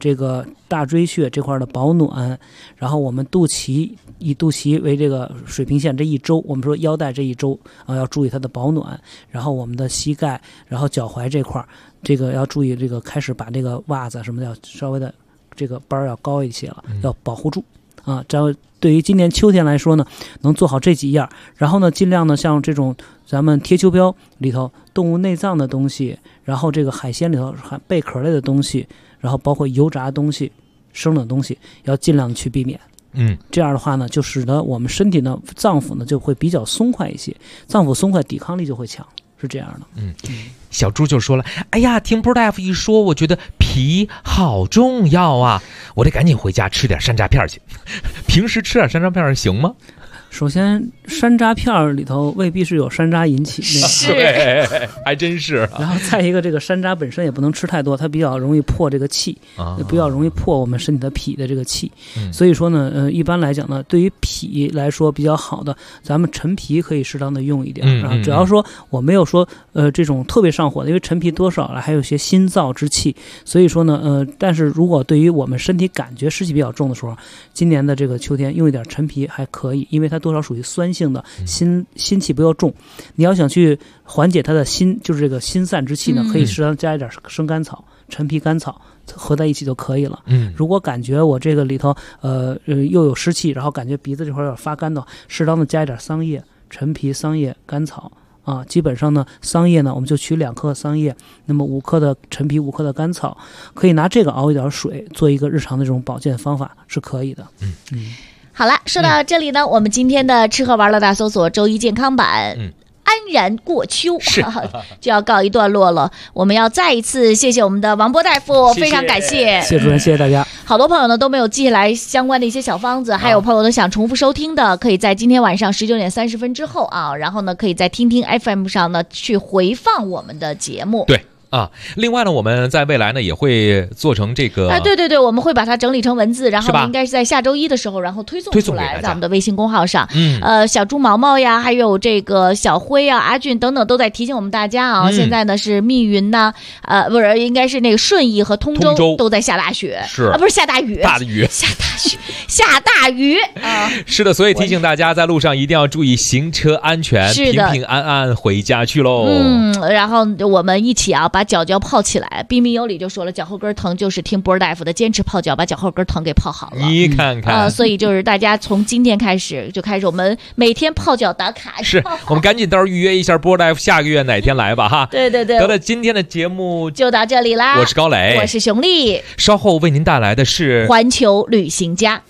这个大椎穴这块的保暖，然后我们以肚脐为这个水平线，这一周我们说腰带这一周要注意它的保暖，然后我们的膝盖，然后脚踝这块这个要注意，这个开始把这个袜子什么的要稍微的这个班要高一些了，要保护住啊。这样对于今年秋天来说呢，能做好这几样，然后呢尽量呢像这种咱们贴秋膘里头动物内脏的东西，然后这个海鲜里头贝壳类的东西，然后包括油炸东西、生冷东西，要尽量去避免。这样的话呢，就使得我们身体呢脏腑呢就会比较松快一些，脏腑松快，抵抗力就会强，是这样的。 小猪就说了：“哎呀，听波大夫一说，我觉得脾好重要啊，我得赶紧回家吃点山楂片去。平时吃点山楂片行吗？” 首先，山楂片里头未必是有山楂引起的， 是，还真是。 然后再一个，这个山楂本身也不能吃太多，它比较容易破这个气，也比较容易破我们身体的脾的这个气。所以说呢，一般来讲呢，对于脾来说比较好的，咱们陈皮可以适当的用一点啊。只要说我没有说这种特别上火的，因为陈皮多少了还有一些心燥之气，所以说呢，但是如果对于我们身体感觉湿气比较重的时候，今年的这个秋天用一点陈皮还可以，因为它多少属于酸性的，心气不要重。你要想去缓解它的就是这个心散之气呢，可以适当加一点生甘草、陈皮、甘草合在一起就可以了。如果感觉我这个里头又有湿气，然后感觉鼻子这块有点发干的话，适当的加一点桑叶、陈皮、桑叶、甘草。基本上呢，桑叶呢，我们就取2克桑叶，那么5克的陈皮，5克的甘草，可以拿这个熬一点水，做一个日常的这种保健方法是可以的。 好了，说到这里呢，我们今天的吃喝玩乐大搜索周一健康版安然过秋就要告一段落了。我们要再一次谢谢我们的王波大夫，非常感谢， 谢谢主任，谢谢大家。 好多朋友呢都没有记下来相关的一些小方子，还有朋友呢想重复收听的，可以在今天晚上19点30分之后啊，然后呢可以在听听 FM 上呢去回放我们的节目。 对。另外呢，我们在未来呢也会做成这个对，我们会把它整理成文字，然后应该是在下周一的时候，然后推送出来，在我们的微信公号上。小猪毛毛呀，还有这个小辉啊、阿俊等等都在提醒我们大家啊。现在呢是密云呐，不是，应该是那个顺义和通州都在下大雪，不是下大雨，下大雨啊！ 是的，所以提醒大家在路上一定要注意行车安全，平平安安回家去喽。 然后我们一起把脚泡起来。彬彬有礼就说了，脚后跟疼就是听波大夫的坚持泡脚，把脚后跟疼给泡好了。 你看看所以就是大家从今天开始我们每天泡脚打卡。 是我们赶紧到时候预约一下波大夫下个月哪天来吧哈。 对。 得了，今天的节目就到这里啦。 我是高磊， 我是熊丽， 稍后为您带来的是环球旅行家。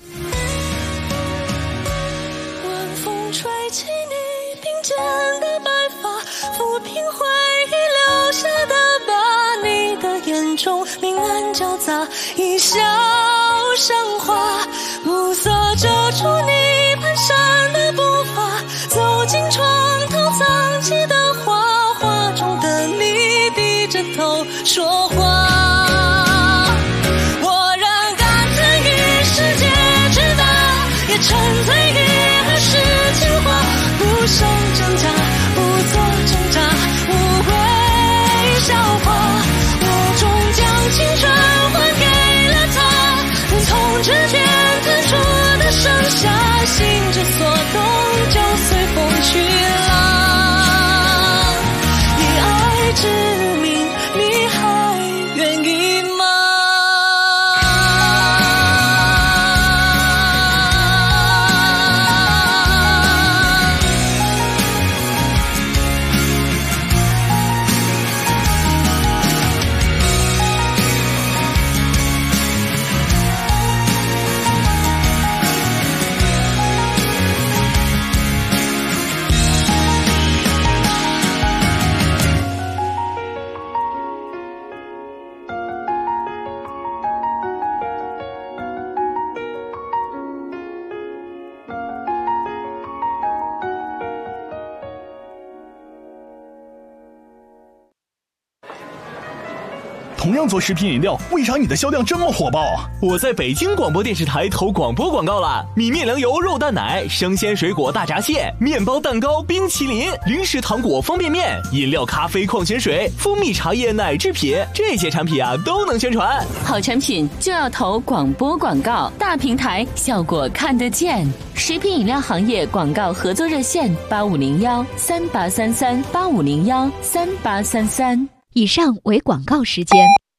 晚风吹起你鬓间的白发，抚平回忆留下的疤，你的眼中明暗交杂，一笑像花，暮色遮住你蹒跚的步伐，走进床头藏起的画，画中的你低着头说话。我仍感叹于世界之大，也沉醉于儿时情话，不生挣扎，不做挣扎，无谓笑话。我终将青春还给了他，从指尖弹出的盛夏，心之所动就随风去了。以爱之名，你还愿同样做食品饮料，为啥你的销量这么火爆？我在北京广播电视台投广播广告了。米面粮油肉蛋奶、生鲜水果大闸蟹、面包蛋糕、冰淇淋、零食糖果方便面、饮料咖啡矿泉水、蜂蜜茶叶奶制品，这些产品啊都能宣传。 好产品就要投广播广告，大平台效果看得见。食品饮料行业广告合作热线8501383385013833。 以上为广告时间。